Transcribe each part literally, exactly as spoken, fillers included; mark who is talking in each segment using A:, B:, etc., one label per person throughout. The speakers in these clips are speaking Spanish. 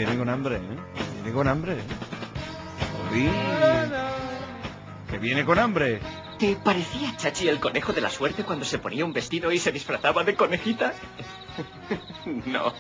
A: viene con hambre, ¿eh? Viene con hambre. Uy, que viene con hambre.
B: ¿Te parecía Chachi el conejo de la suerte cuando se ponía un vestido y se disfrazaba de conejita? No.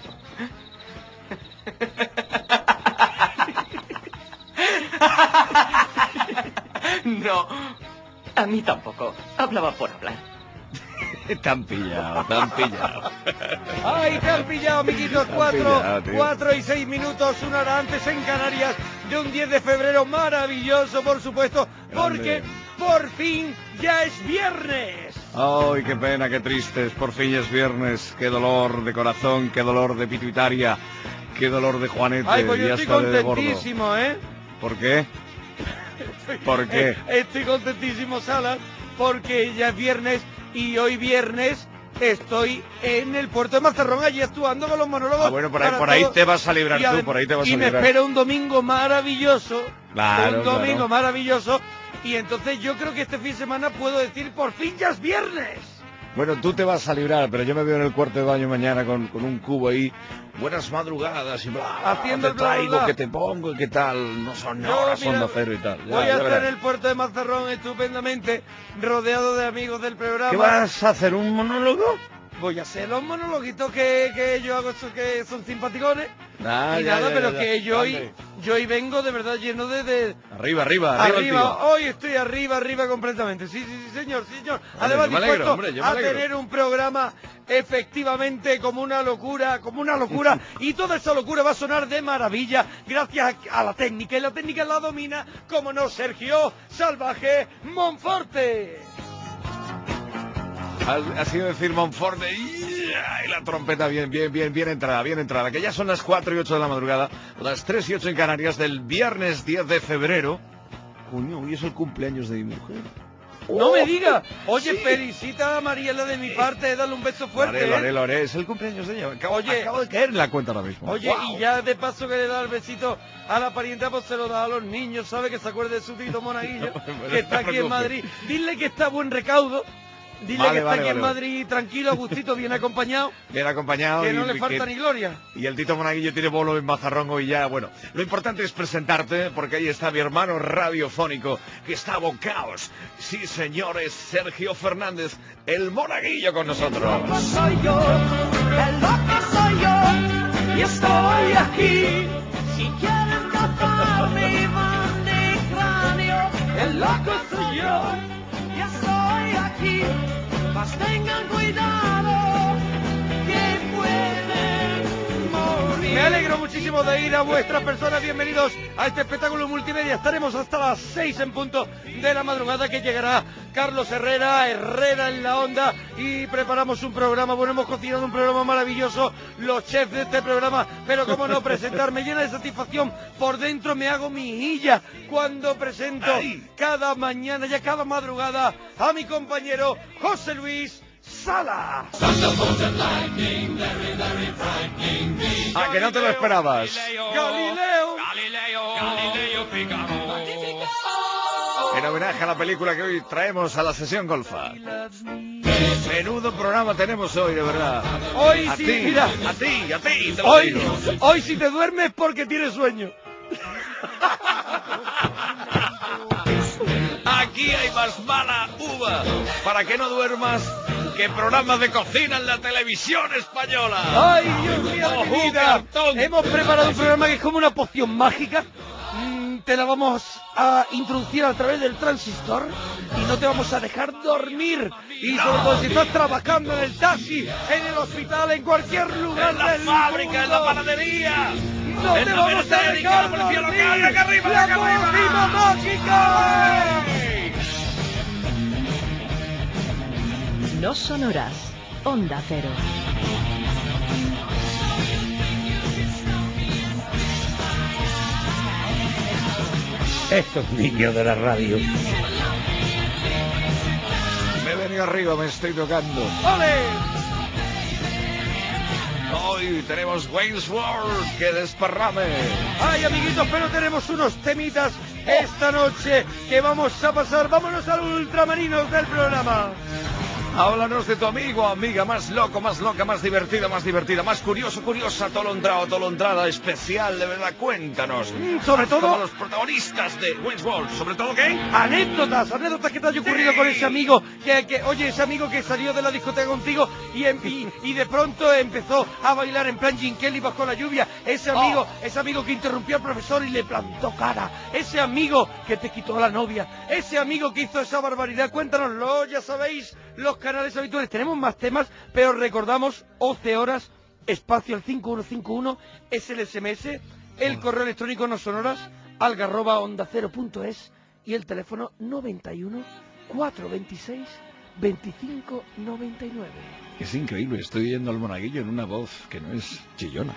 B: No. A mí tampoco. Hablaba por hablar.
A: Te han pillado, te han pillado.
C: ¡Ay, te han pillado, amiguitos! Cuatro, cuatro y seis minutos, una hora antes en Canarias, de un diez de febrero maravilloso, por supuesto, porque por fin ya es viernes.
A: ¡Ay, qué pena, qué tristes! Por fin ya es viernes. Qué dolor de corazón, qué dolor de pituitaria, qué dolor de Juanete.
C: Ay, pues yo
A: ya
C: estoy
A: está de
C: contentísimo,
A: gordo.
C: ¿eh?
A: ¿Por qué? ¿Por qué?
C: Eh, estoy contentísimo, Salas, porque ya es viernes y hoy viernes estoy en el puerto de Mazarrón, allí actuando con los monólogos.
A: Ah, bueno, por ahí, por ahí te vas a librar tú, por ahí te vas a
C: Y me
A: librar.
C: espera un domingo maravilloso,
A: Claro,
C: un domingo
A: claro.
C: maravilloso, y entonces yo creo que este fin de semana puedo decir, por fin ya es viernes.
A: Bueno, tú te vas a librar, pero yo me veo en el cuarto de baño mañana con, con un cubo ahí. Buenas madrugadas y bla,
C: Haciendo
A: te
C: el bla, bla,
A: traigo,
C: bla.
A: que te pongo y qué tal. No son
C: Yo,
A: horas, son
C: mira,
A: de cero y tal. Ya,
C: voy a
A: ya
C: estar
A: verás.
C: en el puerto de Mazarrón estupendamente, rodeado de amigos del programa.
A: ¿Qué vas a hacer, un monólogo?
C: Voy a hacer los monologuitos que, que yo hago, que son simpaticones.
A: Ah,
C: y
A: ya,
C: nada,
A: ya,
C: pero
A: ya,
C: que
A: ya.
C: yo hoy,
A: Ande.
C: yo hoy vengo de verdad lleno de... de
A: Arriba, arriba, arriba, el tío.
C: hoy estoy arriba, arriba completamente. Sí, sí, sí, señor, sí, señor.
A: Vale,
C: Además,
A: yo me alegro,
C: dispuesto
A: hombre, yo me
C: a
A: alegro.
C: tener un programa efectivamente como una locura, como una locura. Y toda esa locura va a sonar de maravilla gracias a, a la técnica. Y la técnica la domina, como no, Sergio Salvaje Monforte.
A: Ha, ha sido decir Monforte y, y la trompeta bien, bien, bien, bien entrada, bien entrada. Que ya son las cuatro y ocho de la madrugada, las tres y ocho en Canarias del viernes diez de febrero. Coño, hoy es el cumpleaños de mi mujer.
C: No me digas. Oye,
A: sí.
C: felicita a Mariela de mi parte, dale un beso fuerte.
A: Lo haré, lo haré,
C: ¿eh?
A: lo haré. Es el cumpleaños de ella. Acabo,
C: Oye,
A: acabo de caer en la cuenta ahora mismo.
C: Oye,
A: ¡Wow!
C: y ya de paso que le da el besito a la parienta, pues se lo da a los niños, ¿sabe? Que se acuerde de su tito Monaguillo,
A: No,
C: que está
A: no te
C: aquí en
A: preocupes.
C: Madrid. Dile que está a buen recaudo. Dile
A: Vale,
C: que está
A: vale,
C: aquí
A: vale,
C: en
A: vale.
C: Madrid tranquilo, a gustito, bien acompañado.
A: Bien acompañado.
C: Que
A: y,
C: no le falta
A: que-
C: ni gloria.
A: Y el Tito Monaguillo tiene bolo en Mazarrón hoy ya. Bueno, lo importante es presentarte, porque ahí está mi hermano radiofónico, que está a bocaos. Sí, señores, Sergio Fernández, el Monaguillo con nosotros.
D: Soy yo, el loco soy yo, y estoy aquí. Si quieren taparme y van de cráneo, el loco soy yo, y estoy aquí. Mas tengan cuidado, que pueden morir.
C: Me alegro muchísimo de ir a vuestras personas. Bienvenidos a este espectáculo multimedia. Estaremos hasta las seis en punto de la madrugada, que llegará Carlos Herrera, Herrera en la onda, y preparamos un programa. Bueno, hemos cocinado un programa maravilloso, los chefs de este programa, pero cómo no presentar, me llena de satisfacción. Por dentro me hago mi hilla cuando presento
A: Ay.
C: cada mañana y a cada madrugada a mi compañero José Luis Sala.
A: ¿A que no te lo esperabas?
C: Galileo.
A: En homenaje a la película que hoy traemos a la sesión golfa. Menudo programa tenemos hoy, de verdad.
C: Hoy
A: a
C: sí,
A: ti,
C: mira.
A: a ti, a ti, te lo
C: Hoy,
A: digo.
C: hoy si te duermes porque tienes sueño.
A: Aquí hay más mala uva para que no duermas que programas de cocina en la televisión española.
C: Ay, Dios mío de mi
A: Ojo,
C: vida.
A: cartón.
C: Hemos preparado un programa que es como una poción mágica. Mm, te la vamos a introducir a través del transistor y no te vamos a dejar dormir. Y sobre todo si estás trabajando en el taxi, en el hospital, en cualquier lugar
A: En la
C: del
A: fábrica,
C: mundo,
A: en la panadería.
C: no
A: en
C: te
A: la
C: vamos a
A: merced,
C: dejar
A: en la policía
C: dormir.
A: local, acá arriba,
C: ¡La
A: acá arriba.
C: pócima mágica!
A: ¡Ey!
E: No sonoras. Onda Cero.
F: Estos niños de la radio.
A: Me he venido arriba, me estoy tocando.
C: ¡Ole!
A: Hoy tenemos Wayne's World, que desparrame.
C: Ay, amiguitos, pero tenemos unos temitas esta noche que vamos a pasar. Vámonos al ultramarinos del programa.
A: Háblanos de tu amigo, amiga, más loco, más loca, más divertida, más divertida, más curioso, curiosa, atolondrado, atolondrada, especial, de verdad, cuéntanos.
C: Mm, sobre
A: Haz
C: todo-
A: como los protagonistas de Wayne's World, sobre todo, ¿qué?
C: Anécdotas, anécdotas que te haya ocurrido
A: Sí.
C: con ese amigo, que, que, oye, ese amigo que salió de la discoteca contigo y, em- y, y de pronto empezó a bailar en plan Jim Kelly bajo la lluvia, ese amigo,
A: Oh.
C: ese amigo que interrumpió al profesor y le plantó cara, ese amigo que te quitó a la novia, ese amigo que hizo esa barbaridad, cuéntanoslo, ya sabéis, los canales habituales, tenemos más temas, pero recordamos once horas, espacio al cinco uno cinco uno, es el S M S, el correo electrónico no sonoras, algarroba onda cero punto es y el teléfono noventa y uno, cuatrocientos veintiséis, veinticinco noventa y nueve.
A: Es increíble, estoy yendo al monaguillo en una voz que no es chillona.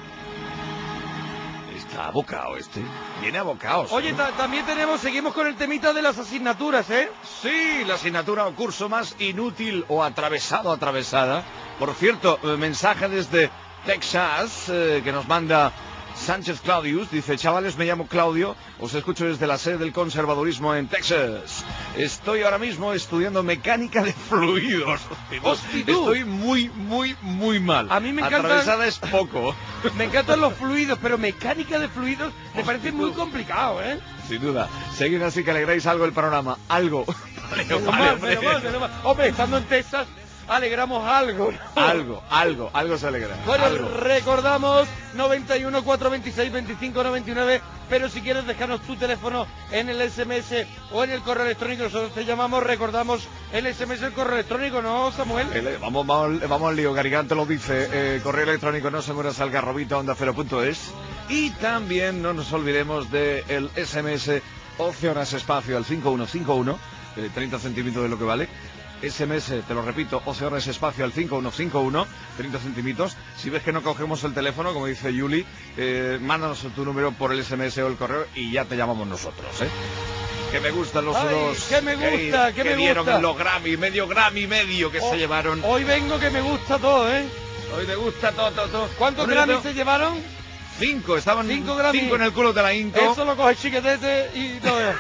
A: Está abocado este. Viene abocado.
C: Oye, ta- también tenemos, seguimos con el temita de las asignaturas, ¿eh?
A: Sí, la asignatura o curso más inútil o atravesado, atravesada. Por cierto, eh, mensaje desde Texas eh, que nos manda Sánchez Claudius. Dice, chavales, me llamo Claudio, os escucho desde la sede del conservadurismo en Texas. Estoy ahora mismo estudiando mecánica de fluidos.
C: Hosti, tú.
A: Estoy muy, muy, muy mal.
C: A mí me encantan-
A: Atravesada es poco.
C: Me encantan los fluidos, pero mecánica de fluidos me
A: Hosti,
C: parece
A: tú.
C: muy complicado, ¿eh?
A: Sin duda. Seguid así que alegráis algo el panorama. Algo. Vale,
C: Menos
A: vale,
C: mal,
A: hombre.
C: menos mal, menos mal. Hombre, estando en Texas, alegramos algo, ¿no?
A: Algo, algo, algo se alegra.
C: Bueno,
A: algo.
C: recordamos noventa y uno, cuatrocientos veintiséis, veinticinco noventa y nueve, pero si quieres dejarnos tu teléfono en el S M S o en el correo electrónico, nosotros te llamamos, recordamos el S M S, el correo electrónico, ¿no, Samuel?
A: Eh, Vamos, vamos, vamos al lío, Garigante lo dice, eh, correo electrónico no se mueras al garrobito onda cero punto es y también no nos olvidemos del S M S once horas espacio al cinco uno cinco uno, eh, treinta centímetros de lo que vale. S M S, te lo repito, once horas espacio al cinco uno cinco uno, treinta centímetros. Si ves que no cogemos el teléfono, como dice Yuli, eh, mándanos tu número por el S M S o el correo y ya te llamamos nosotros, ¿eh? Que me gustan los
C: Ay,
A: dos.
C: que me gusta, que me
A: dieron
C: gusta.
A: en los Grammy, medio Grammy y medio que
C: Oh,
A: se llevaron.
C: Hoy vengo que me gusta todo, ¿eh?
A: Hoy te gusta todo, todo, todo.
C: ¿Cuántos
A: Bueno, yo
C: Grammys
A: tengo
C: se llevaron?
A: Cinco, estaban
C: Cinco Grammy.
A: cinco en el culo de la Inco.
C: Eso lo coge Chiquetete y no veas.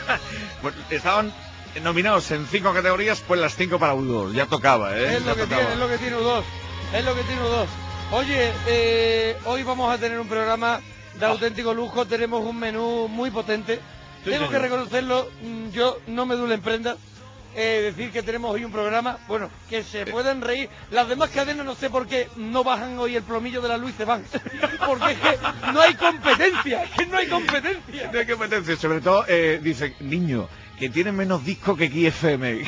A: Pues estaban nominados en cinco categorías, pues las cinco para U dos. Ya tocaba, ¿eh?
C: Es lo
A: Ya
C: que
A: tocaba.
C: tiene, es lo que tiene U dos. Es lo que tiene U dos. Oye, eh, hoy vamos a tener un programa de auténtico lujo. Tenemos un menú muy potente.
A: Sí,
C: Tengo
A: señor.
C: que reconocerlo. mm, Yo no me duele en prendas. Eh, decir que tenemos hoy un programa, bueno, que se pueden reír. Las demás cadenas no sé por qué no bajan hoy el plomillo de la luz y se van. Porque es que no hay competencia, es que no hay competencia.
A: No hay competencia, sobre todo, eh, dice, niño, que tiene menos disco que X F M.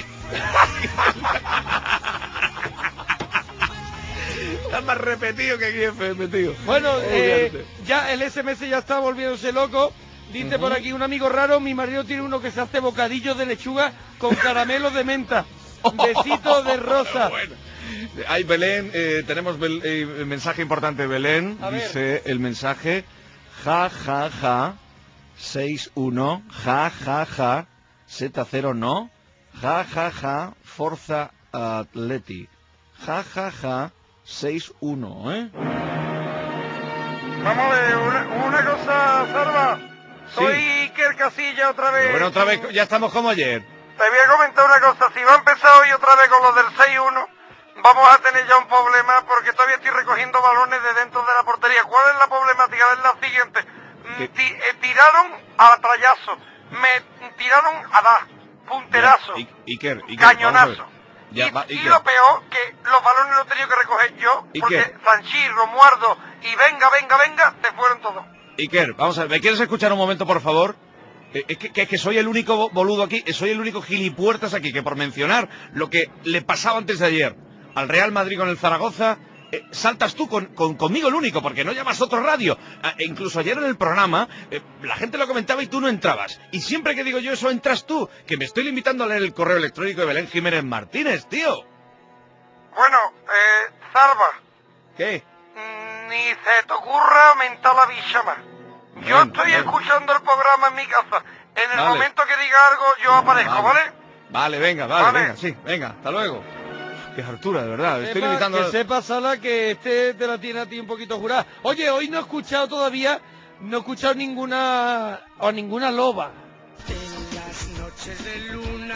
A: Está más repetido que X F M, tío.
C: Bueno, eh,
A: Obviamente.
C: ya el S M S ya está volviéndose loco. Dice por aquí un amigo raro, mi marido tiene uno que se hace bocadillos de lechuga con caramelos de menta. Besitos de rosa.
A: Bueno. Hay Belén, eh, tenemos bel- eh, mensaje importante de Belén.
C: A ver.
A: Dice el mensaje, ja, ja, ja, seis uno, ja, ja, ja, Z cero no, ja, ja, ja, Forza Atleti, ja, ja, ja, seis uno, ¿eh?
C: Vamos a ver, una, una cosa, Salva. Soy
A: Sí.
C: Iker Casilla otra vez.
A: Bueno, otra vez, ya estamos como ayer.
C: Te voy a comentar una cosa, si va a empezar hoy otra vez con los del seis uno, vamos a tener ya un problema porque todavía estoy recogiendo balones de dentro de la portería. ¿Cuál es la problemática? Es la siguiente. Mm,
A: ¿Qué?
C: ti- eh, tiraron a trayazo, me tiraron a dar, punterazo,
A: Ya, I- Iker, Iker,
C: cañonazo.
A: vamos a ver. Ya,
C: y,
A: va,
C: y
A: Iker.
C: lo peor, que los balones los he tenido que recoger yo,
A: Iker.
C: porque Sanchi, Romualdo y venga, venga, venga, se fueron todos.
A: Iker, vamos a ver, ¿me quieres escuchar un momento, por favor? Eh, Es que, que, que soy el único bo- boludo aquí, eh, soy el único gilipuertas aquí, que por mencionar lo que le pasaba antes de ayer al Real Madrid con el Zaragoza, eh, saltas tú con, con- conmigo el único, porque no llamas a otro radio. Ah, e incluso ayer en el programa, eh, la gente lo comentaba y tú no entrabas. Y siempre que digo yo eso, entras tú, que me estoy limitando a leer el correo electrónico de Belén Jiménez Martínez, tío.
C: Bueno, eh, Salva,
A: ¿Qué?
C: mm, ni se te ocurra aumentar la bicha más. Yo
A: Bueno,
C: estoy
A: bueno.
C: escuchando el programa en mi casa. En el
A: Vale.
C: momento que diga algo, yo aparezco, ¿vale?
A: Vale, venga, vale,
C: Vale.
A: venga, sí, venga, hasta luego. Qué hartura, de verdad, estoy
C: Sepa-
A: limitando...
C: Que sepa, Sala, que este te la tiene a ti un poquito jurada. Oye, hoy no he escuchado todavía, no he escuchado ninguna, o ninguna loba.
D: En las noches de luna me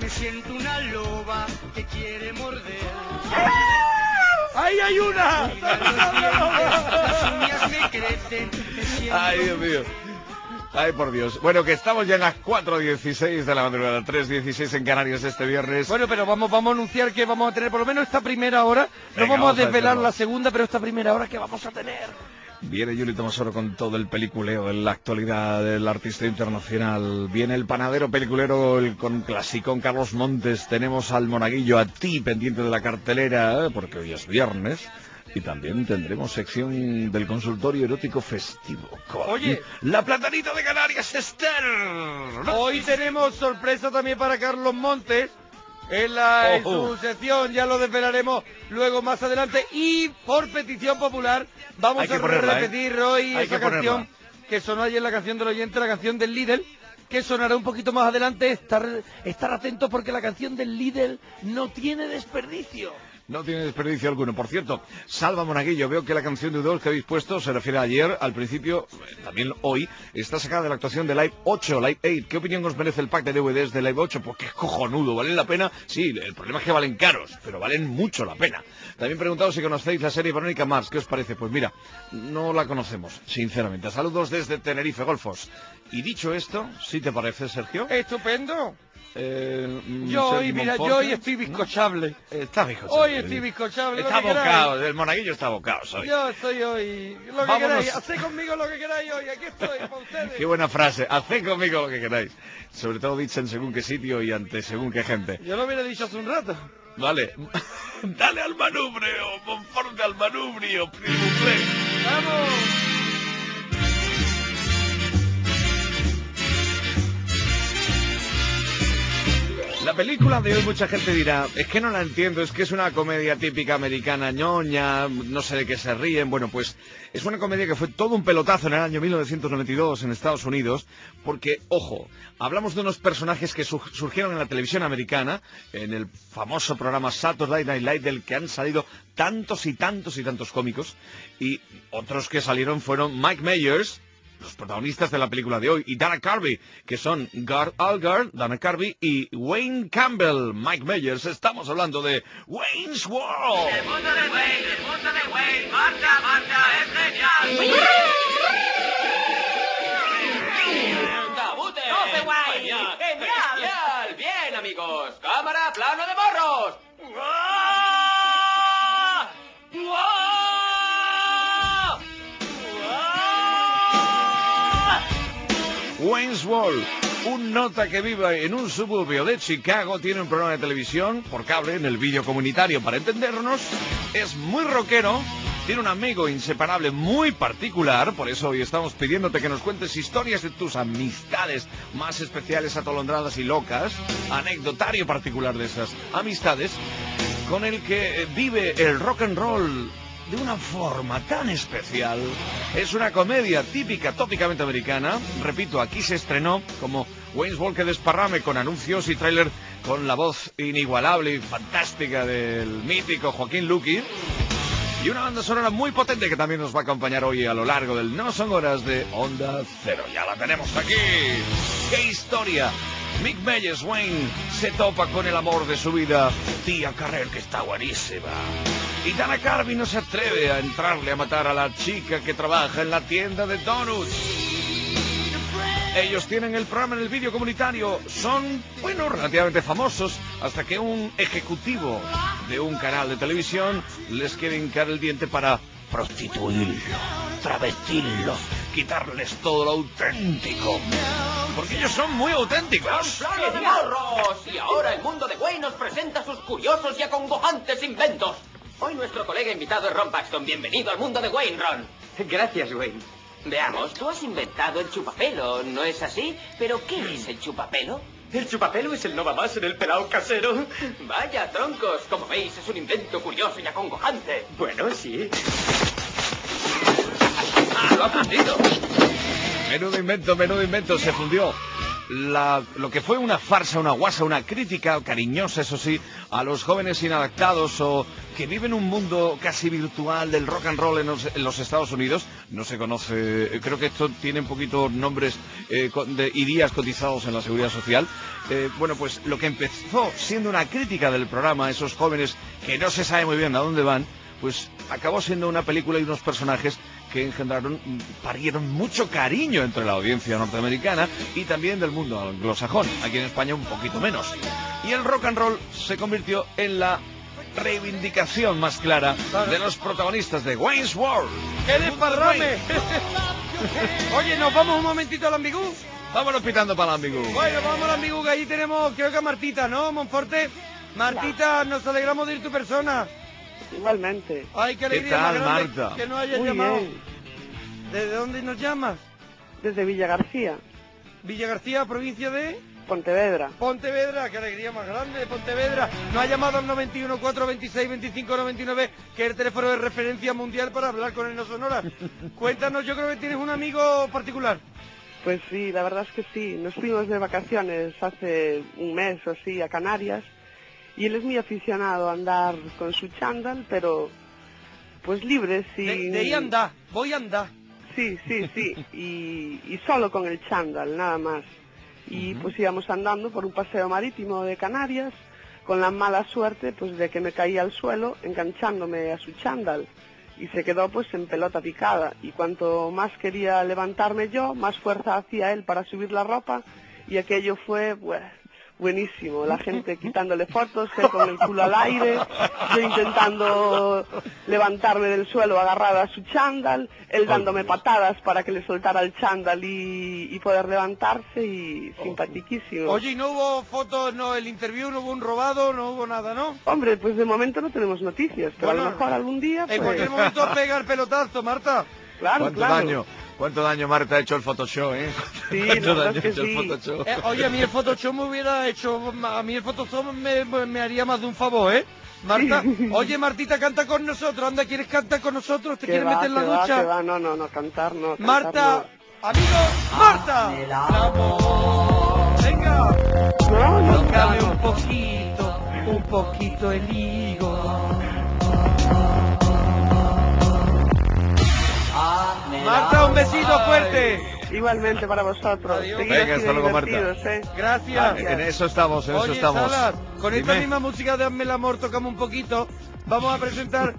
D: que siento una loba que quiere morder.
C: ¡Ahí hay una!
D: Las uñas me crecen, me siento...
A: Ay, Dios mío. Ay, por Dios. Bueno, que estamos ya en las cuatro dieciséis de la madrugada, tres dieciséis en Canarias este viernes.
C: Bueno, pero vamos, vamos a anunciar que vamos a tener por lo menos esta primera hora. No
A: Venga,
C: vamos,
A: vamos
C: a
A: a
C: desvelar
A: decirlo.
C: la segunda, pero esta primera hora que vamos a tener.
A: Viene Yuli Tomasoro con todo el peliculeo en la actualidad del artista internacional. Viene el panadero peliculero el con clasicón Carlos Montes. Tenemos al Monaguillo, a ti, pendiente de la cartelera, ¿eh? Porque hoy es viernes. Y también tendremos sección del consultorio erótico festivo con
C: Oye.
A: la platanita de Canarias, Esther.
C: Hoy tenemos sorpresa también para Carlos Montes. En, la, en
A: Ojo.
C: su sección, ya lo desvelaremos luego más adelante. Y por petición popular vamos
A: Hay que
C: a
A: ponerla, ¿eh?
C: repetir hoy
A: Hay
C: esa
A: que ponerla.
C: canción que sonó ayer, la canción del oyente, la canción del Lidl, que sonará un poquito más adelante. Estar, estar atentos porque la canción del Lidl no tiene desperdicio.
A: No tiene desperdicio alguno. Por cierto, Salva Monaguillo, veo que la canción de Udol que habéis puesto se refiere a ayer, al principio, eh, también hoy, está sacada de la actuación de Live ocho, Live ocho. ¿Qué opinión os merece el pack de D V Ds de Live ocho? Porque es cojonudo, ¿valen la pena? Sí, el problema es que valen caros, pero valen mucho la pena. También preguntado si conocéis la serie Verónica Mars, ¿qué os parece? Pues mira, no la conocemos, sinceramente. Saludos desde Tenerife, Golfos. Y dicho esto, ¿sí te parece, Sergio?
C: Estupendo.
A: Eh, mm,
C: Yo hoy,
A: Sergi
C: mira,
A: Monforte.
C: yo hoy estoy bizcochable.
A: Está bizcochable.
C: Hoy estoy bizcochable.
A: Está
C: lo que
A: bocado,
C: queráis.
A: el monaguillo está bocado, soy.
C: Yo estoy hoy. Lo que
A: Vámonos.
C: queráis. Haced conmigo lo que queráis hoy. Aquí estoy para ustedes.
A: Qué buena frase, haced conmigo lo que queráis. Sobre todo dicha en según qué sitio y ante según qué gente.
C: Yo lo hubiera dicho hace un rato.
A: Vale. Dale al manubrio, Monforte al manubrio, primuple.
C: ¡Vamos!
A: La película de hoy mucha gente dirá, es que no la entiendo, es que es una comedia típica americana ñoña, no sé de qué se ríen. Bueno, pues es una comedia que fue todo un pelotazo en el año mil novecientos noventa y dos en Estados Unidos, porque, ojo, hablamos de unos personajes que su- surgieron en la televisión americana, en el famoso programa Saturday Night Live, del que han salido tantos y tantos y tantos cómicos, y otros que salieron fueron Mike Myers, los protagonistas de la película de hoy, y Dana Carvey, que son Gar Algar, Dana Carvey y Wayne Campbell. Mike Myers, estamos hablando de Wayne's World.
D: El mundo de Wayne, el mundo de Wayne, marcha, marcha, es genial.
B: ¡Cabute!
D: ¡Doce, guay!
B: ¡Genial!
D: ¡Genial!
B: ¡Genial! ¡Bien, amigos! ¡Cámara, plano de morros!
D: ¡Guau! ¡Guau!
A: Wayne's World, un nota que vive en un suburbio de Chicago, tiene un programa de televisión por cable en el vídeo comunitario. Para entendernos, es muy rockero, tiene un amigo inseparable muy particular, por eso hoy estamos pidiéndote que nos cuentes historias de tus amistades más especiales, atolondradas y locas, anecdotario particular de esas amistades, con el que eh, vive el rock and roll de una forma tan especial. Es una comedia típica, tópicamente americana. Repito, aquí se estrenó como Wayne's World que desparrame, con anuncios y tráiler con la voz inigualable y fantástica del mítico Joaquín Luqui. Y una banda sonora muy potente que también nos va a acompañar hoy a lo largo del No Son Horas de Onda Cero. Ya la tenemos aquí. ¡Qué historia! Mick Myers, Wayne, se topa con el amor de su vida, Tía Carrer, que está buenísima. Y Dana Carvey no se atreve a entrarle a matar a la chica que trabaja en la tienda de donuts. Ellos tienen el programa en el vídeo comunitario, son, bueno, relativamente famosos, hasta que un ejecutivo de un canal de televisión les quiere hincar el diente para prostituirlos, travestirlos, quitarles todo lo auténtico. Porque ellos son muy auténticos.
B: ¡Plano de morros! Y ahora el mundo de Wayne nos presenta sus curiosos y acongojantes inventos. Hoy nuestro colega invitado es Ron Paxton. Bienvenido al mundo de Wayne, Ron.
G: Gracias, Wayne.
B: Veamos, tú has inventado el chupapelo, ¿no es así? ¿Pero qué es el chupapelo?
G: El chupapelo es el no va más en el pelao casero.
B: Vaya, troncos, como veis, es un invento curioso y acongojante.
G: Bueno, sí.
B: ¡Ah, lo ha fundido!
A: Menudo invento, menudo invento, se fundió. la, lo que fue una farsa, una guasa, una crítica cariñosa, eso sí, a los jóvenes inadaptados o que viven un mundo casi virtual del rock and roll en los, en los Estados Unidos. No se conoce, creo que esto tiene un poquito nombres eh, de, y días cotizados en la Seguridad Social. Eh, bueno, pues lo que empezó siendo una crítica del programa, esos jóvenes que no se sabe muy bien a dónde van, pues acabó siendo una película y unos personajes que engendraron, parieron mucho cariño entre la audiencia norteamericana y también del mundo anglosajón, aquí en España un poquito menos. Y el rock and roll se convirtió en la reivindicación más clara de los protagonistas de Wayne's World.
C: ¡Qué desparrame! Oye, ¿nos vamos un momentito al ambigú?
A: Vámonos pitando para el ambigú.
C: Bueno, vamos al ambigú, que ahí tenemos, creo que a Martita, ¿no, Monforte? Martita, nos alegramos de ir tu persona.
H: Igualmente.
C: Ay, qué alegría
A: ¿Qué tal,
C: más grande
A: Marta?
C: que nos hayas
H: Muy
C: llamado.
H: bien.
C: ¿Desde dónde nos llamas?
H: Desde Villa García,
C: Villa García, provincia de
H: Pontevedra.
C: Pontevedra. Qué alegría más grande de Pontevedra. Nos ha llamado al noventa y uno, cuatro veintiséis, veinticinco noventa y nueve, que es el teléfono de referencia mundial para hablar con el No Sonora. Cuéntanos, yo creo que tienes un amigo particular.
H: Pues sí, la verdad es que sí. Nos fuimos de vacaciones hace un mes o así a Canarias y él es muy aficionado a andar con su chándal, pero pues libre, sin...
C: De, de ahí anda, voy a andar.
H: Sí, sí, sí, y, y solo con el chándal, nada más. Y uh-huh. pues íbamos andando por un paseo marítimo de Canarias, con la mala suerte pues de que me caí al suelo enganchándome a su chándal. Y se quedó pues en pelota picada. Y cuanto más quería levantarme yo, más fuerza hacía él para subir la ropa. Y aquello fue, pues, buenísimo. La gente quitándole fotos, él con el culo al aire, yo intentando levantarme del suelo agarrada a su chándal, él dándome patadas para que le soltara el chándal y, y poder levantarse, y simpaticísimo.
C: Oye, ¿y no hubo fotos, no, el interview, no hubo un robado, no hubo nada, no?
H: Hombre, pues de momento no tenemos noticias, pero bueno, a lo mejor algún día, pues...
C: En cualquier momento pega el pelotazo, Marta.
H: Claro,
A: ¿Cuánto
H: claro.
A: daño? ¿Cuánto daño Marta ha hecho el Photoshop, eh?
H: Sí,
A: ¿Cuánto
H: la
A: daño
H: verdad
A: ha
H: es que
A: hecho el
H: sí.
A: Photoshop?
C: Eh, oye, a mí el Photoshop me hubiera hecho, a mí el Photoshop me, me haría más de un favor, ¿eh? Marta,
H: Sí.
C: Oye, Martita, canta con nosotros, anda, ¿quieres cantar con nosotros? ¿Te
H: Que
C: quieres
H: va,
C: meter en la
H: que va,
C: ducha?
H: que va, no, no, no, cantar no, cantar
C: Marta,
H: no.
C: amigos, Marta.
D: El amor.
C: Venga,
H: No, no,
C: tócame
H: no,
C: un poquito, un poquito el higo. Marta, un besito fuerte.
H: Igualmente para vosotros.
C: Adiós.
H: Seguid
A: Venga,
H: así
A: hasta
H: de
A: luego, Marta.
H: divertidos, ¿eh?
C: Gracias.
A: En eso estamos, en eso
C: Oye,
A: estamos.
C: Salas, con esta
A: Dime.
C: misma música de Hazme el amor tocamos un poquito. Vamos a presentar,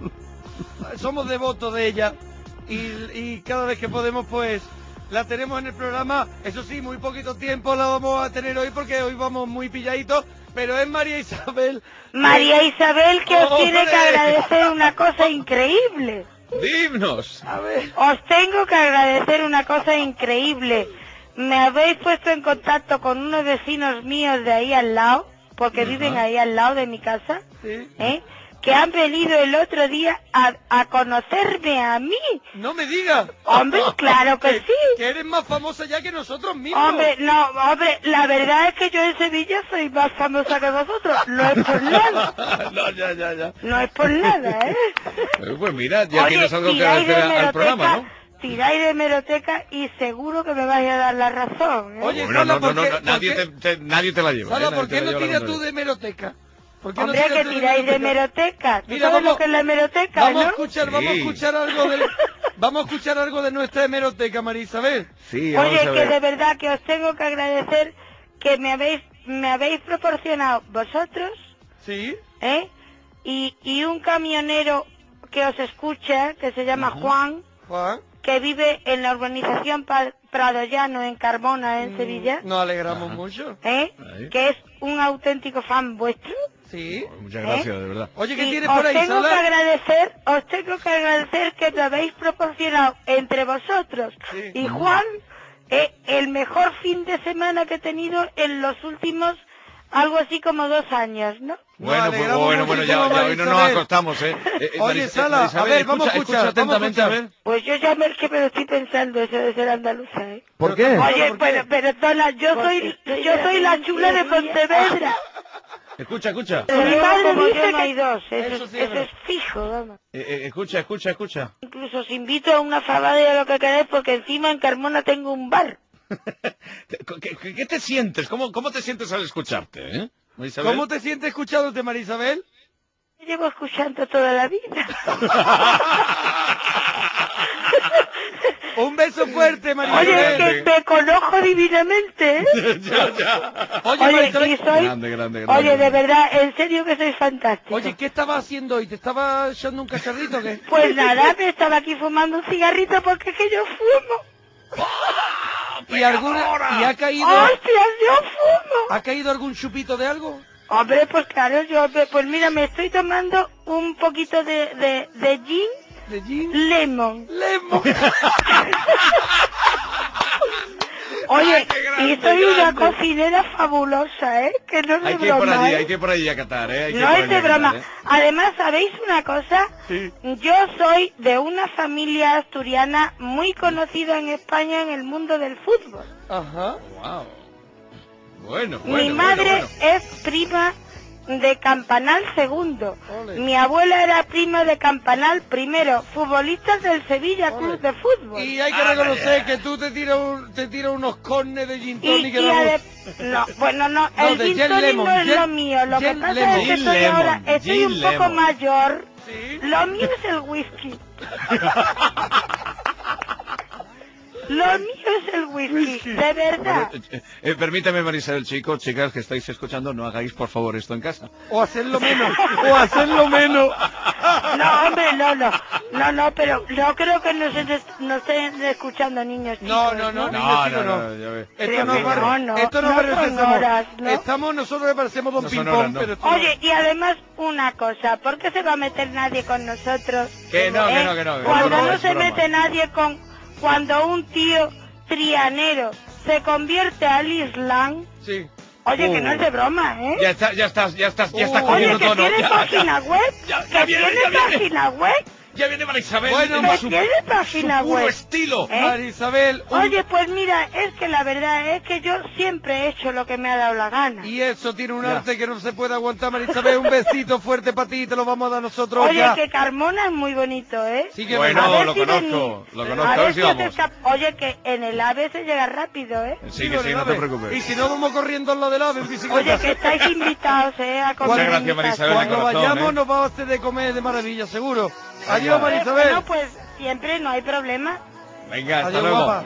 C: somos devotos de ella y, y cada vez que podemos pues la tenemos en el programa. Eso sí, muy poquito tiempo la vamos a tener hoy porque hoy vamos muy pilladitos, pero es María Isabel.
I: María Isabel, que os tiene que
A: ¡Hombre!
I: agradecer una cosa increíble.
A: ¡Dimnos!
C: A ver.
I: Os tengo que agradecer una cosa increíble. Me habéis puesto en contacto con unos vecinos míos de ahí al lado, porque
A: Ajá.
I: viven ahí al lado de mi casa,
C: Sí.
I: ¿eh? Que han venido el otro día a, a conocerme a mí.
C: No me digas.
I: Hombre, claro que sí.
C: Que eres más famosa ya que nosotros mismos.
I: Hombre, no, hombre, la verdad es que yo en Sevilla soy más famosa que vosotros. No es por nada.
A: No, ya, ya, ya.
I: No es por nada, ¿eh?
A: Eh, Pues mira, ya
I: Oye,
A: tienes algo que
I: tiráis de
A: agradecer al programa,
I: hemeroteca,
A: ¿no?
I: tiráis de hemeroteca y seguro que me vais a dar la razón, ¿eh?
C: Oye,
A: Bueno,
C: Sala,
A: no,
C: ¿por
A: no,
C: qué-
A: no,
C: por
A: nadie,
C: qué-
A: te, te- nadie te la lleva.
C: Sala,
A: ¿eh?
C: ¿por
A: Nadie
C: qué
A: te la
C: no
A: lleva
C: tiras
A: la
C: tú
A: contraria.
C: de hemeroteca? ¿Por qué no
I: Hombre,
C: tiras
I: que
C: tú de
I: tiráis de
C: hemeroteca?
I: hemeroteca. ¿Tú
C: Mira,
I: sabes
C: vamos-
I: lo que es la hemeroteca,
C: Vamos a
I: no?
C: escuchar,
A: Sí.
C: vamos a escuchar algo de vamos a escuchar algo de nuestra hemeroteca, María Isabel.
A: Sí, vamos
I: Oye,
A: a
I: que
A: ver.
I: de verdad que os tengo que agradecer que me habéis me habéis proporcionado vosotros,
C: Sí.
I: ¿eh? Y, y un camionero que os escucha, que se llama Juan,
C: Juan,
I: que vive en la urbanización Pa- Prado Llano, en Carmona, en Sevilla,
C: nos alegramos
A: Ajá.
C: mucho.
I: ¿eh?
A: Ahí.
I: Que es un auténtico fan vuestro.
C: Sí.
A: Muchas gracias, de verdad.
C: Oye, ¿qué
I: Y
C: tienes
I: os
C: por ahí,
I: tengo que
C: Sala?
I: agradecer, os tengo que agradecer que me habéis proporcionado entre vosotros
C: Sí.
I: y Juan eh, el mejor fin de semana que he tenido en los últimos, algo así como dos años, ¿no?
A: Bueno, pues
C: alegramos
A: bueno, bueno, ya,
C: muchísimo,
A: ya hoy no nos
C: Marisabel.
A: acostamos, ¿eh? eh, eh,
C: Oye,
A: Maris-
C: Sala,
A: Marisabel,
C: a ver, vamos a
A: escucha,
C: escuchar,
A: escucha
C: vamos a
A: atentamente, a
C: escuchar.
A: ver.
I: Pues yo ya me, es que me lo estoy pensando, eso de ser andaluza, ¿eh?
A: ¿Por
C: Pero
A: qué?
C: tampoco-
I: Oye,
C: ¿por qué?
I: pero, pero, Tola, yo soy, yo soy la chula de Pontevedra.
A: Escucha, escucha.
I: Pero mi
H: Yo,
I: madre
H: como
I: dice
H: yo,
I: que
H: no
I: hay dos, eso,
C: Eso
I: es-
C: sí es
I: eso
C: verdad.
I: es fijo, vamos.
A: Eh, eh, escucha, escucha, escucha.
I: Incluso os invito a una fabada de lo que queráis, porque encima en Carmona tengo un bar.
A: ¿Qué, qué, qué te sientes? ¿Cómo, ¿Cómo te sientes al escucharte, eh? Marisabel?
C: ¿Cómo te sientes escuchándote, Marisabel?
I: Llevo escuchando toda la vida.
C: Un beso fuerte,
I: Oye,
C: Marisabel.
I: que te conozco divinamente, ¿eh?
A: ya, ya.
C: Oye,
I: Oye,
C: Marisabel.
I: y soy...
A: Grande, grande, grande.
I: Oye, de verdad, en serio que sois fantástico.
C: Oye, ¿qué estabas haciendo hoy? ¿Te estaba echando un cacharrito o qué?
I: Pues nada, me estaba aquí fumando un cigarrito porque es que yo fumo.
C: ¿Y alguna y ha caído
I: ¡Hostias, yo fumo!
C: ha caído algún chupito de algo?
I: Hombre, pues claro, yo, pues mira, me estoy tomando un poquito de, de, de gin,
C: ¿De gin?
I: lemon.
C: ¡Lemon!
I: Oye,
A: Ay, qué grande,
I: y soy una
A: grande.
I: cocinera fabulosa, ¿eh? Que no es de
A: Hay que ir por
I: broma,
A: allí,
I: ¿eh?
A: hay que ir por allí a catar, ¿eh? Hay que ir
I: No
A: por
I: es
A: allí
I: de
A: a catar,
I: broma.
A: ¿eh?
I: Además, ¿sabéis una cosa?
C: Sí.
I: Yo soy de una familia asturiana muy conocida en España en el mundo del fútbol.
C: Ajá.
A: Wow. Bueno,
I: Mi
A: bueno,
I: madre
A: bueno, bueno.
I: es prima de Campanal segundo.
C: Ole.
I: Mi abuela era prima de Campanal primero. Futbolistas del Sevilla
C: Ole.
I: Club de Fútbol.
C: Y hay que
A: Ah,
C: reconocer
A: ya.
C: que tú te tiras un, te tiras unos cornes de gin
I: Y,
C: tonic que
I: y
C: da
I: ade-
C: gusto.
I: no, bueno, no,
C: No,
I: el
C: de
I: gin
C: Gin
I: tonic
C: Lemon,
I: no es
C: Gin-
I: lo mío. Lo que
C: Gin
I: pasa
C: Lemon.
I: es que
A: Gin
I: estoy
A: Lemon,
I: ahora, estoy
A: Gin
I: un poco
A: Lemon.
I: mayor.
C: Sí.
I: Lo mío es el whisky. Lo mío es el whisky, de verdad.
A: Bueno, eh, eh, permíteme, Marisabel, chicos, chicas que estáis escuchando, no hagáis por favor esto en casa.
C: O hacerlo menos, o hacerlo menos.
I: No, hombre, no, no. No, no, pero no creo que nos, est- nos estén escuchando niños chicos,
C: No, no, no,
I: ¿no?
C: niños chicos, no.
A: ya ves.
C: Esto
I: Creo
C: no,
I: que
C: pare-
I: no, no,
C: esto no,
I: no
C: parece
I: son
C: somos-
I: horas, ¿no?
C: Estamos nosotros que parecemos Don
A: No
C: Ping
A: son
C: Pong,
A: horas, no.
C: pero esto no.
I: Oye, y además una cosa, ¿por qué se va a meter nadie con nosotros?
A: Que no, que
I: ¿Eh?
A: no, que no, que no,
I: Cuando
A: broma,
I: no
A: es
I: se
A: broma.
I: mete nadie con... Cuando un tío trianero se convierte al Islam...
C: Sí.
I: Oye,
A: Uh.
I: que no es de broma, ¿eh?
A: Ya está, ya estás, ya estás, ya estás
C: Uh.
A: cogiendo
I: Oye, que
A: tono.
I: tiene
A: Ya,
I: página
A: ya,
I: web.
A: ya, ya
I: que
A: viene,
I: tiene
A: ya viene.
I: página web.
A: Ya viene Marisabel
C: Bueno,
A: en
C: Ma-
A: su,
I: tiene página
A: su puro
I: web.
A: estilo.
I: ¿Eh?
C: Marisabel, un-
I: Oye, pues mira, es que la verdad es que yo siempre he hecho lo que me ha dado la gana.
C: y eso tiene un
A: Ya.
C: arte que no se puede aguantar, Marisabel. Un besito fuerte para ti, te lo vamos a dar nosotros
I: Oye,
C: ya.
I: que Carmona es muy bonito, ¿eh?
C: Sí que es
A: Bueno,
C: verdad.
I: A ver
A: lo
I: si
A: conozco,
I: venís.
A: lo
I: A
A: conozco, a
I: ver
A: ver si
I: si os
A: vamos.
I: escap- Oye, que en el AVE se llega rápido, ¿eh?
A: Sí, que
C: con
A: sí,
C: el
A: no te
C: ave.
A: preocupes.
C: Y si no, vamos corriendo en lo del ave en bicicleta.
I: Oye, que estáis invitados, ¿eh? A comer
A: Muchas
I: en
A: gracias,
I: mi casa.
A: Marisabel, de
C: Cuando
A: corazón,
C: vayamos
A: ¿eh?
C: nos vamos a hacer de comer de maravilla, seguro. Adiós,
I: Hombre,
C: Marisabel.
I: Bueno, pues siempre no hay problema.
A: Venga, hasta
C: Adiós,
A: luego.
C: guapa.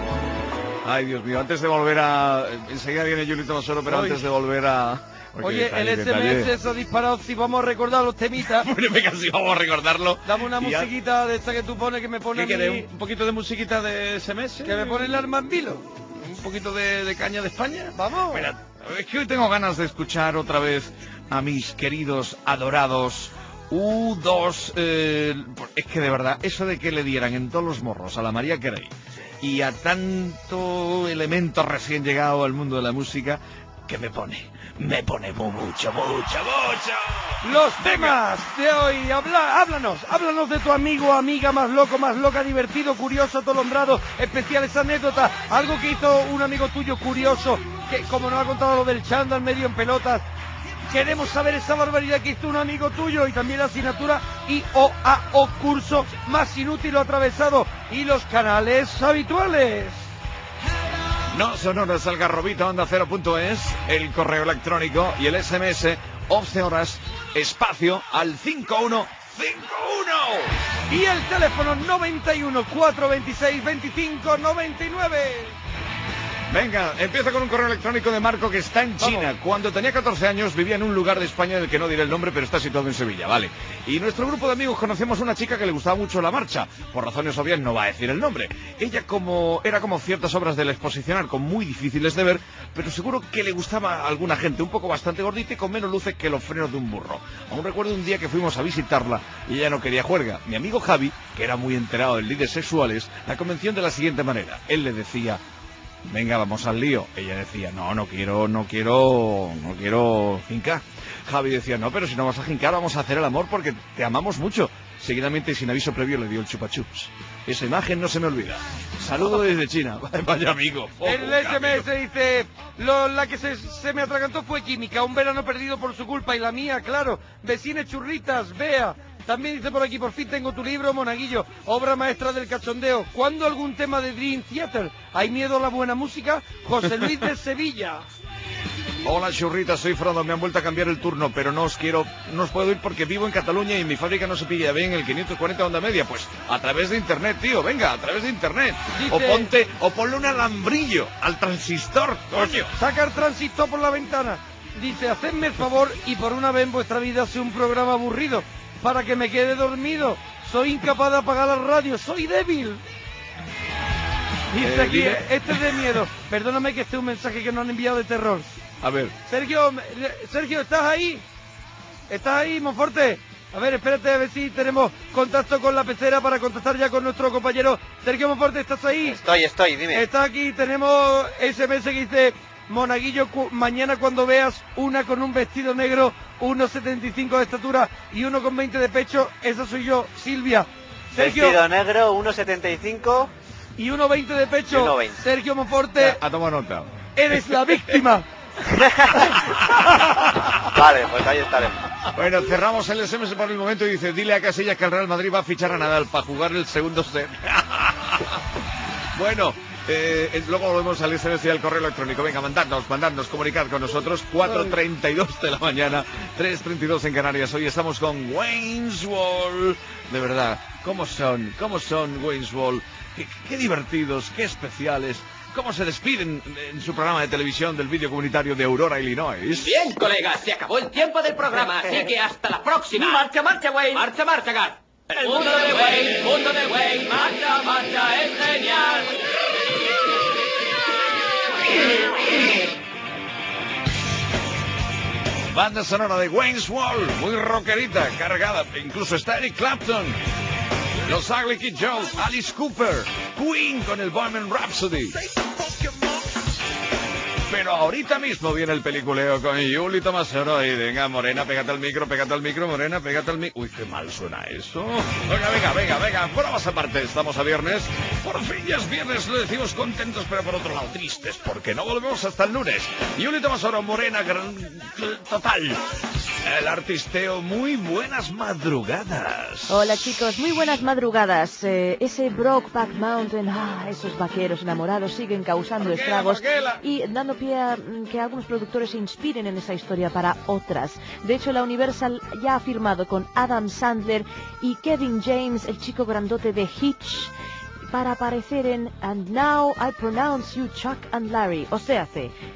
A: Ay, Dios mío, antes de volver a... Enseguida viene Julito Nosoro, pero
C: Oy.
A: antes de volver a...
C: Oye,
A: detalle,
C: el S M
A: detalle.
C: S se ha disparado. Si vamos a recordar los temitas,
A: Bueno, venga, sí, vamos a recordarlo.
C: dame una
A: Y ya-
C: musiquita de esta que tú pones que me pone
A: ¿Qué
C: a mí-
A: quieres? ¿Un poquito de musiquita de S M S?
C: que me pone el armambilo.
A: ¿Un poquito de, de caña de España?
C: Vamos.
A: Mira, es que hoy tengo ganas de escuchar otra vez a mis queridos, adorados U dos. Eh, es que de verdad, eso de que le dieran en todos los morros a la María Carey y a tanto elemento recién llegado al mundo de la música, que me pone, me pone mucho, mucho, mucho.
C: Los temas de hoy, habla, háblanos, háblanos de tu amigo, amiga más loco, más loca, divertido, curioso, atolondrado, especiales anécdotas, algo que hizo un amigo tuyo curioso, que como nos ha contado lo del chándal medio en pelotas, queremos saber esa barbaridad que hizo un amigo tuyo y también la asignatura I O A O curso más inútil o atravesado y los canales habituales.
A: No sonoras algarrobita onda cero punto es, el correo electrónico y el S M S once horas espacio al cinco uno cinco uno.
C: Y el teléfono noventa y uno, cuatrocientos veintiséis, veinticinco noventa y nueve.
A: Venga, empieza con un correo electrónico de Marco que está en China.
C: Vamos.
A: Cuando tenía catorce años vivía en un lugar de España del que no diré el nombre, pero está situado en Sevilla, ¿vale? Y nuestro grupo de amigos conocemos una chica que le gustaba mucho la marcha. Por razones obvias no va a decir el nombre. Ella como era como ciertas obras del Exposicional, con muy difíciles de ver, pero seguro que le gustaba a alguna gente, un poco bastante gordita y con menos luces que los frenos de un burro. Aún recuerdo un día que fuimos a visitarla y ella no quería juerga. Mi amigo Javi, que era muy enterado de líderes sexuales, la convenció de la siguiente manera. Él le decía: venga, vamos al lío. Ella decía: no, no quiero, no quiero, no quiero jincar. Javi decía: no, pero si no vas a jincar, vamos a hacer el amor porque te amamos mucho. Seguidamente y sin aviso previo le dio el chupachups. Esa imagen no se me olvida. Saludo desde China. Vaya amigo. Oh,
C: El S M S
A: amigo.
C: dice, lo, la que se, se me atragantó fue química, un verano perdido por su culpa y la mía, claro. Vecines churritas, vea. También dice por aquí, por fin tengo tu libro, Monaguillo, obra maestra del cachondeo. ¿Cuándo algún tema de Dream Theater? ¿Hay miedo a la buena música? José Luis de Sevilla.
A: Hola churrita, soy Frodo, me han vuelto a cambiar el turno, pero no os quiero, no os puedo ir porque vivo en Cataluña y mi fábrica no se pilla bien el quinientos cuarenta onda media, pues a través de internet, tío, venga, a través de internet.
C: Dice...
A: O ponte, o ponle un alambrillo al transistor, coño.
C: Saca el transistor por la ventana. Dice, hacedme el favor y por una vez en vuestra vida sea un programa aburrido, para que me quede dormido. Soy incapaz de apagar la radio, soy débil. Dice
A: Eh,
C: aquí,
A: dime.
C: este es de miedo. Perdóname que este es un mensaje que nos han enviado de terror.
A: A ver.
C: Sergio, Sergio, ¿estás ahí? ¿Estás ahí, Monforte? A ver, espérate a ver si tenemos contacto con la pecera para contactar ya con nuestro compañero. Sergio Monforte, ¿estás ahí?
J: Estoy, estoy, dime.
C: Está aquí, tenemos ese eme ese que dice... Monaguillo, cu mañana cuando veas una con un vestido negro, uno setenta y cinco de estatura y uno con veinte de pecho, esa soy yo, Silvia. Sergio.
J: Vestido negro, uno setenta y cinco.
C: Y uno veinte de pecho.
J: uno veinte.
C: Sergio Monforte.
A: A tomar nota.
C: Eres la víctima.
J: Vale, pues ahí estaremos.
A: Bueno, cerramos el ese eme ese por el momento y dice, dile a Casillas que el Real Madrid va a fichar a Nadal para jugar el segundo set. Bueno, eh, luego volvemos al ese eme ese y al correo electrónico. Venga, mandadnos, mandadnos, comunicar con nosotros. cuatro treinta y dos de la mañana, tres treinta y dos en Canarias. Hoy estamos con Wayne's World. De verdad, ¿cómo son? ¿Cómo son Wayne's World? Qué, qué divertidos, qué especiales. ¿Cómo se despiden en su programa de televisión del vídeo comunitario de Aurora, Illinois?
B: Bien, colegas, se acabó el tiempo del programa, así que hasta la próxima.
G: ¡Marcha, marcha, Wayne!
B: ¡Marcha, marcha, Gar! El mundo de Wayne, el mundo de Wayne, marcha, marcha, es genial.
A: Banda sonora de Wayne's World, muy rockerita, cargada. Incluso está Eric Clapton, los Ugly Kid Joe, Alice Cooper, Queen con el Bohemian Rhapsody. Pero ahorita mismo viene el peliculeo con Yuli Tomasoro y venga, Morena, pégate al micro, pégate al micro, Morena, pégate al micro. Uy, qué mal suena eso. Venga, venga, venga, venga, por más aparte, estamos a viernes. Por fin ya es viernes, lo decimos contentos, pero por otro lado tristes, porque no volvemos hasta el lunes. Yuli Tomasoro, Morena, gran... total. El artisteo, muy buenas madrugadas.
E: Hola chicos, muy buenas madrugadas. Eh, ese Brokeback Mountain, ah, esos vaqueros enamorados siguen causando estragos y dando pie a que algunos productores se inspiren en esa historia para otras. De hecho, la Universal ya ha firmado con Adam Sandler y Kevin James, el chico grandote de Hitch, para aparecer en And Now I Pronounce You Chuck and Larry, o sea,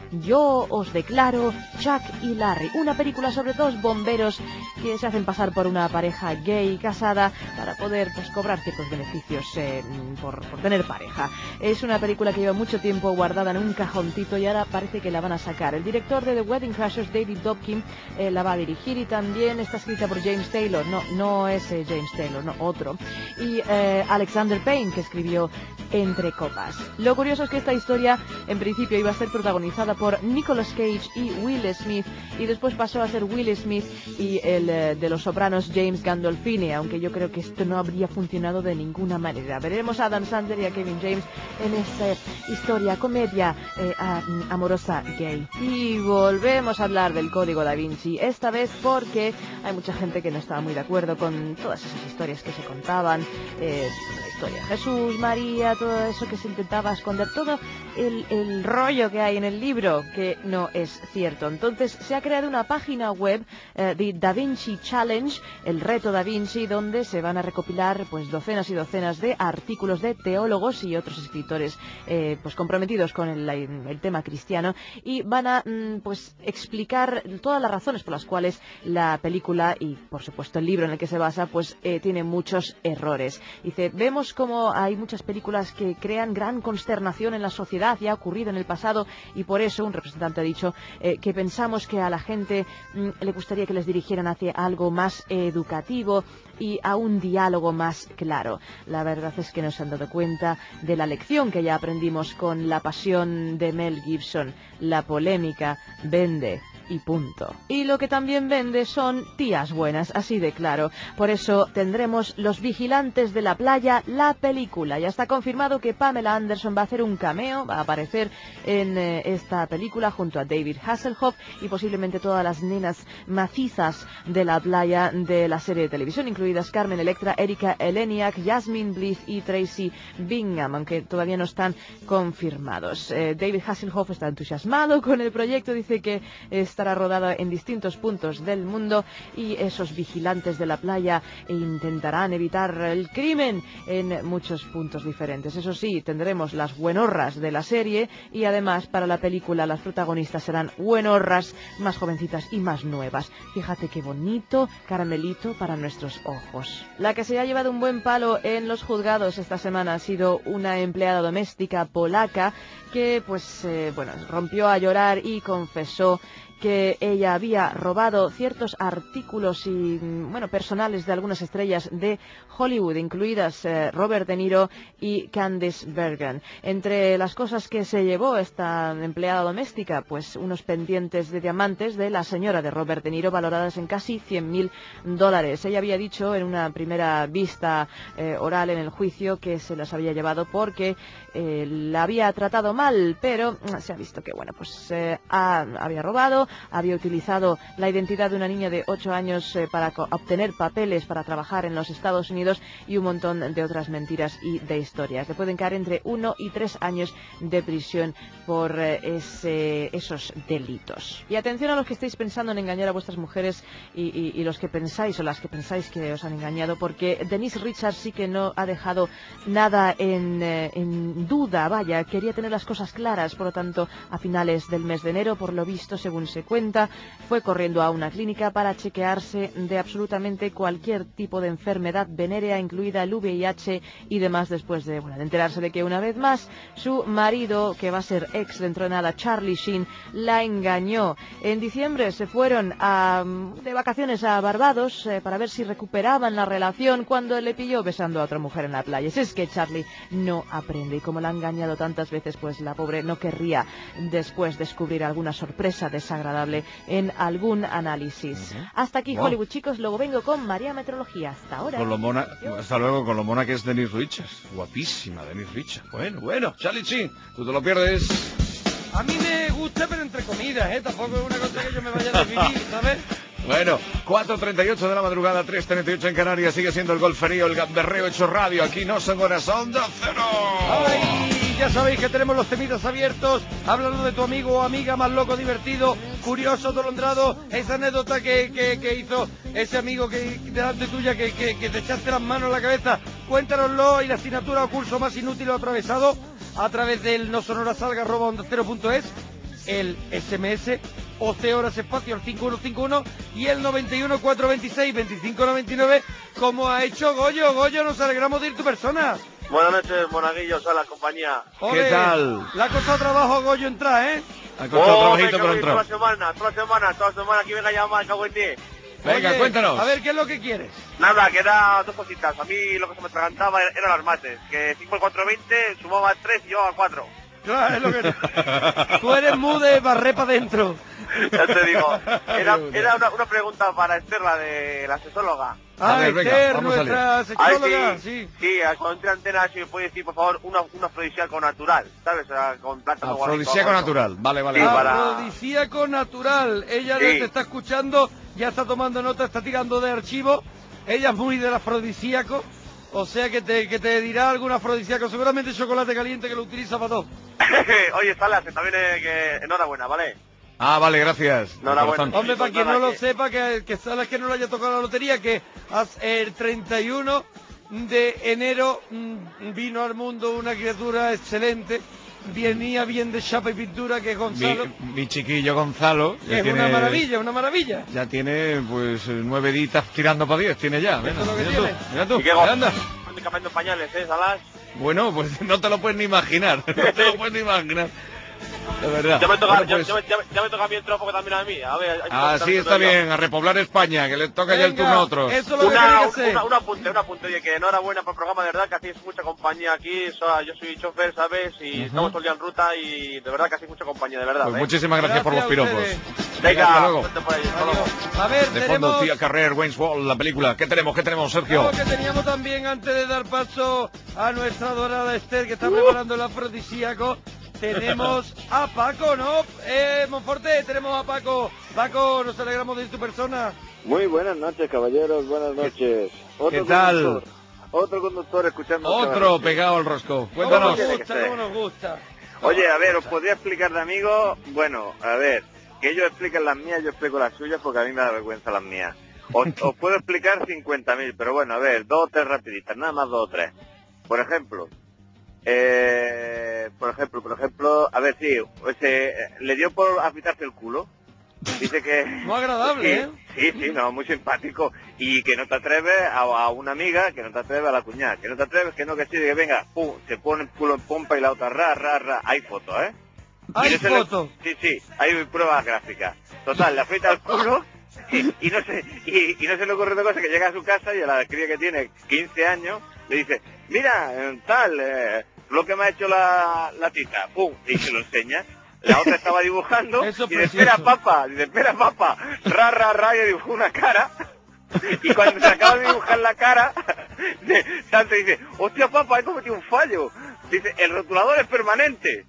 E: yo os declaro Chuck y Larry, una película sobre dos bomberos que se hacen pasar por una pareja gay casada para poder pues cobrar ciertos beneficios eh, por, por tener pareja. Es una película que lleva mucho tiempo guardada en un cajoncito y ahora parece que la van a sacar. El director de The Wedding Crashers, David Dobkin, eh, la va a dirigir y también está escrita por James Taylor, no, no es eh, James Taylor, no, otro, y eh, Alexander Payne, que escribió Entre Copas. Lo curioso es que esta historia en principio iba a ser protagonizada por Nicolas Cage y Will Smith y después pasó a ser Will Smith y el eh, de Los Sopranos James Gandolfini, aunque yo creo que esto no habría funcionado de ninguna manera. Veremos a Adam Sandler y a Kevin James en esta historia, comedia eh, amorosa gay. Y volvemos a hablar del Código Da Vinci, esta vez porque hay mucha gente que no estaba muy de acuerdo con todas esas historias que se contaban, eh, la historia de Jesús, María, todo eso que se intentaba esconder, todo el, el rollo que hay en el libro, que no es cierto. Entonces se ha creado una página web eh, de Da Vinci Challenge, el reto Da Vinci, donde se van a recopilar pues docenas y docenas de artículos de teólogos y otros escritores eh, pues comprometidos con el, el tema cristiano y van a mm, pues explicar todas las razones por las cuales la película y por supuesto el libro en el que se basa pues eh, tiene muchos errores. Dice, vemos como hay muchas películas que crean gran consternación en la sociedad, ya ha ocurrido en el pasado y por eso un representante ha dicho eh, que pensamos que a la gente mm, le gustaría que les dirigieran hacia algo más educativo y a un diálogo más claro. La verdad es que no se han dado cuenta de la lección que ya aprendimos con La Pasión de Mel Gibson. La polémica vende. y punto. Y lo que también vende son tías buenas, así de claro. Por eso tendremos Los Vigilantes de la Playa, la película. Ya está confirmado que Pamela Anderson va a hacer un cameo, va a aparecer en eh, esta película junto a David Hasselhoff y posiblemente todas las nenas macizas de la playa de la serie de televisión, incluidas Carmen Electra, Erika Eleniak, Jasmine Bliss y Tracy Bingham, aunque todavía no están confirmados. Eh, David Hasselhoff está entusiasmado con el proyecto, dice que estará rodado en distintos puntos del mundo y esos vigilantes de la playa intentarán evitar el crimen en muchos puntos diferentes. Eso sí, tendremos las buenorras de la serie y además para la película las protagonistas serán buenorras, más jovencitas y más nuevas. Fíjate qué bonito caramelito para nuestros ojos. La que se ha llevado un buen palo en los juzgados esta semana ha sido una empleada doméstica polaca que pues eh, bueno rompió a llorar y confesó que ella había robado ciertos artículos y bueno personales de algunas estrellas de Hollywood, incluidas eh, Robert De Niro y Candice Bergen. Entre las cosas que se llevó esta empleada doméstica, pues unos pendientes de diamantes de la señora de Robert De Niro valoradas en casi cien mil dólares. Ella había dicho en una primera vista eh, oral en el juicio que se las había llevado porque eh, la había tratado mal, pero se ha visto que bueno pues eh, ha, había robado, había utilizado la identidad de una niña de ocho años eh, para obtener papeles para trabajar en los Estados Unidos y un montón de otras mentiras y de historias. Le pueden caer entre uno y tres años de prisión por eh, ese, esos delitos. Y atención a los que estáis pensando en engañar a vuestras mujeres y, y, y los que pensáis o las que pensáis que os han engañado, porque Denise Richards sí que no ha dejado nada en, eh, en duda, vaya, quería tener las cosas claras, por lo tanto, a finales del mes de enero, por lo visto, según se cuenta, fue corriendo a una clínica para chequearse de absolutamente cualquier tipo de enfermedad venérea, incluida el V I H y demás, después de, bueno, de enterarse de que una vez más su marido, que va a ser ex dentro de nada, Charlie Sheen, la engañó. En diciembre se fueron a, de vacaciones a Barbados eh, para ver si recuperaban la relación cuando le pilló besando a otra mujer en la playa. Si es que Charlie no aprende y como la ha engañado tantas veces, pues la pobre no querría después descubrir alguna sorpresa desagradable en algún análisis. Uh-huh. Hasta aquí, wow. Hollywood, chicos. Luego vengo con María Meteorología. Hasta ahora.
A: Con lo mona, hasta luego con lo mona que es Denise Richards. Guapísima Denise Richards. Bueno, bueno. Charlie Sheen, tú te lo pierdes.
C: A mí me gusta, pero entre comidas, ¿eh? Tampoco es una cosa que yo me vaya a desvivir, ¿sabes?
A: Bueno, cuatro treinta y ocho de la madrugada, tres treinta y ocho en Canarias. Sigue siendo el golferío, el gamberreo hecho radio. Aquí no son horas, onda cero.
C: Ay, ya sabéis que tenemos los temitas abiertos. Háblanos de tu amigo o amiga más loco, divertido, curioso, atolondrado. Esa anécdota que, que, que hizo ese amigo que delante tuya que, que, que te echaste las manos en la cabeza. Cuéntanoslo y la asignatura o curso más inútil o atravesado a través del no sonoras alga arroba onda cero punto es, el S M S o C horas espacio al cinco uno cinco uno y el noventa y uno cuatrocientos veintiséis veinticinco noventa y nueve, como ha hecho Goyo. Goyo, nos alegramos de ir tu persona.
J: Buenas noches, monaguillos, a la compañía.
C: Ole,
A: ¿qué tal?
C: Le ha costado trabajo a Goyo entrar, ¿eh?
A: Ha costado
J: oh,
A: trabajito, pero entró.
J: Toda la semana, toda la semana, toda la semana aquí venga a llamar, cago en ti.
A: Venga,
C: Oye,
A: cuéntanos.
C: A ver, ¿qué es lo que quieres?
J: Nada, que era dos cositas. A mí lo que se me atragantaba eran las mates. Que cinco y cuatro, veinte, sumaba tres y llevaba cuatro.
C: Claro, es lo que... Tú eres mude, barré para adentro.
J: Ya te digo. Era, era una, una pregunta para Esther, la de la sexóloga.
C: Ah,
A: ver, venga,
C: Esther,
A: vamos a
C: nuestra sexóloga, sí.
J: Sí, sí, con entre antenas, si me puede decir, por favor, una, un afrodisíaco natural, ¿sabes? O sea, con plátano.
A: Afrodisíaco natural, vale, vale.
J: Sí,
A: vale.
J: para...
C: Afrodisíaco natural. Ella
J: Sí.
C: te está escuchando, ya está tomando nota, está tirando de archivo. Ella es muy del afrodisíaco, o sea que te, que te dirá algún afrodisíaco. Seguramente chocolate caliente, que lo utiliza para todo.
J: Oye, Salas, que también eh, que enhorabuena, ¿vale?
A: Ah, vale, gracias.
J: Enhorabuena.
C: Hombre, para
J: pues
C: quien
J: nada,
C: no lo
J: que-
C: sepa, que, que sabes que no le haya tocado la lotería, que as- el treinta y uno de enero mm, vino al mundo una criatura excelente, venía bien de chapa y pintura, que es Gonzalo.
A: Mi, mi chiquillo Gonzalo.
C: Que
A: ya
C: es
A: tiene,
C: una maravilla, una maravilla.
A: Ya tiene, pues, nueve ditas tirando para diez, tiene ya. Mira,
C: es lo que
A: mira
C: tiene.
A: tú, mira tú,
J: ¿Y qué
A: mira, anda.
J: Estoy cambiando pañales, ¿eh, Salas?
A: Bueno, pues no te lo puedes ni imaginar, no te lo puedes ni imaginar. De verdad.
J: Ya me toca,
A: Bueno,
J: ya-
A: pues-
J: ya, me- ya me- ya me toca a mí el trófogo también a mí. A ver, hay-
A: Así está bien, a repoblar España, que le toca ya el
C: Venga,
A: turno a otros.
C: eso es lo que
J: Una,
C: tiene que
J: un,
C: hacer.
J: una, un apunte, un apunte, oye, que enhorabuena por el programa, de verdad, que hacéis mucha compañía aquí, so- yo soy chofer, ¿sabes? Y
A: Ujú.
J: estamos todo el día en ruta y de verdad que hacéis mucha compañía, de verdad.
A: Pues
J: ¿eh?
A: muchísimas gracias, por los
C: Gracias a
A: piropos.
C: ustedes.
J: Venga,
A: hasta luego.
J: suerte por ahí, hasta luego.
C: A ver,
A: De
C: tenemos...
A: fondo, Tía Carrer, Wayne's World, la película. ¿Qué tenemos? ¿Qué tenemos, Sergio?
C: Claro que teníamos también, antes de dar paso a nuestra dorada Esther, que está preparando el afrodisíaco, tenemos a Paco, ¿no? Eh, Monforte, tenemos a Paco. Paco, nos alegramos de tu persona.
K: Muy buenas noches, caballeros, buenas noches.
A: ¿Qué tal?
K: Conductor, otro conductor escuchando.
A: Otro pegado al rosco.
C: ¿Cómo
A: Cuéntanos.
C: nos gusta? ¿Cómo nos gusta?
K: Oye, a ver, os podría explicar de amigo, bueno, a ver, que ellos expliquen las mías, yo explico las suyas porque a mí me da vergüenza las mías. Os, os puedo explicar cincuenta mil, pero bueno, a ver, dos o tres rapiditas, nada más dos o tres. Por ejemplo, eh, por ejemplo, por ejemplo, a ver, sí, pues, eh, le dio por afitarse el culo. Dice que...
C: Muy agradable, ¿eh?
K: Sí, sí, no, muy simpático. Y que no te atreves a, a una amiga, que no te atreves a la cuñada, que no te atreves, que no, que sí, que venga, pum, se pone el culo en pompa y la otra ra, ra, ra. Hay fotos, ¿eh?
C: Hay
K: Y no se le-
C: fotos.
K: Sí, sí, hay pruebas gráficas. Total, le afeita el culo y, y no se, y, y no se le ocurre otra cosa que llega a su casa y a la cría que tiene quince años le dice, mira, eh, tal, eh, lo que me ha hecho la, la tita, pum, y se lo enseña. La otra estaba dibujando
C: Eso es
K: y dice, espera,
C: precioso.
K: papá, dice, espera, papá, ra, ra, ra, y dibujó una cara. Y cuando se acaba de dibujar la cara, de, Santo dice, hostia, papá, he cometido un fallo. Dice, el rotulador es permanente.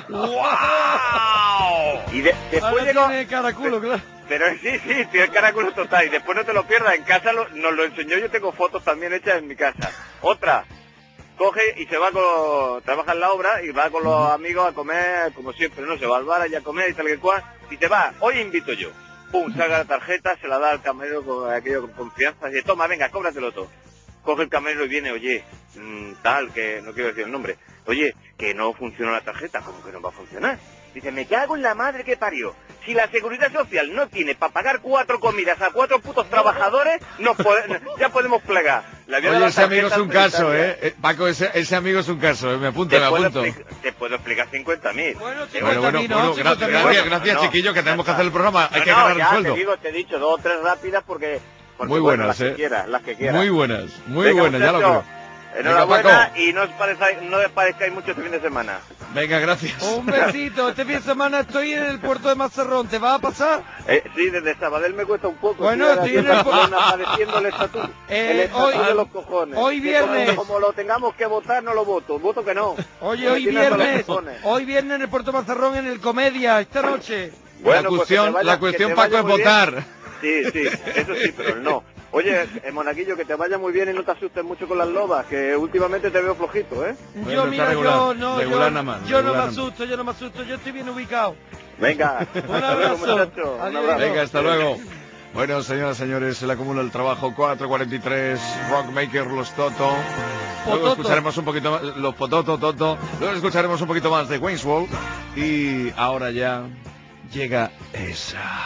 K: ¡Wow! Y de- después
C: Ahora
K: llegó...
C: tiene caraculo, claro.
K: Pero sí, sí, tiene el caraculo total. Y después no te lo pierdas, en casa lo- nos lo enseñó, yo tengo fotos también hechas en mi casa. Otra, coge y se va con... trabaja en la obra y va con los amigos a comer, como siempre, ¿no? Se va al bar allá a comer y tal que cual. Y te va, hoy invito yo. Pum, saca la tarjeta, se la da al camarero con aquello con confianza. Y dice, toma, venga, cóbratelo todo. Coge el camarero y viene, oye, mmm, tal, que no quiero decir el nombre. Oye, que no funciona la tarjeta, ¿cómo que no va a funcionar? Dice, me cago en la madre que parió. Si la Seguridad Social no tiene para pagar cuatro comidas a cuatro putos trabajadores, nos pode- ya podemos plegar. Le había
A: Oye,
K: dado la
A: ese amigo es
K: tarjeta
A: un caso,
K: autoritaria.
A: ¿eh? Eh, Paco, ese, ese amigo es un caso, ¿eh? Me apunto,
K: Te
A: me
K: puedo,
A: apunto.
K: expli- te puedo explicar cincuenta mil.
C: Bueno,
A: Bueno,
C: cincuenta
A: bueno,
C: mil,
A: bueno,
C: ¿no?
A: gra-
C: cincuenta mil.
A: gracias,
K: Bueno,
A: gracias,
K: no,
A: chiquillo, que
K: ya
A: tenemos que
K: está.
A: hacer el programa. Hay
K: No,
A: que
K: no,
A: ganar el
K: ya
A: sueldo.
K: te digo, te he dicho dos o tres rápidas porque... porque
A: Muy
K: bueno,
A: buenas,
K: las
A: ¿eh?
K: que quieras, las que quieras.
A: Muy buenas, muy
K: Venga,
A: buenas, ya lo
K: muchachos,
A: creo.
K: Enhorabuena
A: Venga, Paco.
K: y no os parezcáis, no os parezcáis mucho este fin de semana.
A: Venga, gracias.
C: Un besito. Este fin de semana estoy en el puerto de Mazarrón. ¿Te va a pasar?
K: Eh, sí, desde Sabadell me cuesta un poco.
C: Bueno,
K: estoy
C: estoy en el-
K: Barcelona padeciendo el estatut.
C: Eh,
K: el estatut
C: hoy-
K: de los cojones.
C: hoy
K: Que
C: viernes.
K: Como, como lo tengamos que votar, no lo voto. Voto que no.
C: Oye,
K: Me
C: hoy
K: tiene hasta los
C: viernes,
K: cojones.
C: hoy viernes en el Puerto Mazarrón en el Comedia, esta noche.
K: Bueno,
A: la
K: pues que te
A: cuestión,
K: vaya-
A: la
K: que
A: cuestión
K: te
A: Paco,
K: vaya
A: es
K: muy bien.
A: votar.
K: Sí, sí, eso sí, pero el no. Oye, eh, Monaguillo, que te vaya muy bien y no te asustes mucho con las lobas, que últimamente te veo flojito, ¿eh?
A: Bueno,
C: Yo,
A: está
C: mira,
A: regular,
C: yo no,
A: regular
C: yo,
A: nada más,
C: yo no me
A: regular nada más.
C: asusto, yo no me asusto, yo estoy bien ubicado.
K: Venga,
C: Un
K: hasta luego,
C: abrazo.
K: muchachos. Un
C: Adiós.
K: abrazo.
A: Venga, hasta luego. Bueno, señoras y señores, se le acumula el trabajo. cuatro cuarenta y tres, Rockmaker, Los Toto. Luego
C: Pototo.
A: escucharemos un poquito más, los Pototo, Toto. Luego escucharemos un poquito más de Wayne's World. Y ahora ya llega esa.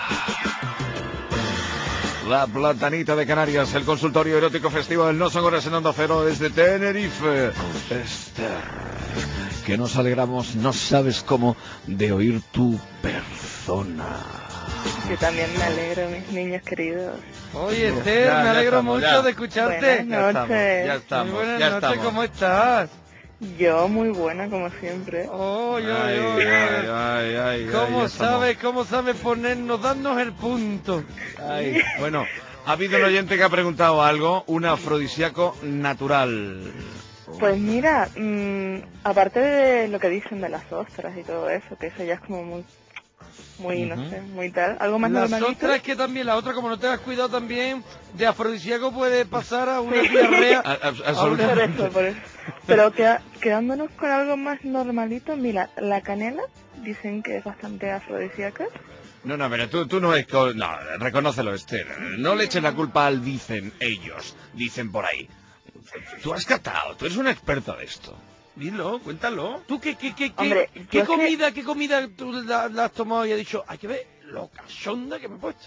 A: La Platanita de Canarias, el consultorio erótico festival No Son Horas en Onda Cero desde Tenerife. Esther, que nos alegramos, no sabes cómo, de oír tu persona.
L: Yo también me alegro, mis niños queridos.
C: Oye, Esther,
A: Ya,
C: me
A: ya
C: alegro
A: estamos,
C: mucho
A: ya.
C: de escucharte.
L: Buenas
A: Ya
L: noches.
A: estamos, ya
C: Muy
A: estamos,
C: buenas
A: ya
C: noches,
A: estamos.
C: ¿cómo estás?
L: Yo muy buena, como siempre.
C: Oy, oy,
A: Ay,
C: oy,
A: ay,
C: oy.
A: ay, ay,
C: ¿Cómo
A: ya estamos.
C: sabe, cómo sabe ponernos, darnos el punto?
A: Ay, bueno, ha habido un oyente que ha preguntado algo, un afrodisíaco natural.
L: Pues mira, mm, aparte de lo que dicen de las ostras y todo eso, que eso ya es como muy, muy, no
A: Ujú.
L: sé, muy tal, algo más
C: Las
L: normalito.
C: ostras que también, la otra, como no te has cuidado también, de afrodisíaco puede pasar a una diarrea.
A: A- a-
C: a una-
A: absolutamente.
L: Por eso, por eso. Pero queda- quedándonos con algo más normalito, mira, la canela dicen que es bastante afrodisíaca.
A: No, no, pero tú, tú no es... co- No, reconócelo, Esther. No le eches la culpa al dicen ellos, dicen por ahí. Tú has catado, tú eres un experto de esto.
C: Dilo, cuéntalo. ¿Tú qué, qué, qué, qué,
L: Hombre,
C: qué
L: yo es que-
C: comida, qué comida tú la, la has tomado y has dicho, hay que ver lo cachonda que me he puesto?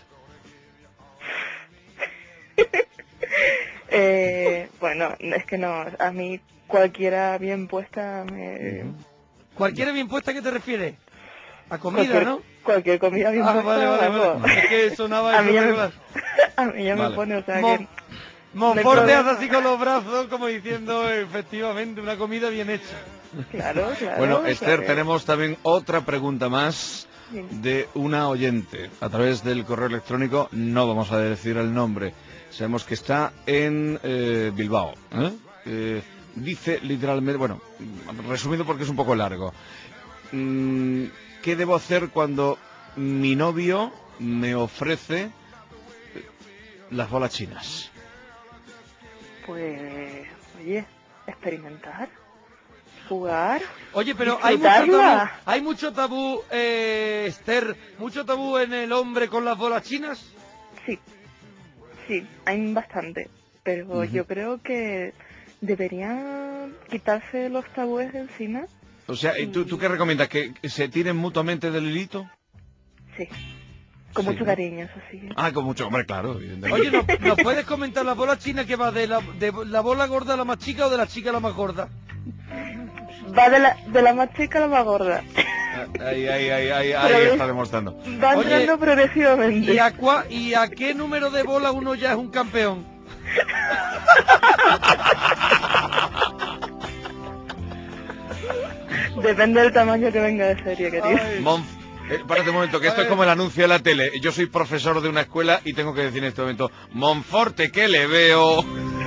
L: Eh, bueno, es que no, a mí cualquiera bien puesta me...
C: ¿Cualquiera bien puesta, qué te refieres? A comida,
L: cualquier,
C: ¿no?
L: Cualquier comida bien
C: Ah,
L: puesta,
C: vale, vale,
L: vamos.
C: vale. Es que sonaba
L: A
C: eso
L: mí ya me-
C: regular.
L: A mí ya me
C: Vale.
L: pone, o sea
C: Mon-
L: que...
C: Monforte
L: no hay
C: hace
L: problema.
C: así con los brazos como diciendo, efectivamente, una comida bien hecha.
L: Claro, claro.
A: Bueno, Esther,
L: claro.
A: tenemos también otra pregunta más
L: Dime.
A: de una oyente a través del correo electrónico. No vamos a decir el nombre. Sabemos que está en eh, Bilbao. ¿eh? Eh, dice literalmente, bueno, resumido porque es un poco largo. Mm, ¿Qué debo hacer cuando mi novio me ofrece las bolas chinas?
L: Pues, oye, experimentar, jugar,
C: Oye, pero hay mucho
L: disfrutarla.
C: tabú, hay mucho tabú, eh, Esther, mucho tabú en el hombre con las bolas chinas.
L: Sí, sí, hay bastante, pero
A: Ujú.
L: yo creo que deberían quitarse los tabúes de encima.
A: O sea, ¿y tú, tú qué recomiendas? ¿Que se tiren mutuamente del hilito?
L: Sí, con
A: Sí,
L: mucho
A: ¿no?
L: cariño, eso sí.
A: Ah, con mucho, hombre, claro, evidentemente.
C: Oye, ¿nos, nos puedes comentar la bola china que va de la, de la bola gorda a la más chica o de la chica a la más gorda?
L: Va de la, de la más chica a la más gorda.
A: Ahí, ahí, ahí, ahí,
L: Pero
A: ahí
L: es-
A: está demostrando.
L: Va
C: Oye,
L: entrando progresivamente.
C: ¿Y a, cua- ¿Y a qué número de bola uno ya es un campeón?
L: Depende del tamaño que venga de serie, querido.
C: Ay.
A: Monf, eh, párate un momento, que esto es como el anuncio de la tele. Yo soy profesor de una escuela y tengo que decir en este momento, Monforte, que le veo.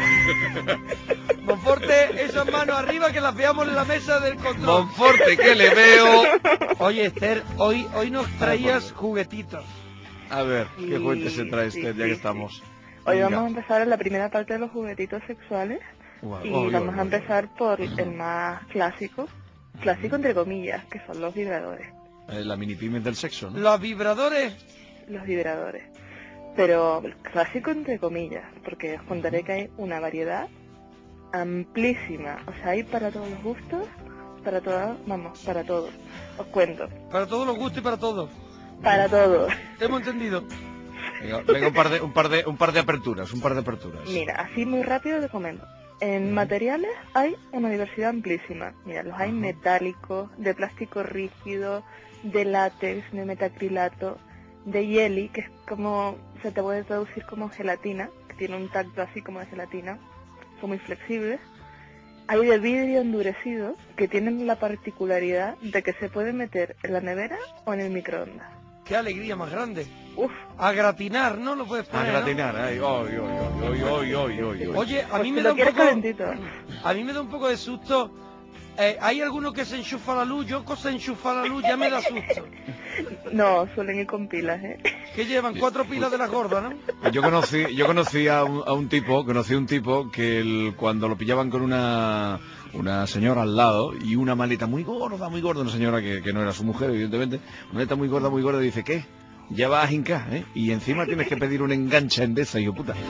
C: Monforte, esas manos arriba que las veamos en la mesa del control.
A: Monforte, que le veo.
C: Oye, Esther, hoy, hoy nos traías juguetitos.
A: A ver, ¿qué
L: Sí,
A: juguete se trae
L: sí,
A: Esther, ya
L: sí,
A: que estamos?
L: Hoy
A: Venga.
L: vamos a empezar en la primera parte de los juguetitos sexuales.
A: Guau,
L: Y
A: guau,
L: vamos
A: guau,
L: a
A: guau.
L: empezar por el más clásico, clásico entre comillas, que son los vibradores.
A: Eh, la mini pyme del sexo, ¿no?
C: Los vibradores.
L: Los vibradores. Pero clásico entre comillas, porque os contaré que hay una variedad amplísima. O sea, hay para todos los gustos, para todas, vamos, para todos. Os cuento.
C: Para todos los gustos y para todos.
L: Para todos.
C: Hemos entendido.
A: Venga, venga, un par de, un par de, un par de aperturas, un par de aperturas.
L: Mira, así muy rápido te comento. En materiales hay una diversidad amplísima. Mira, los hay metálicos, de plástico rígido, de látex, de metacrilato, de jelly, que es como, se te puede traducir como gelatina, que tiene un tacto así como de gelatina. Son muy flexibles. Hay de vidrio endurecido, que tienen la particularidad de que se puede meter en la nevera o en el microondas.
C: Qué alegría más grande.
L: Uf,
C: A gratinar, ¿no? Lo puedes
A: A
C: poner, ¿no?
A: gratinar, ay, oy, oy, oy, oy, oy, oy, oy.
C: Oye, a
L: pues
C: mí
L: si
C: me
L: lo
C: da un
L: quieres
C: poco...
L: calentito.
C: A mí me da un poco de susto. Eh, hay alguno que se enchufa la luz. Yo cosa enchufa la luz ya me da susto.
L: No, suelen ir con pilas, ¿eh?
C: Que llevan cuatro pilas de las gordas, ¿no?
A: Yo conocí, yo conocí a un, a un tipo, conocí a un tipo que el- cuando lo pillaban con una, una señora al lado y una maleta muy gorda, muy gorda, una señora que, que no era su mujer, evidentemente, una maleta muy gorda, muy gorda, dice, ¿qué? Ya vas a hincar, ¿eh? Y encima tienes que pedir un enganche en esa, hijo puta.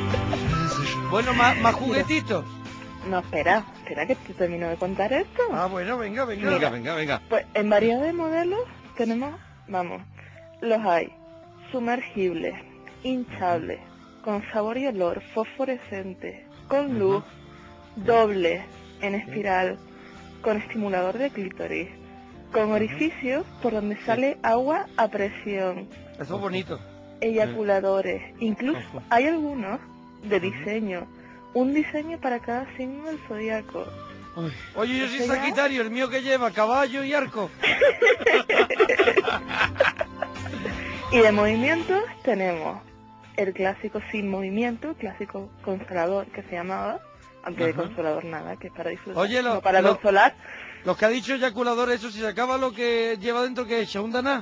C: Bueno, más, más juguetitos.
L: No, espera, espera que te termino de contar esto.
C: Ah, bueno, venga, venga.
A: Venga, venga, venga.
L: Pues en variedad de modelos tenemos, vamos, los hay sumergibles, hinchables, con sabor y olor, fosforescentes, con luz, dobles, en espiral, con estimulador de clítoris, con orificios por donde sale agua a presión,
C: Eso es bonito.
L: eyaculadores, incluso hay algunos de diseño, un diseño para cada signo del zodiaco.
C: Oye, yo soy
L: Eso ya-
C: Sagitario, el mío que lleva caballo y arco.
L: Y de movimientos tenemos el clásico sin movimiento, clásico consolador que se llamaba, aunque de
C: Ajá.
L: consolador nada, que es para disfrutar,
C: Oye, lo-
L: no para
C: lo-
L: consolar.
C: Los que ha dicho eyaculador, eso si se acaba lo que lleva dentro, que echa un daná.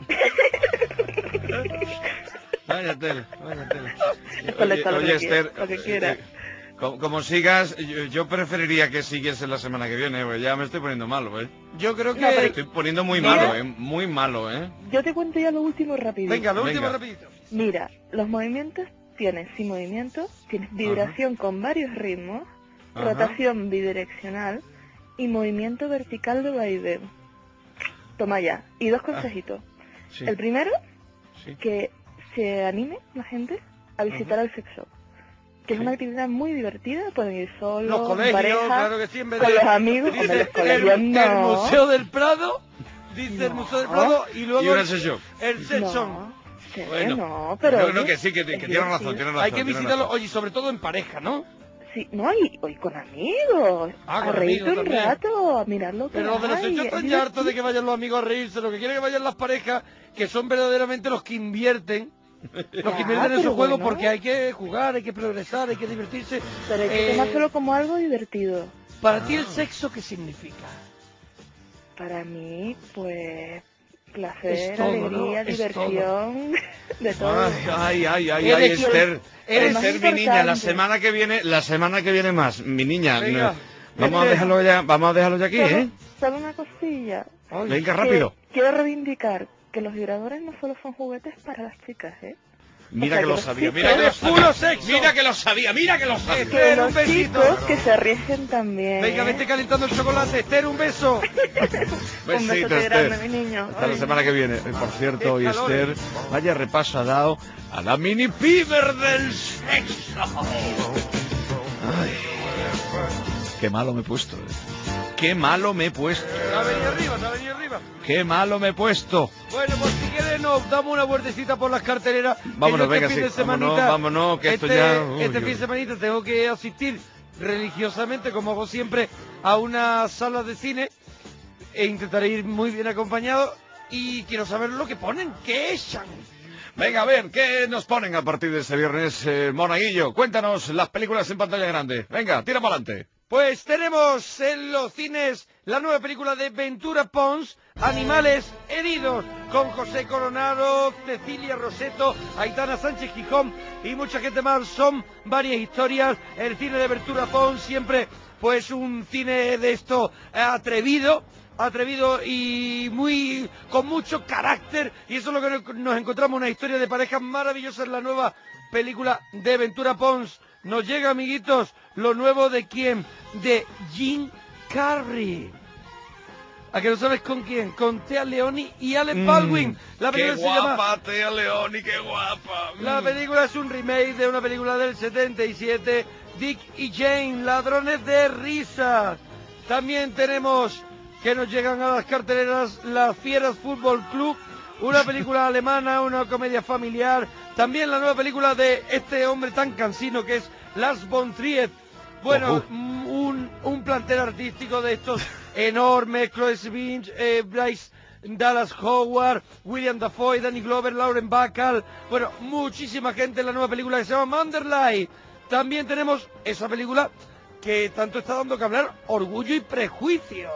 C: Vaya tela, vaya tela.
L: Esto le
A: Oye,
L: está lo
A: oye,
L: que quiera,
A: Esther,
L: lo que
A: eh,
L: quiera.
A: eh, como, como sigas, yo, yo preferiría que siguiese la semana que viene, porque ya me estoy poniendo malo, ¿eh?
C: Yo creo que...
L: No, pero-
A: Me estoy poniendo muy
L: Mira.
A: malo, ¿eh? Muy malo, ¿eh?
L: Yo te cuento ya lo último rapidito.
C: Venga, lo
A: Venga.
C: último rapidito.
L: Mira, los movimientos tienes sin movimiento, tienes vibración con varios ritmos,
A: Ajá.
L: rotación bidireccional y movimiento vertical de vaivén. Toma ya. Y dos consejitos.
A: Sí.
L: El primero,
A: Sí.
L: que se anime la gente a visitar el sex shop, que es una actividad muy divertida, pueden ir solos,
C: Los
L: en
C: colegios,
L: pareja,
C: claro que sí, en vez
L: con
C: de...
L: los amigos,
C: Dice,
L: hombre, los
C: el,
L: colegios
C: el
L: no.
C: Museo del Prado dice el Museo del Prado, y luego
A: Y una
C: el-
A: sesión.
C: el Sexon.
L: No, sí,
A: Bueno,
L: no, pero
A: no, no,
L: oye,
A: que sí, que, que
L: es
A: tienes razón,
L: divertido.
A: tienes razón.
C: Hay que
A: tienes
C: visitarlo,
A: razón.
C: oye, sobre todo en pareja, ¿no?
L: Sí, no, y, y con amigos.
C: Ah,
L: a
C: con
L: reírte
C: amigos
L: un
C: también.
L: rato, a mirar lo que
C: Pero los de los
L: hay,
C: hechos
L: es
C: están ya hartos de que
L: divertido.
C: vayan los amigos a reírse, lo que quieren que vayan las parejas, que son verdaderamente los que invierten, los que
L: Ya,
C: invierten en
L: pero
C: esos juegos,
L: bueno.
C: porque hay que jugar, hay que progresar, hay que divertirse.
L: Pero hay que
C: Eh,
L: tomárselo como algo divertido.
C: Para ti el sexo, ¿qué significa?
L: Para mí, pues, placer,
C: Es todo, ¿no?
L: alegría,
C: Es
L: diversión, de todo.
A: Ay, ay, ay, ay,
C: Eres
A: ay,
C: el-
A: Esther.
C: eres
A: Esther,
L: más
A: mi niña, la
L: importante.
A: semana que viene, la semana que viene más, mi niña.
C: Venga,
A: no- vamos a
C: Esther.
A: dejarlo ya, vamos a dejarlo ya aquí,
L: ¿Sabe,
A: ¿eh?
L: sabe una cosilla?
C: Ay,
A: Venga,
L: Que
A: rápido.
L: quiero reivindicar que los vibradores no solo son juguetes para las chicas, ¿eh?
A: Mira
L: sea,
A: que
L: que
A: lo
L: los
A: sabía,
L: chicos-
A: mira que lo
C: Eres
A: sabía.
C: puro sexo.
A: Mira que lo sabía, mira que lo sabía.
C: Esther,
L: Que
C: un
L: los
C: besito.
L: chicos que se arriesguen también.
C: Venga,
L: ¿eh?
C: vete calentando el chocolate. Esther, un beso.
L: Un
A: Besito,
L: besote
A: Esther.
L: grande, mi niño.
A: Hasta la semana que viene. Eh, Por cierto, hoy
C: qué calores.
A: Esther, vaya repaso ha dado a la mini piber del sexo. Ay, qué malo me he puesto. eh. Qué malo me he puesto.
C: Te ha venido arriba, te ha venido arriba.
A: Qué malo me he puesto.
C: Bueno, pues si quieres nos damos una vueltecita por las carteleras. que
A: Vámonos,
C: yo este
A: venga,
C: fin
A: sí.
C: de
A: Vámonos,
C: semanita-
A: vámonos, que esto
C: este,
A: ya- uy,
C: este
A: uy.
C: fin de semanita tengo que asistir religiosamente, como hago siempre, a una sala de cine e intentaré ir muy bien acompañado y quiero saber lo que ponen, qué echan.
A: Venga, a ver, ¿qué nos ponen a partir de este viernes, eh, Monaguillo? Cuéntanos las películas en pantalla grande. Venga, tira para adelante.
C: Pues tenemos en los cines la nueva película de Ventura Pons, Animales Heridos, con José Coronado, Cecilia Roseto, Aitana Sánchez Gijón y mucha gente más. Son varias historias. El cine de Ventura Pons siempre, pues un cine de esto eh, atrevido, atrevido y muy con mucho carácter, y eso es lo que nos- nos encontramos, una historia de pareja maravillosa en la nueva película de Ventura Pons. Nos llega, amiguitos, lo nuevo de quién, de Jim Carrey. ¿A que no sabes con quién? Con Tea Leoni y Alec
A: Mm,
C: Baldwin. La
A: qué
C: película se llama
A: guapa, Tea Leoni, qué guapa.
C: La
A: Mm.
C: película es un remake de una película del setenta y siete, Dick y Jane, ladrones de risas. También tenemos que nos llegan a las carteleras Las Fieras Fútbol Club, una película alemana, una comedia familiar. También la nueva película de este hombre tan cansino que es Lars von Trier. Bueno,
A: Ojo.
C: mm, un, un plantel artístico de estos enormes, Chloe Sevigny, eh, Bryce Dallas Howard, William Dafoe, Danny Glover, Lauren Bacall. Bueno, muchísima gente en la nueva película que se llama Manderley. También tenemos esa película que tanto está dando que hablar, Orgullo y Prejuicio.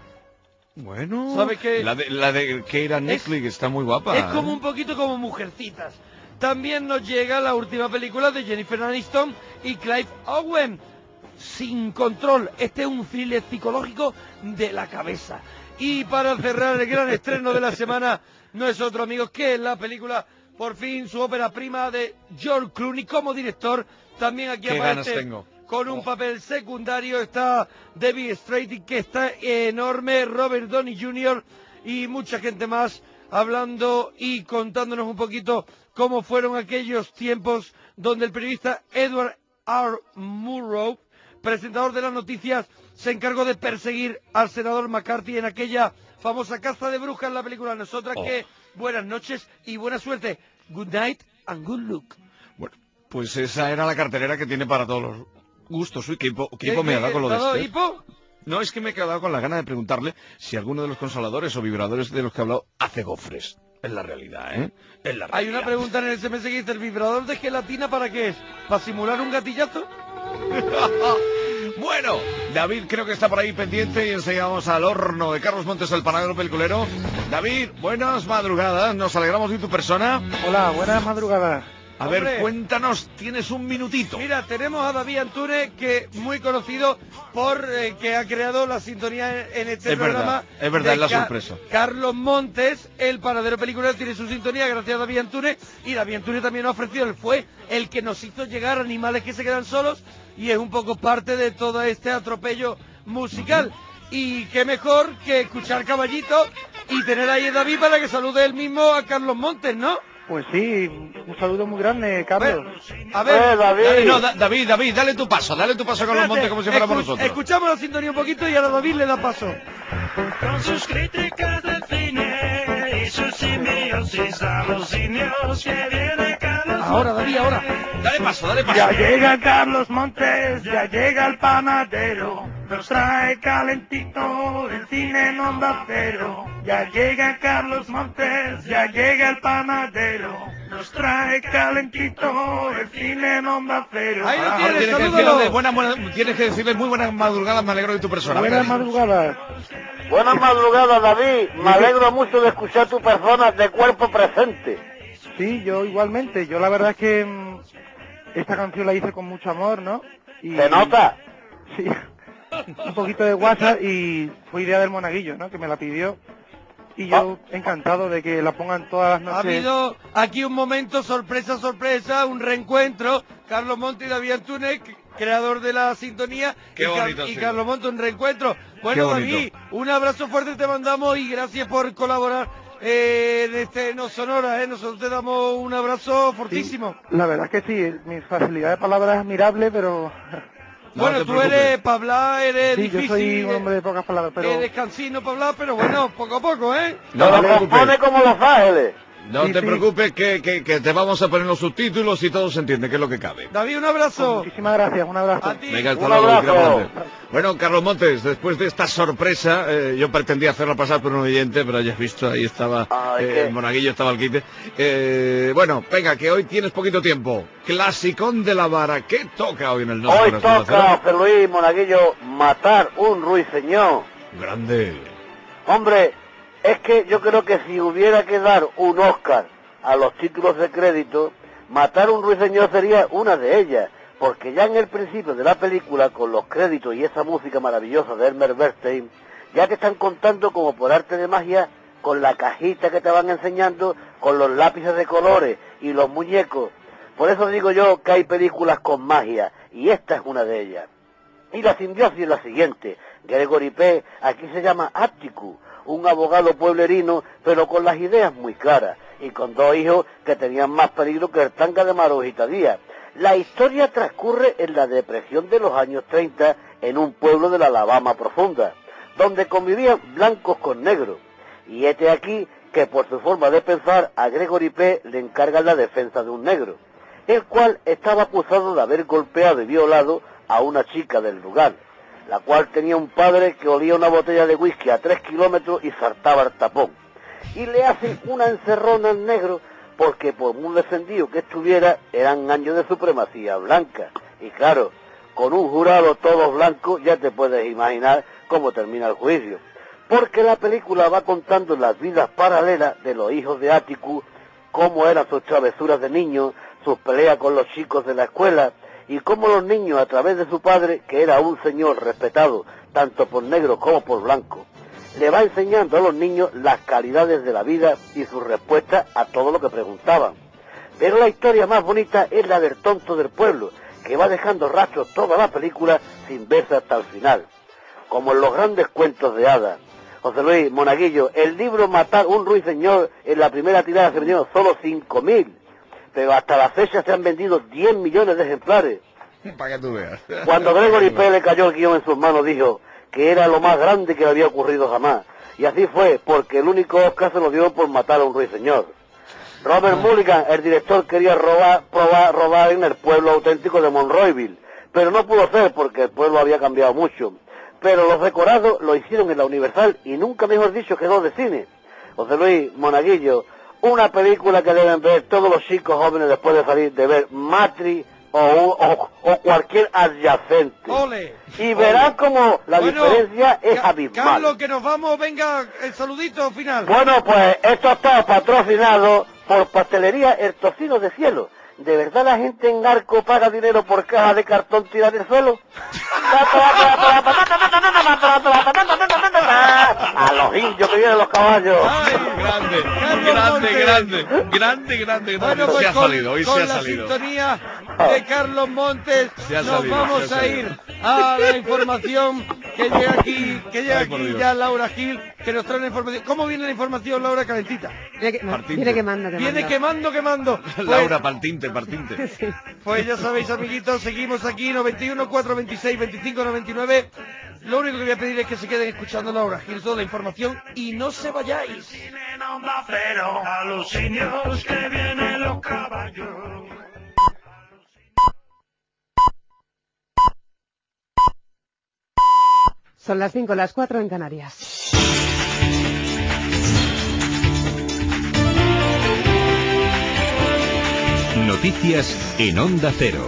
A: Bueno,
C: ¿Sabe qué?
A: La de, la de Keira Knightley, que está muy guapa.
C: Es como
A: ¿eh?
C: un poquito como Mujercitas. También nos llega la última película de Jennifer Aniston y Clive Owen, Sin Control. Este es un thriller psicológico de la cabeza. Y para cerrar el gran estreno de la semana, no es otro, amigos, que la película, por fin, su ópera prima de George Clooney como director. También aquí
A: Qué ganas
C: aparece
A: tengo.
C: con un papel secundario. Está Debbie Stratton, que está enorme, Robert Downey junior y mucha gente más hablando y contándonos un poquito cómo fueron aquellos tiempos donde el periodista Edward R. Murrow, presentador de las noticias, se encargó de perseguir al senador McCarthy en aquella famosa caza de brujas en la película. Nosotras
A: Oh.
C: que buenas noches y buena suerte. Good night and good luck.
A: Bueno, pues esa era la cartelera que tiene para todos los gustos. Uy, qué hipo, qué hipo
C: ¿Qué-
A: me ha
C: qué-
A: dado con lo
C: te
A: de
C: ha dado
A: Esther.
C: hipo?
A: No, es que me he quedado con la gana de preguntarle si alguno de los consoladores o vibradores de los que he hablado hace gofres. En la realidad, ¿eh? En la realidad.
C: Hay una pregunta en el S M S que dice, ¿el vibrador de gelatina para qué es? ¿Para simular un gatillazo?
A: Bueno, David creo que está por ahí pendiente y enseguida vamos al horno de Carlos Montes, el panadero peliculero. David, buenas madrugadas, nos alegramos de tu persona.
M: Hola, buenas madrugadas.
A: A
C: Hombre.
A: ver, cuéntanos, tienes un minutito.
C: Mira, tenemos a David Antúnez, que muy conocido por eh, que ha creado la sintonía en, en este
A: Es
C: programa.
A: verdad, es verdad,
C: de
A: es la
C: Ca-
A: sorpresa.
C: Carlos Montes, el panadero peliculero, tiene su sintonía gracias a David Antúnez. Y David Antúnez también nos ha ofrecido, él fue el que nos hizo llegar Animales que se quedan solos. Y es un poco parte de todo este atropello musical. Y qué mejor que escuchar Caballito y tener ahí a David para que salude él mismo a Carlos Montes, ¿no?
M: Pues sí, un saludo muy grande, Carlos.
C: A ver,
A: Dale, no, da- David, David, dale tu paso, dale tu paso con los
C: Espérate,
A: montes como si fuéramos
C: escu-
A: nosotros.
C: Escuchamos la sintonía un poquito y ahora David le da paso.
D: Con sus críticas de cine niños y salucinios que viene Carlos
C: Ahora, David, ahora.
A: Dale paso, dale paso.
M: Ya llega Carlos Montes, ya llega el panadero, nos trae calentito el cine en Onda Cero. Ya llega Carlos Montes, ya llega el panadero, nos trae calentito el cine en Onda Cero.
C: Ahí lo
A: Ahora
C: tienes,
A: tienes que,
C: salúdalo.
A: decirle buena, buena- tienes que decirle muy buenas madrugadas, me alegro de tu persona.
M: Buenas
A: Venga,
M: madrugadas.
N: Buenas madrugadas, David. Me alegro mucho de escuchar tu persona de cuerpo presente.
M: Sí, yo igualmente. Yo la verdad es que mm, esta canción la hice con mucho amor, ¿no? Y,
N: ¿Se nota?
M: Sí. Un poquito de WhatsApp y fue idea del Monaguillo, ¿no? Que me la pidió. Y yo encantado de que la pongan todas las
C: Ha
M: noches.
C: habido aquí un momento, sorpresa, sorpresa, un reencuentro. Carlos Monte y David Antúnez, creador de la sintonía.
A: Qué
C: y, Car-
A: bonito ha
C: y
A: sido.
C: Carlos Monte, un reencuentro. Bueno,
A: Qué bonito.
C: David, un abrazo fuerte te mandamos y gracias por colaborar eh, en este No Sonora. ¿eh? Nosotros te damos un abrazo fortísimo.
M: La verdad es que sí, mi facilidad de palabras es admirable, pero...
A: No
C: bueno,
A: te
C: tú
A: preocupes.
C: eres para hablar, eres
M: Sí,
C: difícil.
M: yo soy un hombre de pocas palabras, pero...
C: Eres cansino para hablar, pero bueno, poco a poco, ¿eh?
A: No
N: Pero
A: te
N: compone
A: preocupes.
N: como Los Ángeles.
A: No
M: Sí,
A: te
M: sí.
A: preocupes que, que, que te vamos a poner los subtítulos y todo se entiende, que es lo que cabe.
C: David, un abrazo.
M: Muchísimas gracias, un abrazo.
C: A ti.
A: Venga, hasta
N: Un
A: luego,
N: abrazo.
A: Carlos Montes. Bueno, Carlos Montes, después de esta sorpresa, eh, yo pretendía hacerlo pasar por un oyente, pero ya has visto, ahí estaba,
N: Ay,
A: eh,
N: qué-
A: el monaguillo estaba al quite. Eh, bueno, venga, que hoy tienes poquito tiempo. Clasicón de la vara, ¿qué toca hoy en el No
N: Hoy
A: Sonoras de Onda
N: toca, José Luis Monaguillo, matar un ruiseñor.
A: Cero? Grande.
N: Hombre, es que yo creo que si hubiera que dar un Oscar a los títulos de crédito, matar un ruiseñor sería una de ellas, porque ya en el principio de la película, con los créditos y esa música maravillosa de Elmer Bernstein, ya te están contando como por arte de magia, con la cajita que te van enseñando, con los lápices de colores y los muñecos. Por eso digo yo que hay películas con magia, y esta es una de ellas. Y la simbiosis es la siguiente. Gregory Peck aquí se llama Atticus, un abogado pueblerino, pero con las ideas muy claras, y con dos hijos que tenían más peligro que el tanga de Marujita Díaz. La historia transcurre en la depresión de los años treinta, en un pueblo de la Alabama profunda, donde convivían blancos con negros. Y este aquí que por su forma de pensar a Gregory Peck le encargan la defensa de un negro, el cual estaba acusado de haber golpeado y violado a una chica del lugar, la cual tenía un padre que olía una botella de whisky a tres kilómetros y saltaba el tapón. Y le hacen una encerrona al negro porque por muy defendido que estuviera, eran años de supremacía blanca. Y claro, con un jurado todos blancos, ya te puedes imaginar cómo termina el juicio. Porque la película va contando las vidas paralelas de los hijos de Atticus, cómo eran sus travesuras de niños, sus peleas con los chicos de la escuela, y cómo los niños, a través de su padre, que era un señor respetado tanto por negros como por blancos, le va enseñando a los niños las calidades de la vida y sus respuestas a todo lo que preguntaban. Pero la historia más bonita es la del tonto del pueblo, que va dejando rastros toda la película sin verse hasta el final. Como en los grandes cuentos de hadas. José Luis Monaguillo, el libro Matar un ruiseñor, en la primera tirada se vendieron solo cinco mil, pero hasta la fecha se han vendido diez millones de ejemplares.
A: Para que tú veas.
N: Cuando Gregory Peck le cayó el guión en sus manos, dijo que era lo más grande que le había ocurrido jamás. Y así fue, porque el único Oscar se lo dio por matar a un ruiseñor. Robert Mulligan, el director, quería robar, probar, robar en el pueblo auténtico de Monroeville, pero no pudo ser porque el pueblo había cambiado mucho. Pero los decorados lo hicieron en la Universal y nunca mejor dicho quedó de cine. José Luis Monaguillo, una película que deben ver todos los chicos jóvenes después de salir de ver Matrix o, o, o cualquier adyacente.
C: Ole.
N: Y verán como la
C: Bueno,
N: diferencia es
C: Ca-
N: abismal.
C: Carlos, que nos vamos, venga, el saludito final.
N: Bueno, pues esto está patrocinado por Pastelería El Tocino de Cielo. ¿De verdad la gente en Arco paga dinero por caja de cartón tirada del suelo? A los indios que vienen los caballos.
A: Grande,
C: Carlos
A: grande,
C: Montes.
A: grande, grande, grande,
C: Bueno,
A: grande.
C: pues
A: Se ha
C: con,
A: salido, hoy
C: con
A: se ha
C: la
A: salido.
C: sintonía de Carlos Montes
A: Se ha
C: nos
A: salido,
C: vamos
A: se ha
C: a
A: salido.
C: ir a la información que llega aquí, que llega
A: Ay, por
C: aquí
A: Dios.
C: ya Laura Gil, que nos trae la información. ¿Cómo viene la información, Laura, calentita?
O: Viene, que-
A: Partinte.
O: viene quemando, quemando.
C: Viene quemando, quemando. Pues,
A: Laura, partinte, partinte.
C: pues ya sabéis, amiguitos, seguimos aquí, noventa y uno, cuatro veintiséis, veinticinco noventa y nueve. Lo único que voy a pedir es que se queden escuchando Laura Gil, toda la información, y no se vayáis.
M: Onda Cero, a los indios que vienen los caballos.
O: Son las cinco, las cuatro en Canarias.
P: Noticias en Onda Cero.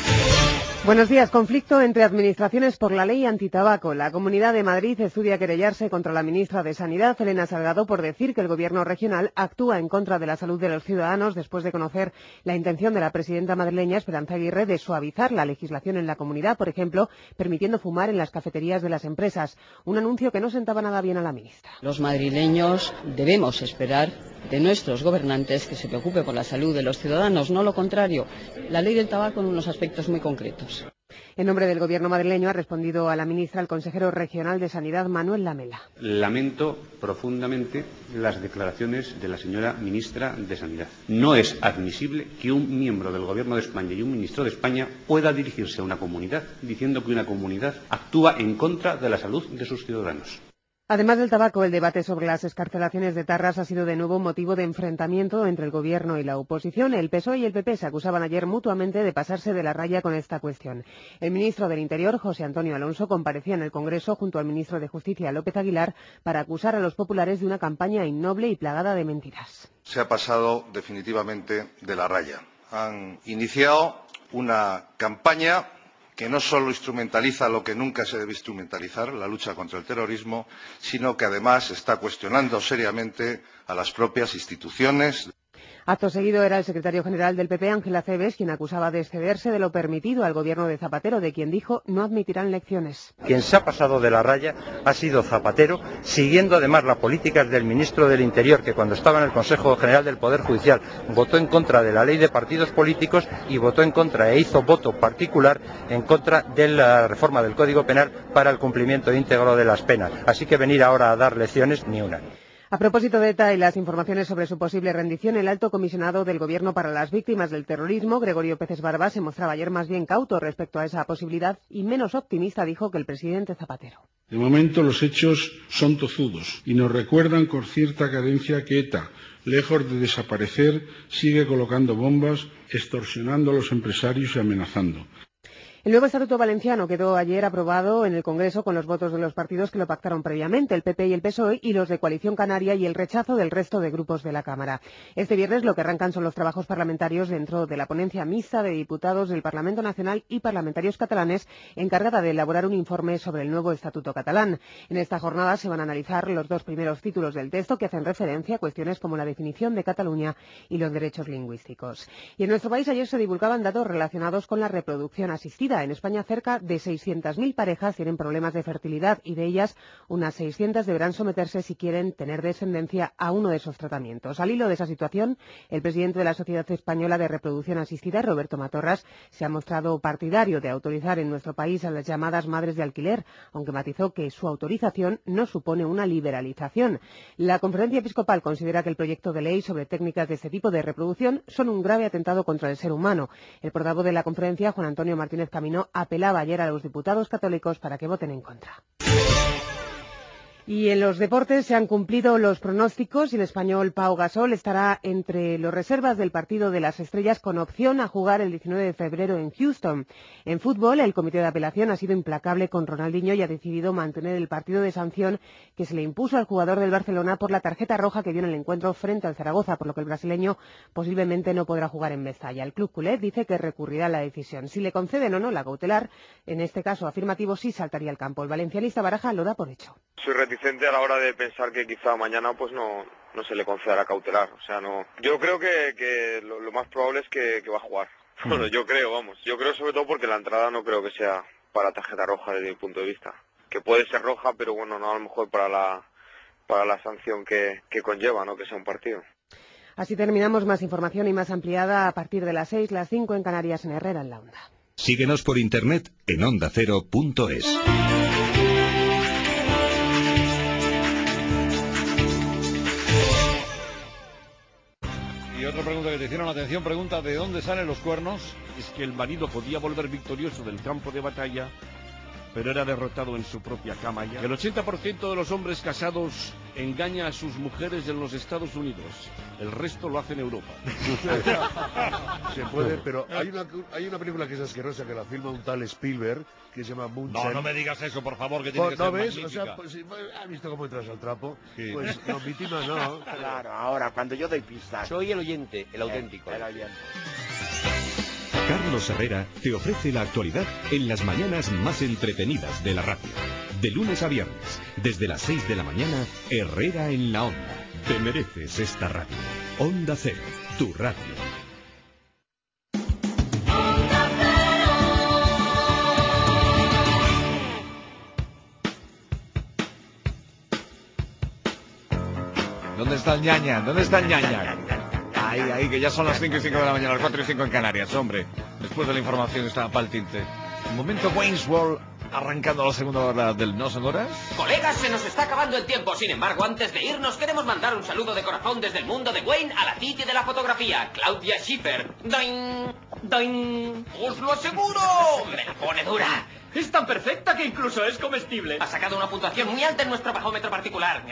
O: Buenos días. Conflicto entre administraciones por la ley antitabaco. La Comunidad de Madrid estudia querellarse contra la ministra de Sanidad, Elena Salgado, por decir que el gobierno regional actúa en contra de la salud de los ciudadanos después de conocer la intención de la presidenta madrileña, Esperanza Aguirre, de suavizar la legislación en la comunidad, por ejemplo, permitiendo fumar en las cafeterías de las empresas. Un anuncio que no sentaba nada bien a la ministra.
Q: Los madrileños debemos esperar de nuestros gobernantes que se preocupe por la salud de los ciudadanos, no lo contrario. La ley del tabaco en unos aspectos muy concretos.
O: En nombre del gobierno madrileño ha respondido a la ministra el consejero regional de Sanidad, Manuel Lamela.
R: Lamento profundamente las declaraciones de la señora ministra de Sanidad. No es admisible que un miembro del gobierno de España y un ministro de España pueda dirigirse a una comunidad diciendo que una comunidad actúa en contra de la salud de sus ciudadanos.
O: Además del tabaco, el debate sobre las excarcelaciones de etarras ha sido de nuevo motivo de enfrentamiento entre el gobierno y la oposición. El P S O E y el P P se acusaban ayer mutuamente de pasarse de la raya con esta cuestión. El ministro del Interior, José Antonio Alonso, comparecía en el Congreso junto al ministro de Justicia, López Aguilar, para acusar a los populares de una campaña innoble y plagada de mentiras.
S: Se ha pasado definitivamente de la raya. Han iniciado una campaña que no solo instrumentaliza lo que nunca se debe instrumentalizar, la lucha contra el terrorismo, sino que además está cuestionando seriamente a las propias instituciones.
O: Acto seguido era el secretario general del P P, Ángel Acebes, quien acusaba de excederse de lo permitido al gobierno de Zapatero, de quien dijo no admitirán lecciones.
T: Quien se ha pasado de la raya ha sido Zapatero, siguiendo además las políticas del ministro del Interior, que cuando estaba en el Consejo General del Poder Judicial votó en contra de la ley de partidos políticos y votó en contra e hizo voto particular en contra de la reforma del Código Penal para el cumplimiento íntegro de las penas. Así que venir ahora a dar lecciones, ni una.
O: A propósito de ETA y las informaciones sobre su posible rendición, el alto comisionado del Gobierno para las Víctimas del Terrorismo, Gregorio Pérez Barba, se mostraba ayer más bien cauto respecto a esa posibilidad y menos optimista, dijo, que el presidente Zapatero.
U: De momento los hechos son tozudos y nos recuerdan con cierta cadencia que ETA, lejos de desaparecer, sigue colocando bombas, extorsionando a los empresarios y amenazando.
O: El nuevo Estatuto Valenciano quedó ayer aprobado en el Congreso con los votos de los partidos que lo pactaron previamente, el P P y el P S O E, y los de Coalición Canaria, y el rechazo del resto de grupos de la Cámara. Este viernes lo que arrancan son los trabajos parlamentarios dentro de la ponencia mixta de diputados del Parlamento Nacional y parlamentarios catalanes, encargada de elaborar un informe sobre el nuevo Estatuto catalán. En esta jornada se van a analizar los dos primeros títulos del texto, que hacen referencia a cuestiones como la definición de Cataluña y los derechos lingüísticos. Y en nuestro país ayer se divulgaban datos relacionados con la reproducción asistida. En España cerca de seiscientas mil parejas tienen problemas de fertilidad y de ellas unas seiscientas deberán someterse si quieren tener descendencia a uno de esos tratamientos. Al hilo de esa situación, el presidente de la Sociedad Española de Reproducción Asistida, Roberto Matorras, se ha mostrado partidario de autorizar en nuestro país a las llamadas madres de alquiler, aunque matizó que su autorización no supone una liberalización. La Conferencia Episcopal considera que el proyecto de ley sobre técnicas de este tipo de reproducción son un grave atentado contra el ser humano. El portavoz de la conferencia, Juan Antonio Martínez Camino, apelaba ayer a los diputados católicos para que voten en contra. Y en los deportes se han cumplido los pronósticos y el español Pau Gasol estará entre los reservas del partido de las Estrellas con opción a jugar el diecinueve de febrero en Houston. En fútbol, el comité de apelación ha sido implacable con Ronaldinho y ha decidido mantener el partido de sanción que se le impuso al jugador del Barcelona por la tarjeta roja que dio en el encuentro frente al Zaragoza, por lo que el brasileño posiblemente no podrá jugar en Mestalla. El club culé dice que recurrirá la decisión. Si le conceden o no la cautelar, en este caso afirmativo, sí saltaría al campo. El valencianista Baraja lo da por hecho.
K: Soy reticente a la hora de pensar que quizá mañana pues no, no se le conceda la cautelar. O sea, no. Yo creo que, que lo, lo más probable es que, que va a jugar. Bueno, yo creo, vamos. Yo creo sobre todo porque la entrada no creo que sea para tarjeta roja desde mi punto de vista. Que puede ser roja, pero bueno, no a lo mejor para la para la sanción que, que conlleva, ¿no? Que sea un partido.
O: Así terminamos. Más información y más ampliada a partir de las seis, las cinco en Canarias, en Herrera, en la Onda.
P: Síguenos por internet en onda cero punto es.
C: Y otra pregunta que te hicieron, atención, pregunta: ¿de dónde salen los cuernos? Es que el marido podía volver victorioso del campo de batalla, pero era derrotado en su propia cama ya. El ochenta por ciento de los hombres casados engaña a sus mujeres en los Estados Unidos. El resto lo hace en Europa.
F: Se puede, pero hay una, hay una película que es asquerosa, que la filma un tal Spielberg, que se llama Moonshine.
A: No, no me digas eso, por favor, que tiene que ser
F: ¿No ves?
A: magnífica.
F: O sea, pues, ¿has visto cómo entras al trapo?
A: Sí.
F: Pues no, mi tima no.
V: Claro, ahora, cuando yo doy pistas.
W: Soy el oyente, el auténtico.
V: El oyente.
P: Carlos Herrera te ofrece la actualidad en las mañanas más entretenidas de la radio. De lunes a viernes, desde las seis de la mañana, Herrera en la Onda. Te mereces esta radio. Onda Cero, tu radio.
A: ¿Dónde está el ñaña? ¿Dónde está el ñaña? Ahí, ahí, que ya son las cinco y cinco de la mañana, las cuatro y cinco en Canarias, hombre. Después de la información estaba pa'l tinte. Un momento, Wayne's World, arrancando la segunda hora del No Son Horas.
B: Colegas, se nos está acabando el tiempo. Sin embargo, antes de irnos, queremos mandar un saludo de corazón desde el mundo de Wayne a la Titi de la fotografía, Claudia Schiffer. ¡Doin! ¡Doin! ¡Os lo aseguro! ¡Me la pone dura!
G: Es tan perfecta que incluso es comestible.
B: Ha sacado una puntuación muy alta en nuestro bajómetro particular.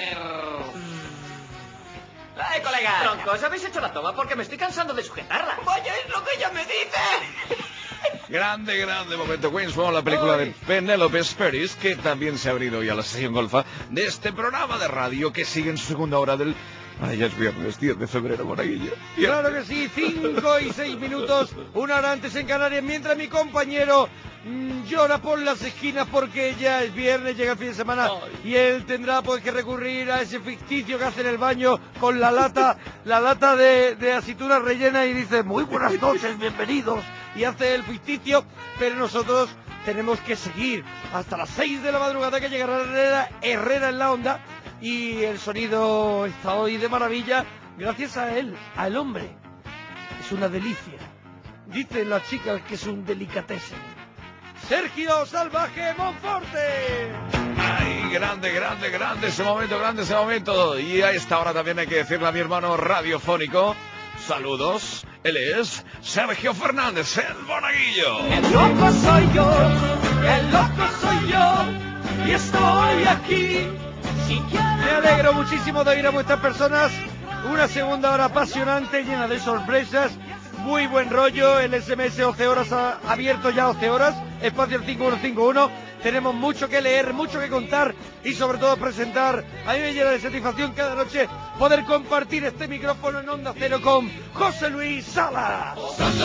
B: ¡Eh, colega!
G: Troncos, habéis hecho la toma porque me estoy cansando de sujetarla.
B: ¡Vaya, es lo que ella me dice!
A: Grande, grande momento, Wayne's World, la película Ay. de Penélope Spheris, que también se ha abrido ya la sesión golfa de este programa de radio que sigue en su segunda hora del... Ay, ya es viernes, diez de febrero, Monaguillo.
C: Claro que sí, cinco y seis minutos, una hora antes en Canarias, mientras mi compañero mmm, llora por las esquinas porque ya es viernes, llega el fin de semana Ay. y él tendrá pues que recurrir a ese ficticio que hace en el baño con la lata, la lata de, de aceitunas rellenas y dice, muy buenas noches, bienvenidos, y hace el ficticio, pero nosotros tenemos que seguir hasta las seis de la madrugada que llegará Herrera, Herrera en la Onda. Y el sonido está hoy de maravilla gracias a él, al hombre. Es una delicia. Dicen las chicas que es un delicatessen. Sergio Salvaje Monforte.
A: Ay, grande, grande, grande ese momento, grande ese momento. Y a esta hora también hay que decirle a mi hermano radiofónico, saludos. Él es Sergio Fernández, el Monaguillo.
D: El loco soy yo, el loco soy yo, y estoy aquí.
C: Me alegro muchísimo de oír a vuestras personas. Una segunda hora apasionante, llena de sorpresas. Muy buen rollo. El S M S once horas ha abierto ya once horas. Espacio cinco uno cinco uno. Tenemos mucho que leer, mucho que contar y sobre todo presentar. A mí me llena de satisfacción cada noche poder compartir este micrófono en Onda Cero con José Luis Salas.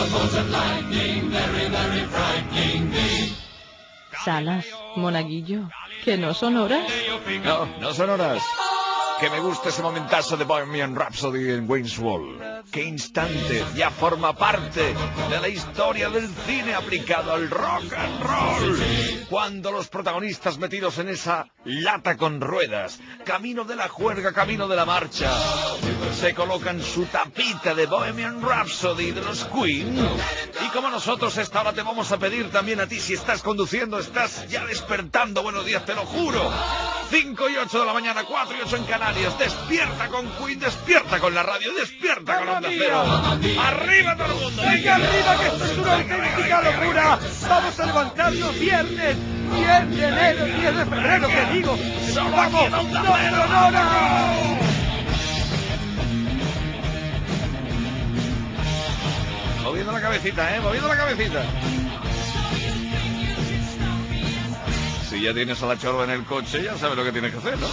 E: Salas, Monaguillo, ¿que no son horas?
A: No, no son horas. Que me gusta ese momentazo de Bohemian Rhapsody en Wayne's World. Qué instante, ya forma parte de la historia del cine aplicado al rock and roll. Cuando los protagonistas metidos en esa lata con ruedas, camino de la juerga, camino de la marcha, se colocan su tapita de Bohemian Rhapsody de los Queen. Y como nosotros esta hora te vamos a pedir también a ti, si estás conduciendo, estás ya despertando, buenos días, te lo juro. cinco y ocho de la mañana, cuatro y ocho en Canarias. Despierta con Queen, despierta con la radio, despierta con Onda Cero. Arriba todo el mundo.
C: Venga arriba, que esto es una auténtica locura. Vamos a levantarnos viernes, diez de enero, diez de febrero, que digo. Vamos, no, no, no.
A: Moviendo la cabecita, eh, moviendo la cabecita. Si ya tienes a la chorba en el coche, ya sabes lo que tienes que hacer, ¿no?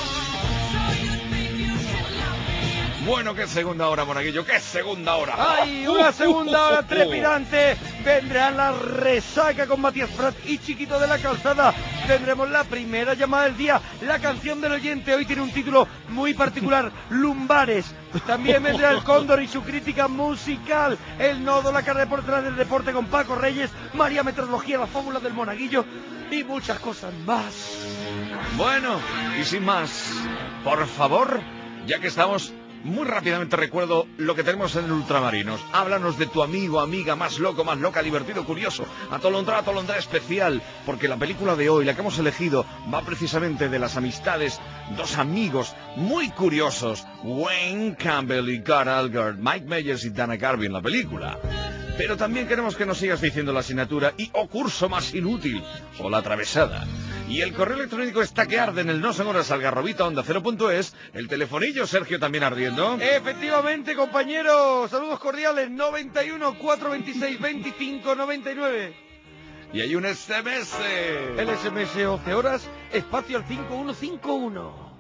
A: Bueno, qué segunda hora, Monaguillo, qué segunda hora.
C: ¡Ay, una segunda hora trepidante! Vendrá la resaca con Matías Prat y Chiquito de la Calzada. Tendremos la primera llamada del día, la canción del oyente. Hoy tiene un título muy particular, Lumbares. También vendrá el Cóndor y su crítica musical. El nodo, la cara de por detrás del deporte con Paco Reyes, María Meteorología, la fórmula del Monaguillo y muchas cosas más.
A: Bueno, y sin más, por favor, ya que estamos... Muy rápidamente recuerdo lo que tenemos en el Ultramarinos. Háblanos de tu amigo, amiga más loco, más loca, divertido, curioso. Atolondra, atolondra especial. Porque la película de hoy, la que hemos elegido, va precisamente de las amistades. Dos amigos muy curiosos. Wayne Campbell y Carl Algard. Mike Myers y Dana Carvey en la película. Pero también queremos que nos sigas diciendo la asignatura y o curso más inútil, o la atravesada. Y el correo electrónico está que arde en el no son horas algarrobita onda cero punto es. El telefonillo, Sergio, también ardiendo.
C: Efectivamente, compañeros. Saludos cordiales. noventa y uno, cuatrocientos veintiséis, veinticinco, noventa y nueve.
A: Y hay un S M S.
C: El S M S once horas, espacio al cinco uno cinco uno.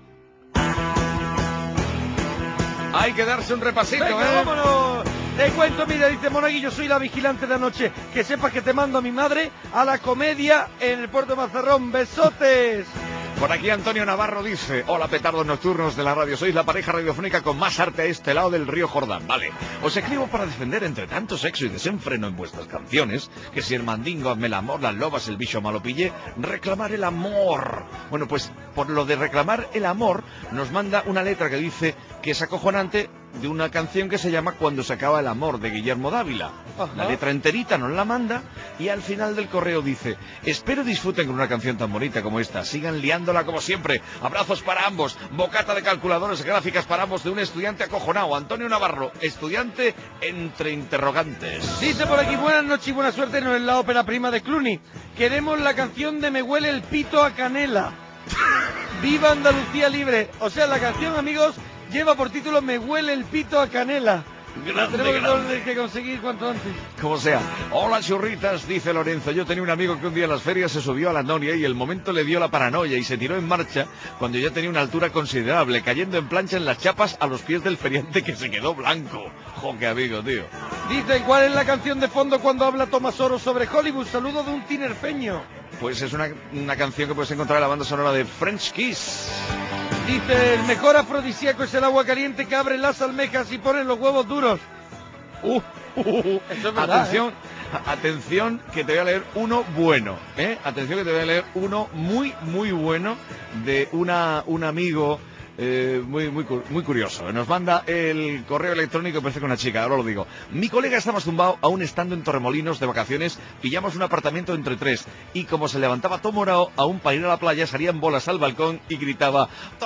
A: Hay que darse un repasito,
C: Venga,
A: ¿eh?
C: vámonos. Te cuento, mira, dice Monaguillo, soy la vigilante de anoche. Que sepas que te mando a mi madre a la comedia en el Puerto de Mazarrón. ¡Besotes!
A: Por aquí Antonio Navarro dice: hola petardos nocturnos de la radio, sois la pareja radiofónica con más arte a este lado del río Jordán. Vale, os escribo para defender entre tanto sexo y desenfreno en vuestras canciones, que si el mandingo, hazme el amor, las lobas, el bicho malo pillé, reclamar el amor. Bueno, pues por lo de reclamar el amor, nos manda una letra que dice que es acojonante, de una canción que se llama Cuando se acaba el amor, de Guillermo Dávila.
C: Ajá.
A: La letra enterita nos la manda y al final del correo dice: espero disfruten con una canción tan bonita como esta, sigan liándola como siempre, abrazos para ambos, bocata de calculadores gráficas para ambos de un estudiante acojonado, Antonio Navarro, estudiante entre interrogantes.
C: Dice por aquí: buenas noches y buena suerte en la ópera prima de Clooney. Queremos la canción de Me huele el pito a canela. ¡Viva Andalucía libre! O sea, la canción, amigos, lleva por título Me huele el pito a canela.
A: Grande,
C: La tenemos
A: grande.
C: que conseguir cuanto antes.
A: Como sea. Hola churritas, dice Lorenzo. Yo tenía un amigo que un día en las ferias se subió a la noria y el momento le dio la paranoia y se tiró en marcha cuando ya tenía una altura considerable, cayendo en plancha en las chapas a los pies del feriante que se quedó blanco. Jo, qué amigo, tío.
C: Dicen: ¿cuál es la canción de fondo cuando habla Tomás Oro sobre Hollywood? Saludo de un tinerfeño.
A: Pues es una, una canción que puedes encontrar en la banda sonora de French Kiss.
C: Dice: el mejor afrodisíaco es el agua caliente que abre las almejas y pone los huevos duros.
A: Uh, uh, uh.
C: Eso es verdad,
A: atención,
C: ¿eh?
A: atención que te voy a leer uno bueno, ¿eh? Atención que te voy a leer uno muy, muy bueno de una, un amigo eh, muy, muy, muy curioso. Nos manda el correo electrónico, parece que una chica, ahora lo digo. Mi colega estaba zumbado aún estando en Torremolinos de vacaciones, pillamos un apartamento entre tres y como se levantaba todo morado, aún para ir a la playa salían bolas al balcón y gritaba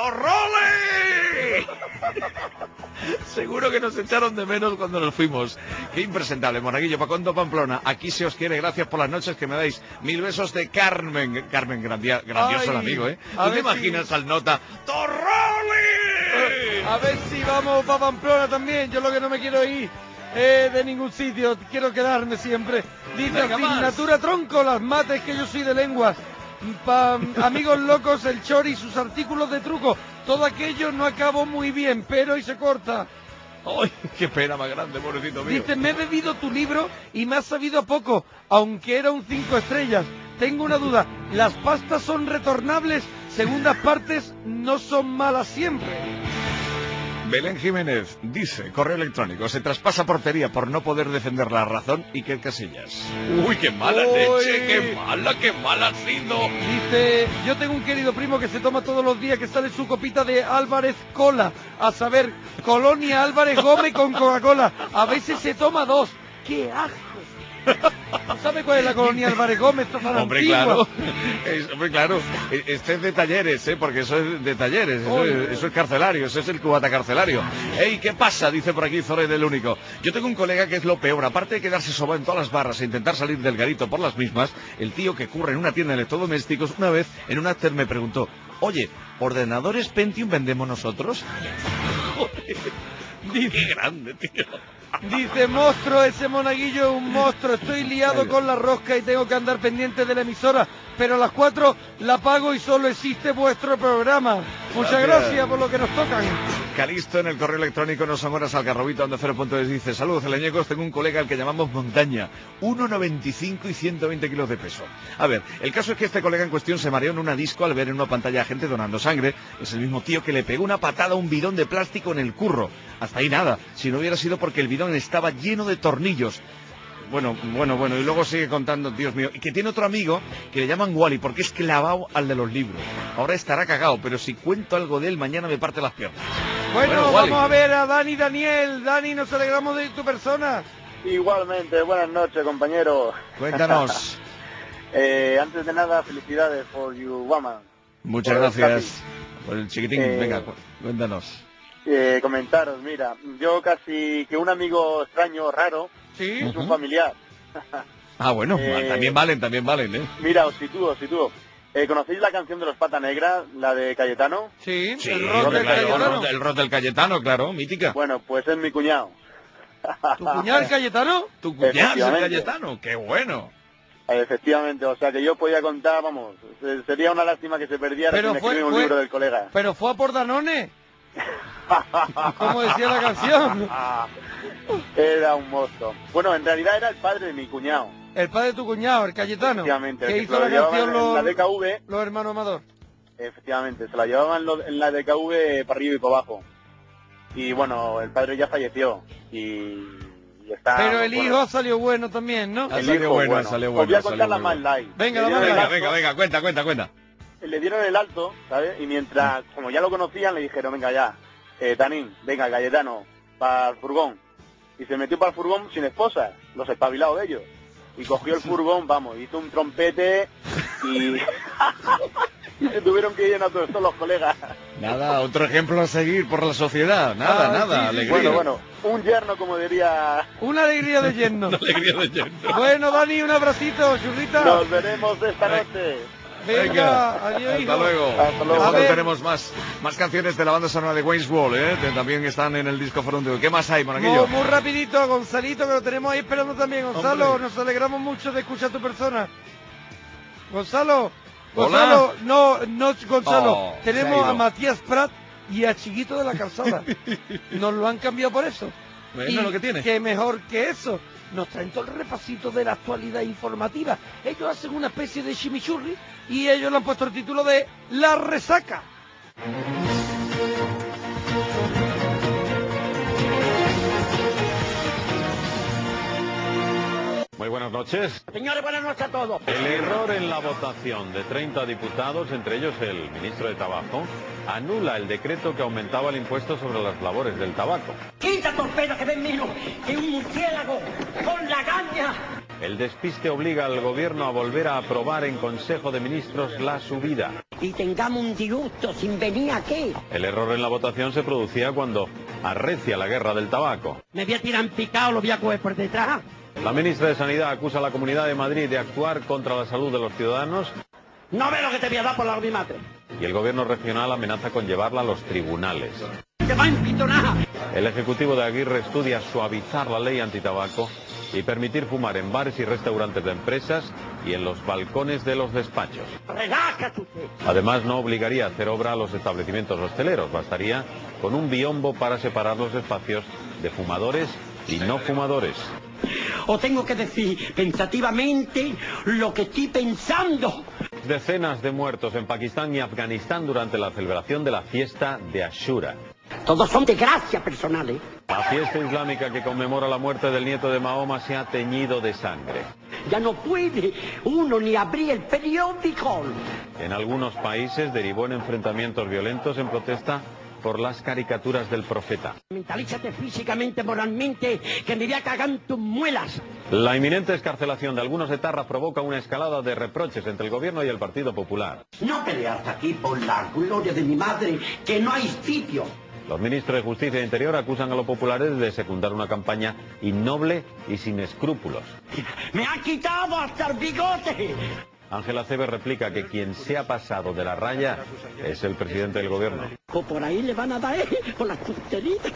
A: ¡Torrole! Seguro que nos echaron de menos cuando nos fuimos. Qué impresentable, Monaguillo, Pacondo, Pamplona. Aquí se os quiere, gracias por las noches que me dais. Mil besos de Carmen. Carmen, grandia, grandioso el
C: Ay,
A: amigo, ¿eh?
C: a
A: ¿Tú te
C: ver
A: imaginas
C: si-
A: al nota? ¡Torrole!
C: A ver si vamos para Pamplona también. Yo lo que no me quiero ir eh, de ningún sitio. Quiero quedarme siempre. Dice:
A: Venga, más.
C: asignatura tronco, las mates, que yo soy de lenguas. Pa, amigos locos, el chori y sus artículos de truco. Todo aquello no acabó muy bien, pero y se corta.
A: ¡Ay, qué pena más grande, pobrecito mío!
C: Dice: me he bebido tu libro y me ha sabido a poco, aunque era un cinco estrellas. Tengo una duda, ¿las pastas son retornables? Segundas partes no son malas siempre.
A: Belén Jiménez dice, correo electrónico, se traspasa portería por no poder defender la razón y que Casillas. ¡Uy, qué mala
C: Uy.
A: leche! ¡Qué mala, qué mala ha sido!
C: Dice: yo tengo un querido primo que se toma todos los días, que sale su copita de Álvarez Cola, a saber, Colonia Álvarez Gómez con Coca-Cola. A veces se toma dos. ¡Qué asco! ¿Sabe cuál es la Colonia Álvarez Gómez? Esto es tan
A: Hombre,
C: antigua.
A: claro, es, hombre, claro, e- este es de talleres, ¿eh? Porque eso es de talleres, eso,
C: Oye.
A: es, eso es carcelario, eso es el cubata carcelario. ¡Ey, qué pasa! Dice por aquí Zorre del Único. Yo tengo un colega que es lo peor, aparte de quedarse sobado en todas las barras e intentar salir del garito por las mismas, el tío que curra en una tienda de electrodomésticos, una vez en un after me preguntó: oye, ¿ordenadores Pentium vendemos nosotros? Joder, qué grande, tío.
C: Dice: monstruo, ese Monaguillo es un monstruo. Estoy liado con la rosca y tengo que andar pendiente de la emisora, pero a las cuatro la pago y solo existe vuestro programa. Muchas
A: Gracias.
C: gracias por lo que nos tocan.
A: Calisto en el correo electrónico no son horas algarrobito donde cero punto es dice: saludos celeñecos, tengo un colega al que llamamos Montaña, uno noventa y cinco y ciento veinte kilos de peso. A ver, el caso es que este colega en cuestión se mareó en una disco al ver en una pantalla a gente donando sangre. Es el mismo tío que le pegó una patada a un bidón de plástico en el curro. Hasta ahí nada, si no hubiera sido porque el bidón estaba lleno de tornillos. Bueno, bueno, bueno, y luego sigue contando, Dios mío, y que tiene otro amigo que le llaman Wally porque es clavado al de los libros. Ahora estará cagado, pero si cuento algo de él, mañana me parte las piernas.
C: Bueno,
A: Wally.
C: vamos a ver a Dani Daniel. Dani, nos alegramos de tu persona.
H: Igualmente, buenas noches, compañero.
A: Cuéntanos.
H: eh, antes de nada, felicidades por You Woman.
A: Muchas
H: Por el
A: gracias por el chiquitín.
H: Eh,
A: Venga, cu- cuéntanos.
H: Eh, comentaros, mira, yo casi que un amigo extraño, raro,
C: Sí.
H: Es un familiar.
A: Ah, bueno,
H: Eh,
A: también valen, también valen, ¿eh?
H: Mira, os sitúo, os sitúo. Eh, ¿Conocéis la canción de los Pata Negra, la de Cayetano?
C: Sí,
A: Sí,
C: el rock
A: hombre,
C: del
A: claro,
C: Cayetano.
A: el rock- el rock del Cayetano, claro, mítica.
H: Bueno, pues es mi cuñado.
C: ¿Tu cuñado el Cayetano?
A: Tu cuñado es el
H: Efectivamente.
A: Cayetano, qué bueno.
H: Eh, Efectivamente, o sea que yo podía contar, vamos, se- sería una lástima que se perdiera
C: Pero
H: sin
C: fue-
H: escribir un
C: fue-
H: libro del colega.
C: Pero fue a por Danone. Como decía la canción.
H: Era un monstruo. Bueno, en realidad era el padre de mi cuñado.
C: El padre de tu cuñado, el Cayetano.
H: Efectivamente, el
C: Que
H: que
C: hizo
H: se lo
C: la
H: llevaban
C: canción
H: en
C: los,
H: la D K V.
C: los hermanos Amador.
H: Efectivamente, se la llevaban lo- en la D K V para arriba y para abajo. Y bueno, el padre ya falleció. Y, y está...
C: Pero el
H: bueno,
C: hijo ha salido bueno también, ¿no?
A: Ha
H: el
A: salido
H: hijo,
A: bueno, ha
H: bueno.
A: salido
H: Os
A: bueno.
H: voy a
A: ha salido
H: contar la
A: muy
H: más
A: bueno.
H: light.
C: Venga,
H: Le
C: la más
H: dieron el
A: Venga,
H: alto-
A: venga, venga, cuenta, cuenta, cuenta.
H: Le dieron el alto, ¿sabes? Y mientras, como ya lo conocían, le dijeron, venga ya, eh, Tanín, venga, Cayetano, para el furgón. Y se metió para el furgón sin esposa, los espabilados de ellos. Y cogió el furgón, vamos, hizo un trompete y... y se tuvieron que ir en autostop los colegas.
A: Nada, otro ejemplo a seguir por la sociedad. Nada,
C: Ah,
A: nada,
C: sí, sí,
A: alegría.
H: Bueno, bueno, un yerno, como diría...
C: Una alegría de yerno.
A: Una alegría de yerno.
C: Bueno, Dani, un abracito, churrita.
H: Nos veremos esta noche.
C: Venga, adiós,
A: hasta
C: hijo.
A: luego.
H: Hasta luego.
C: A
A: Después
C: ver.
A: tenemos más, más canciones de la banda sonora de Wayne's World, ¿eh? Que también están en el disco Fronteo. ¿Qué más hay,
C: Muy,
A: Monaguillo?
C: muy rapidito a Gonzalito, que lo tenemos ahí esperando también. Gonzalo,
A: Hombre.
C: nos alegramos mucho de escuchar tu persona. Gonzalo,
A: Hola.
C: Gonzalo, no, no, Gonzalo.
A: Oh, se
C: tenemos
A: ha ido.
C: a Matías Prat y a Chiquito de la Calzada. Nos lo han cambiado por eso.
A: Bueno,
C: y
A: lo que tiene.
C: qué mejor que eso. Nos traen todo el repasito de la actualidad informativa. Ellos hacen una especie de chimichurri y ellos le han puesto el título de La Resaca.
I: Muy buenas noches.
G: Señores, buenas noches a todos.
I: El error en la votación de treinta diputados, entre ellos el ministro de Trabajo, anula el decreto que aumentaba el impuesto sobre las labores del tabaco.
G: Quinta torpeda que ven mío, que un murciélago con la gaña.
I: El despiste obliga al gobierno a volver a aprobar en Consejo de Ministros la subida.
G: Y tengamos un disgusto sin venir aquí.
I: El error en la votación se producía cuando arrecia la guerra del tabaco.
G: Me voy a tirar en picado, lo voy a coger por detrás.
I: La ministra de Sanidad acusa a la Comunidad de Madrid de actuar contra la salud de los ciudadanos
G: No ve lo que te voy a dar por la ordimatre.
I: y el gobierno regional amenaza con llevarla a los tribunales.
G: Te va a empitonar.
I: El Ejecutivo de Aguirre estudia suavizar la ley antitabaco y permitir fumar en bares y restaurantes de empresas y en los balcones de los despachos.
G: Relájate usted.
I: Además, no obligaría a hacer obra a los establecimientos hosteleros. Bastaría con un biombo para separar los espacios de fumadores y no fumadores.
G: O tengo que decir pensativamente lo que estoy pensando.
I: Decenas de muertos en Pakistán y Afganistán durante la celebración de la fiesta de Ashura.
G: Todos son desgracias personales.
I: La fiesta islámica que conmemora la muerte del nieto de Mahoma se ha teñido de sangre.
G: Ya no puede uno ni abrir el periódico.
I: En algunos países derivó en enfrentamientos violentos en protesta por las caricaturas del profeta.
G: Mentalízate físicamente, moralmente, que me voy a cagar en tus muelas.
I: La inminente escarcelación de algunos etarras provoca una escalada de reproches entre el gobierno y el Partido Popular.
G: No peleas aquí por la gloria de mi madre, que no hay sitio.
I: Los ministros de Justicia e Interior acusan a los populares de secundar una campaña innoble y sin escrúpulos.
G: Me han quitado hasta el bigote.
I: Ángela Cebe replica que quien se ha pasado de la raya es el presidente del gobierno.
G: O por ahí le van a dar, eh, por las tonteritas.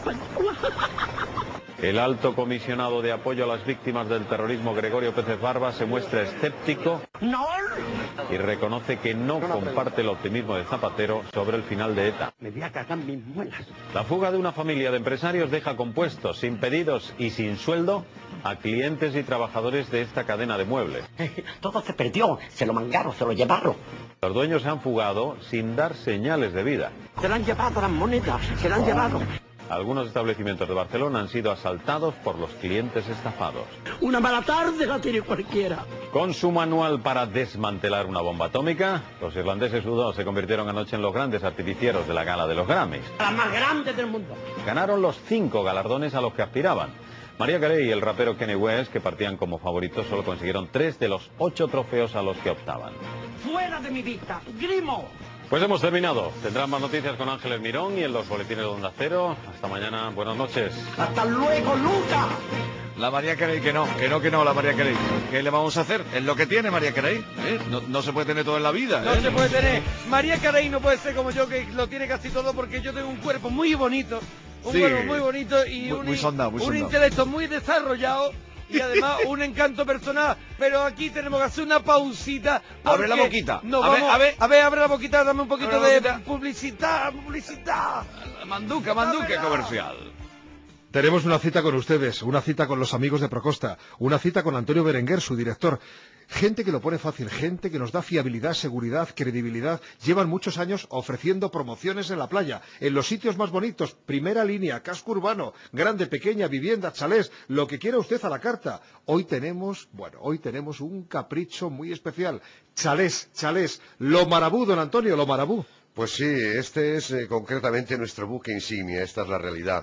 I: El alto comisionado de apoyo a las víctimas del terrorismo, Gregorio Pérez Barba, se muestra escéptico
G: No.
I: y reconoce que no comparte el optimismo de Zapatero sobre el final de ETA.
G: Me voy a cagar en mis muelas.
I: La fuga de una familia de empresarios deja compuestos, sin pedidos y sin sueldo a clientes y trabajadores de esta cadena de muebles.
G: Todo se perdió, se lo mangaron, se lo llevaron.
I: Los dueños se han fugado sin dar señales de vida.
G: Se lo han llevado las monedas, se lo han llevado.
I: Algunos establecimientos de Barcelona han sido asaltados por los clientes estafados.
G: Una mala tarde la tiene cualquiera.
I: Con su manual para desmantelar una bomba atómica, los irlandeses U dos se convirtieron anoche en los grandes artificieros de la gala de los Grammys.
G: La más grande del mundo.
I: Ganaron los cinco galardones a los que aspiraban. María Carey y el rapero Kanye West, que partían como favoritos, solo consiguieron tres de los ocho trofeos a los que optaban.
G: Fuera de mi vista, Grimo.
I: Pues hemos terminado. Tendrán más noticias con Ángeles Mirón y en los boletines de Onda Cero. Hasta mañana. Buenas noches.
G: Hasta luego, Luca.
A: La María Carey que no, que no, que no, la María Carey. ¿Qué le vamos a hacer? Es lo que tiene María Carey. ¿eh? No, no se puede tener todo en la vida.
C: No
A: ¿eh?
C: se puede tener. María Carey no puede ser como yo, que lo tiene casi todo, porque yo tengo un cuerpo muy bonito. Un
A: Sí.
C: cuerpo muy bonito y
A: Muy-
C: un,
A: muy sondado, muy
C: un
A: sondado.
C: intelecto muy desarrollado. Y además un encanto personal. Pero aquí tenemos que hacer una pausita.
A: Abre la
C: porque
A: boquita.
C: nos
A: A ver,
C: vamos-
A: a ver.
C: a ver, abre la boquita, dame un poquito
A: Abre la
C: de
A: boquita.
C: publicidad, publicidad.
A: Manduca, manduca comercial.
J: Tenemos una cita con ustedes, una cita con los amigos de Procosta, una cita con Antonio Berenguer, su director. Gente que lo pone fácil, gente que nos da fiabilidad, seguridad, credibilidad. Llevan muchos años ofreciendo promociones en la playa, en los sitios más bonitos, primera línea, casco urbano, grande, pequeña, vivienda, chalés, lo que quiera usted a la carta. Hoy tenemos, bueno, hoy tenemos un capricho muy especial. Chalés, chalés, lo marabú, don Antonio, lo marabú.
F: Pues sí, este es eh, concretamente nuestro buque insignia, esta es la realidad.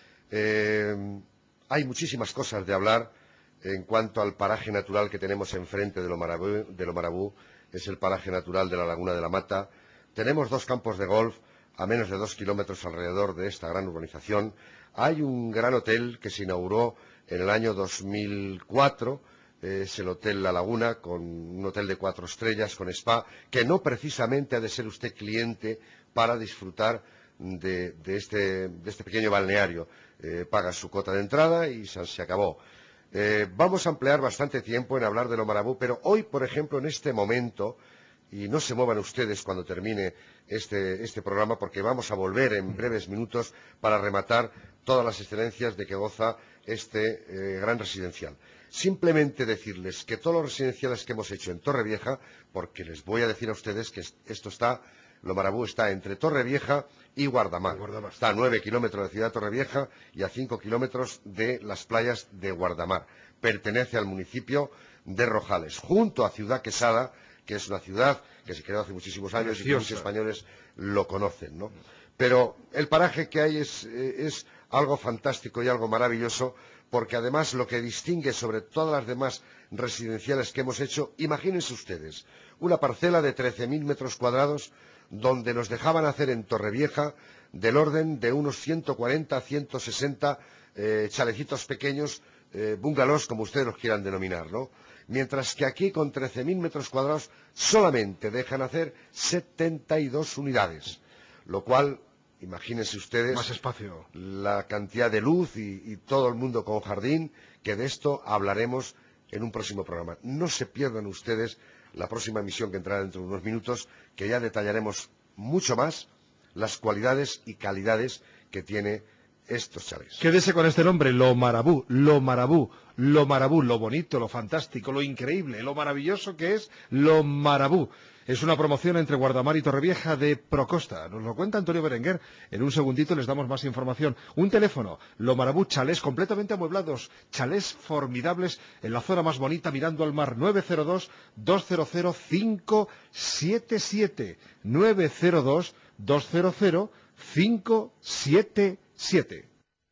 F: Eh, hay muchísimas cosas de hablar en cuanto al paraje natural que tenemos enfrente de lo Marabú, de lo Marabú. Es el paraje natural de la Laguna de la Mata. Tenemos dos campos de golf a menos de dos kilómetros alrededor de esta gran urbanización. Hay un gran hotel que se inauguró en el año dos mil cuatro, eh, es el Hotel La Laguna, con un hotel de cuatro estrellas, con spa, que no precisamente ha de ser usted cliente para disfrutar de, de, este, de este pequeño balneario. Eh, paga su cuota de entrada y se, se acabó. Eh, vamos a emplear bastante tiempo en hablar de lo Marabú, pero hoy, por ejemplo, en este momento, y no se muevan ustedes cuando termine este, este programa, porque vamos a volver en breves minutos para rematar todas las excelencias de que goza este eh, gran residencial. Simplemente decirles que todos los residenciales que hemos hecho en Torrevieja, porque les voy a decir a ustedes que esto está... Lo Marabú está entre Torrevieja y Guardamar. Guardamar. Está a nueve kilómetros de Ciudad Torrevieja y a cinco kilómetros de las playas de Guardamar. Pertenece al municipio de Rojales, junto a Ciudad Quesada, que es una ciudad que se creó hace muchísimos años Preciosa. Y que muchos españoles lo conocen, ¿no? Pero el paraje que hay es, eh, es algo fantástico y algo maravilloso, porque además lo que distingue sobre todas las demás residenciales que hemos hecho, imagínense ustedes, una parcela de trece mil metros cuadrados, donde nos dejaban hacer en Torrevieja del orden de unos ciento cuarenta a ciento sesenta eh, chalecitos pequeños, eh, bungalows, como ustedes los quieran denominar, ¿no? Mientras que aquí, con trece mil metros cuadrados, solamente dejan hacer setenta y dos unidades, lo cual, imagínense ustedes...
J: Más espacio.
F: La cantidad de luz y, y todo el mundo con jardín, que de esto hablaremos en un próximo programa. No se pierdan ustedes la próxima emisión que entrará dentro de unos minutos, que ya detallaremos mucho más las cualidades y calidades que tiene estos chalés.
J: Quédese con este nombre, lo Marabú, lo Marabú, lo Marabú, lo bonito, lo fantástico, lo increíble, lo maravilloso que es lo Marabú. Es una promoción entre Guardamar y Torrevieja de Procosta. Nos lo cuenta Antonio Berenguer. En un segundito les damos más información. Un teléfono, lo Marabú, chalés completamente amueblados, chalés formidables en la zona más bonita mirando al mar. nueve cero dos, dos cero cero, cinco siete siete. nueve cero dos, dos cero cero, cinco siete siete.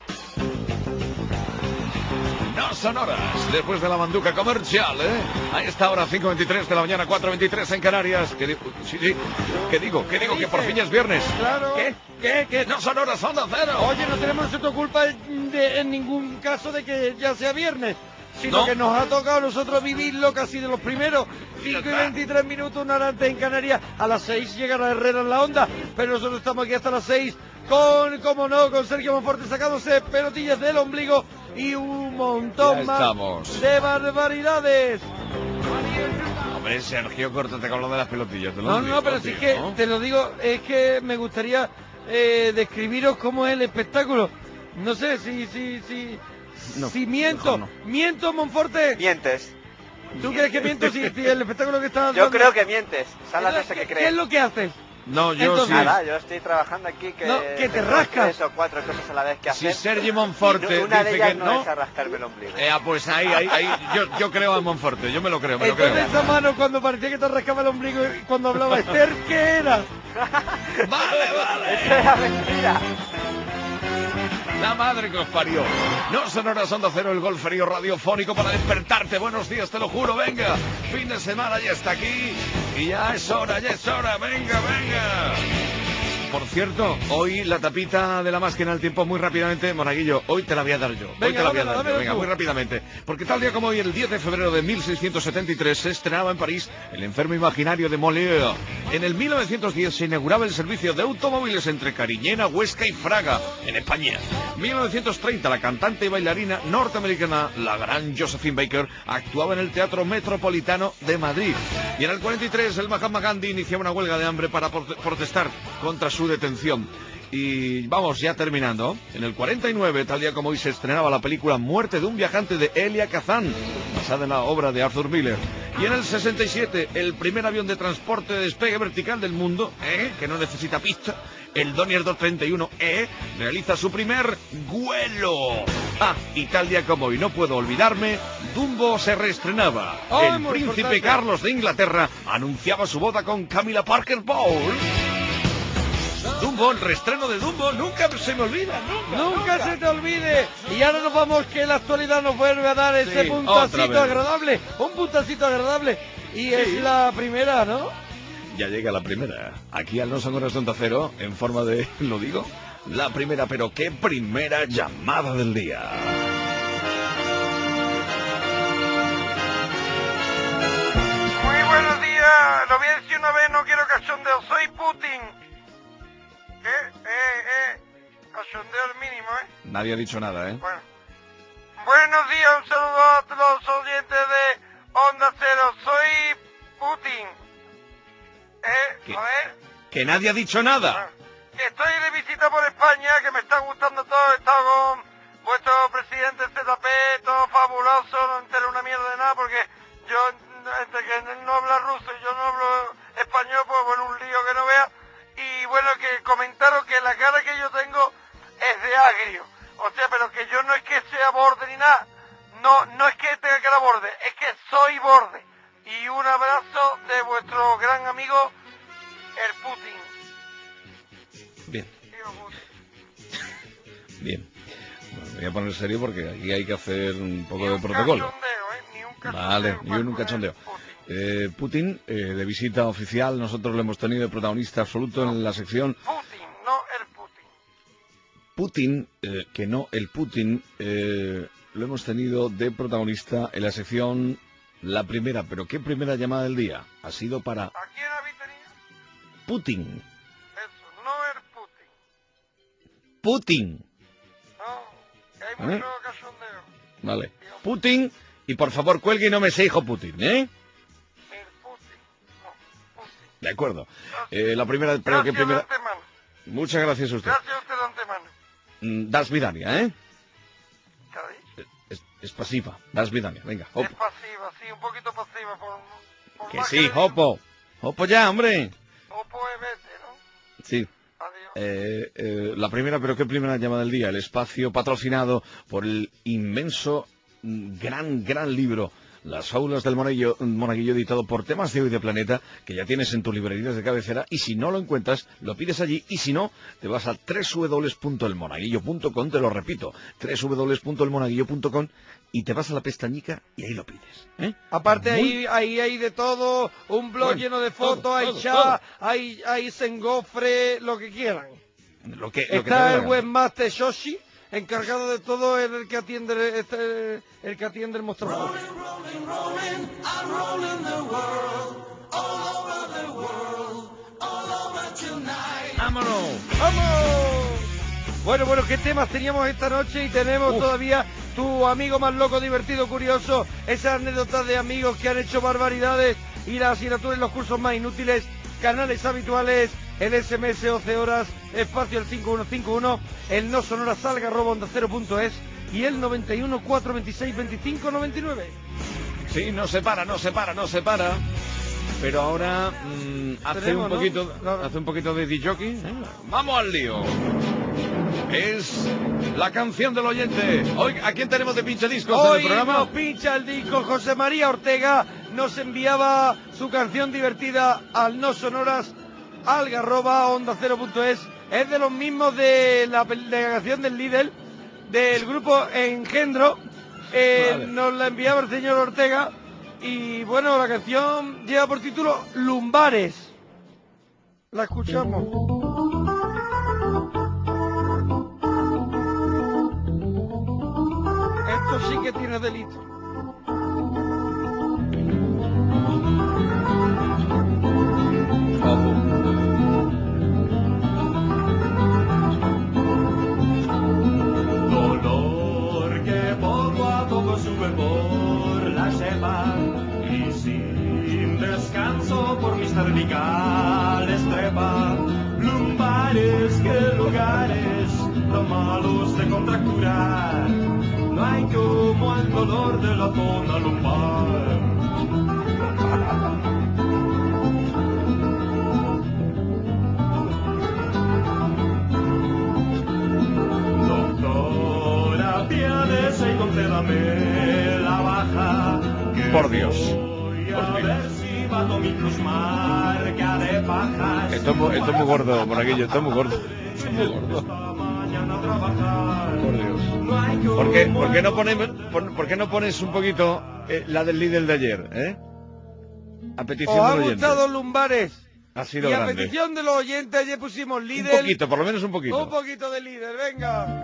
A: No son horas después de la manduca comercial, ¿eh? A esta hora, cinco veintitrés de la mañana, cuatro veintitrés en Canarias. ¿Qué digo? Sí, sí. ¿Qué digo? ¿Qué digo? Que por fin es viernes.
C: Claro.
A: ¿Qué?
C: ¿Qué? ¿Qué?
A: No son horas, son de cero.
C: Oye, no tenemos nosotros culpa de, en ningún caso de que ya sea viernes, sino
A: ¿No?
C: que nos ha tocado a nosotros vivirlo casi de los primeros. cinco y veintitrés minutos, una hora antes en Canarias. A las seis llegará Herrera en la onda, pero nosotros estamos aquí hasta las seis con, como no, con Sergio Monforte sacándose pelotillas del ombligo y un montón
A: Ya
C: más
A: estamos.
C: de barbaridades.
A: Hombre, Sergio, córtate con lo de las pelotillas. te lo
C: No,
A: digo,
C: no, pero
A: tío,
C: sí que,
A: ¿no?
C: te lo digo, es que me gustaría eh, describiros cómo es el espectáculo. No sé si, si, si,
L: No,
C: si miento.
L: mejor
C: ¿Miento, Monforte?
L: Mientes.
C: ¿Tú crees que miento si, si el espectáculo que estás
L: Yo
C: dando-
L: creo que mientes. Esa es la cosa que
C: ¿Qué,
L: crees.
C: ¿Qué es lo que haces?
A: No, yo
C: Entonces-
A: sí.
L: Nada, yo estoy trabajando aquí que...
C: No, que te
L: tengo
C: rascas.
L: Tres o cuatro cosas a la vez que
A: Si
L: hacer.
A: Sergi Monforte
L: Y una de
A: dice
L: ellas
A: que
L: no,
A: no,
L: es a rascarme el ombligo.
A: eh, ah, pues ahí, ahí, ahí, yo, yo creo a Monforte, yo me lo creo, me lo
C: Entonces
A: creo.
C: esa mano cuando parecía que te rascaba el ombligo y cuando hablaba Esther, ¿qué era?
A: Vale, vale.
L: Eso era mentira.
A: La madre que os parió. No son horas Onda Cero, el golferío radiofónico para despertarte. Buenos días, te lo juro, venga. Fin de semana ya está aquí. Y ya es hora, ya es hora. Venga, venga. Por cierto, hoy la tapita de la máquina del tiempo muy rápidamente, Monaguillo, hoy te la voy a dar yo. Hoy
C: Venga,
A: te la voy a
C: dámela,
A: dar yo,
C: dámela
A: venga,
C: tú.
A: muy rápidamente. Porque tal día como hoy, el diez de febrero de mil seiscientos setenta y tres, se estrenaba en París El enfermo imaginario de Molière. En el mil novecientos diez se inauguraba el servicio de automóviles entre Cariñena, Huesca y Fraga, en España. mil novecientos treinta, la cantante y bailarina norteamericana, la gran Josephine Baker, actuaba en el Teatro Metropolitano de Madrid. Y en el cuarenta y tres, el Mahatma Gandhi iniciaba una huelga de hambre para protestar contra su detención. Y vamos ya terminando. En el cuarenta y nueve, tal día como hoy, se estrenaba la película Muerte de un viajante de Elia Kazan, basada en la obra de Arthur Miller. Y en el sesenta y siete, el primer avión de transporte de despegue vertical del mundo, ¿eh? que no necesita pista, el Dornier doscientos treinta y uno E, realiza su primer vuelo. Ah, y tal día como hoy, no puedo olvidarme, Dumbo se reestrenaba.
C: Oh,
A: el
C: muy
A: príncipe
C: importante.
A: Carlos de Inglaterra anunciaba su boda con Camila Parker Bowles. Dumbo, el reestreno de Dumbo, nunca se me olvida, nunca.
C: Nunca se te olvide. Y ahora nos vamos, que la actualidad nos vuelve a dar ese
A: Sí, otra
C: puntacito
A: vez.
C: agradable. Un puntacito agradable. Y es la primera, ¿no?
A: Ya llega la primera. Aquí al No Son Horas de Onda Cero, en forma de, lo digo, la primera, pero qué primera llamada del día.
M: Muy buenos días, lo voy a decir una vez, no quiero cachondeo, soy Putin. ¿Qué? Eh, eh, cachondeo al mínimo, ¿eh?
A: Nadie ha dicho nada, ¿eh?
M: Bueno. Buenos días, un saludo a los oyentes de Onda Cero, soy Putin. ¿Eh?
A: ¿Qué?
M: A ver,
A: Que nadie ha dicho nada.
M: que estoy de visita por España, que me está gustando todo, he estado con vuestro presidente Z P, todo fabuloso, no entero una mierda de nada, porque yo, entre que él no habla ruso y yo no hablo español, pues bueno, un lío que no vea. Y bueno, que comentaros que la cara que yo tengo es de agrio. O sea, pero que yo no es que sea borde ni nada. No, no es que tenga cara borde, es que soy borde. Y un abrazo de vuestro gran amigo, el Putin.
A: Bien. Bien. Bueno, me voy a poner serio porque aquí hay que hacer un poco de protocolo. Vale, ni un cachondeo. Eh, Putin, eh, de visita oficial, nosotros lo hemos tenido de protagonista absoluto en la sección
M: Putin, no el Putin.
A: Putin, eh, que no el Putin, eh, lo hemos tenido de protagonista en la sección La Primera. Pero ¿qué primera llamada del día? Ha sido para
M: ¿A quién habéis tenido?
A: Putin.
M: Eso, no el Putin.
A: Putin.
M: No, que hay
A: ¿Eh?
M: mucho cachondeo.
A: Vale. Putin, y por favor cuelgue y no me sea hijo Putin, ¿eh? De acuerdo. Eh, la primera, pero que
M: Gracias
A: primera...
M: de antemano.
A: Muchas gracias a usted.
M: Gracias a usted de antemano.
A: Mm, Das Vidania, ¿eh?
M: ¿Qué ha dicho?
A: Es, es pasiva. Das Vidania, venga. Hop.
M: Es pasiva, sí, un poquito pasiva. Por, por
A: Que
M: más
A: sí,
M: le-
A: Hopo. Hopo ya, hombre.
M: Opo es vete, ¿no?
A: Sí. Eh, eh, la primera, pero qué primera llamada del día. El espacio patrocinado por el inmenso, mm, gran, gran libro Las Fábulas del Monaguillo, Monaguillo, editado por Temas de Hoy de Planeta, que ya tienes en tus librerías de cabecera, y si no lo encuentras, lo pides allí, y si no, te vas a doble u doble u doble u punto el monaguillo punto com, te lo repito, doble u doble u doble u punto el monaguillo punto com, y te vas a la pestañica y ahí lo pides. ¿eh?
C: Aparte
A: Muy-
C: ahí, ahí hay de todo, un blog
A: Bueno,
C: lleno de fotos,
A: todo,
C: hay
A: todo,
C: chat,
A: todo.
C: hay, hay sengofre, lo que quieran.
A: Lo que, lo que te dé
C: Está
A: la
C: el
A: gana.
C: webmaster Shoshi, encargado de todo, en el que atiende este, el que atiende el mostrador.
A: ¡Vámonos!
C: ¡Vamos! Bueno, bueno, ¿qué temas teníamos esta noche? Y tenemos
A: Uf.
C: todavía tu amigo más loco, divertido, curioso, esas anécdotas de amigos que han hecho barbaridades y las asignaturas en los cursos más inútiles, canales habituales, el S M S once horas, espacio el cinco uno cinco uno, el no sonora salga arroba onda cero punto es y el noventa y uno, cuatro veintiséis, veinticinco, noventa y nueve.
A: Sí, no se para, no se para, no se para. Pero ahora mm, hace
C: Tenemos,
A: un
C: ¿no?
A: poquito, hace un poquito de disjockey. ¿eh? Vamos al lío. Es la canción del oyente. Hoy, ¿a quién tenemos de pinche discos en
C: Hoy
A: el programa?
C: nos pincha el disco José María Ortega, nos enviaba su canción divertida al no sonoras algarroba onda cero punto es. Es de los mismos de la, pel- de la canción del Lidl, del grupo Engendro. Eh,
A: Vale.
C: Nos la enviaba el señor Ortega. Y bueno, la canción lleva por título Lumbares. La escuchamos. Eso sí que tiene delito.
D: Dolor que poco a poco sube por la cepa y sin descanso por mis cervicales trepa. Lumbares, que lugares tan malos de contracturar. No hay como el dolor de la zona lumbar. Doctora, apiádese y concédame la baja.
A: Por Dios.
D: Voy a ver si bato mi plusmarca de pajas.
A: Esto es muy, esto es muy gordo, Monaguillo, esto es muy gordo. Esto es muy gordo. Por Dios. ¿Por qué, por qué no pones, por, por qué no pones un poquito eh, la del líder de ayer, eh? A petición
C: ¿Os
A: del
C: ha
A: oyente.
C: gustado Lumbares?
A: Ha sido
C: y a
A: grande.
C: petición de los oyentes ayer pusimos
A: Un
C: líder.
A: poquito, por lo menos un poquito.
C: Un poquito de líder, venga.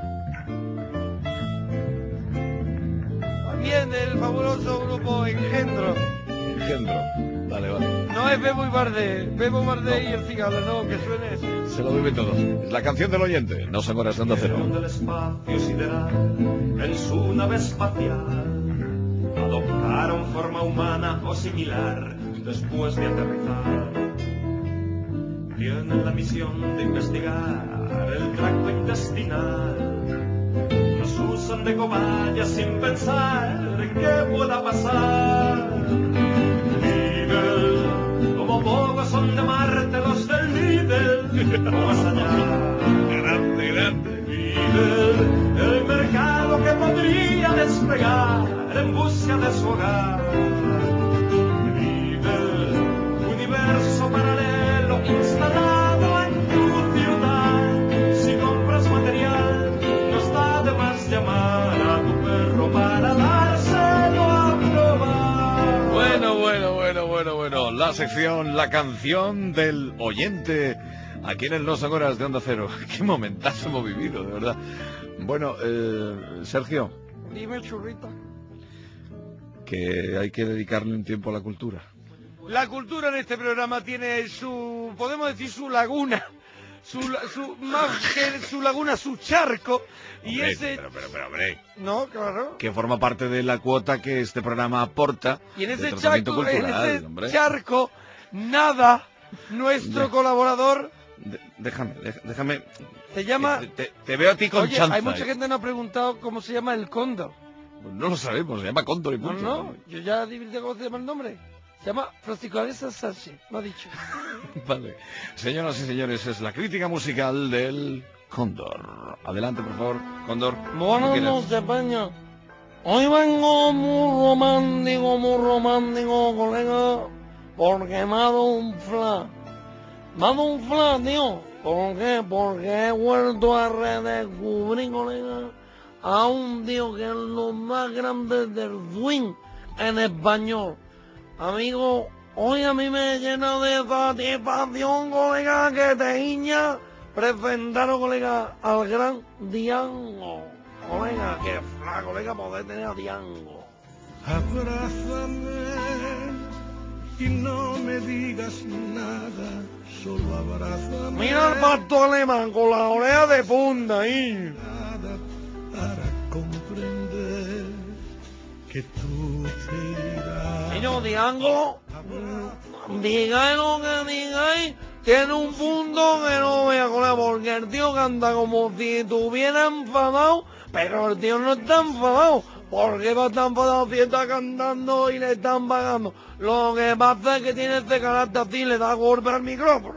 C: También del fabuloso grupo Engendro.
A: Engendro. Vale, vale.
C: No es Bebo y Bardé, Bebo Bardé y el cigalo, no, que suene ese.
A: Se lo bebe todo. Es la canción del oyente. No son horas de Onda Cero.
D: Del espacio sideral en su nave espacial adoptaron forma humana o similar después de aterrizar. Tienen la misión de investigar el tracto intestinal. Nos usan de cobayas sin pensar en qué pueda pasar. Lidl, como pocos son de Marte los del Lidl, o más allá.
A: Grande, grande.
D: Lidl, el mercado que podría despegar en busca de su hogar. Lidl, universo paralelo instalado en tu ciudad. Si compras material, no está de más llamar a tu perro para dárselo a probar.
A: Bueno, bueno, bueno, bueno, bueno. La sección, la canción del oyente. Aquí en el No Son Horas de Onda Cero. Qué momentazo hemos vivido, de verdad. Bueno, eh, Sergio.
C: Dime, churrita.
A: Que hay que dedicarle un tiempo a la cultura.
C: La cultura en este programa tiene su, podemos decir, su laguna. Su, su, más que su laguna, su charco. Y
A: Hombre,
C: ese...
A: Pero, pero, pero, hombre.
C: No, claro.
A: Que forma parte de la cuota que este programa aporta.
C: Y en ese
A: de tratamiento
C: charco,
A: cultural,
C: en ese
A: hombre.
C: charco, nada, nuestro
A: Ya.
C: colaborador...
A: De- déjame, dej- déjame.
C: Se llama...
A: Te, te- te veo a ti con
C: Oye,
A: chanza.
C: hay mucha gente que nos ha preguntado cómo se llama el cóndor.
A: No lo sabemos, se llama Cóndor y
C: No,
A: punto.
C: no, yo ya adiviné cómo se llama el nombre. Se llama Francisco Alesa Sánchez, lo ha dicho.
A: Vale. Señoras y señores, es la crítica musical del Cóndor. Adelante, por favor, Cóndor.
N: Buenas noches, Peña. Hoy vengo muy romántico, muy romántico, colega, porque me ha dado un flash. Me ha dado un flash, tío. ¿Por qué? Porque he vuelto a redescubrir, colega, a un tío que es lo más grande del swing en español. Amigo, hoy a mí me llena de satisfacción, colega, que te guiña presentaros, colega, al gran Diango. Colega, que fla, colega, poder tener a Diango.
Q: Abrázame y no me digas nada, solo abrázame.
N: Mira el pasto alemán con la oreja de punta ahí.
Q: Para comprender que tú te irás.
N: Señor Diango, mm, digáis lo que digáis, tiene un punto que no vea, colega, porque el tío canta como si estuviera enfadado, pero el tío no está enfadado. ¿Por qué va a estar enfadado si está cantando y le están pagando? Lo que pasa es que tiene este carácter así, le da golpe al micrófono.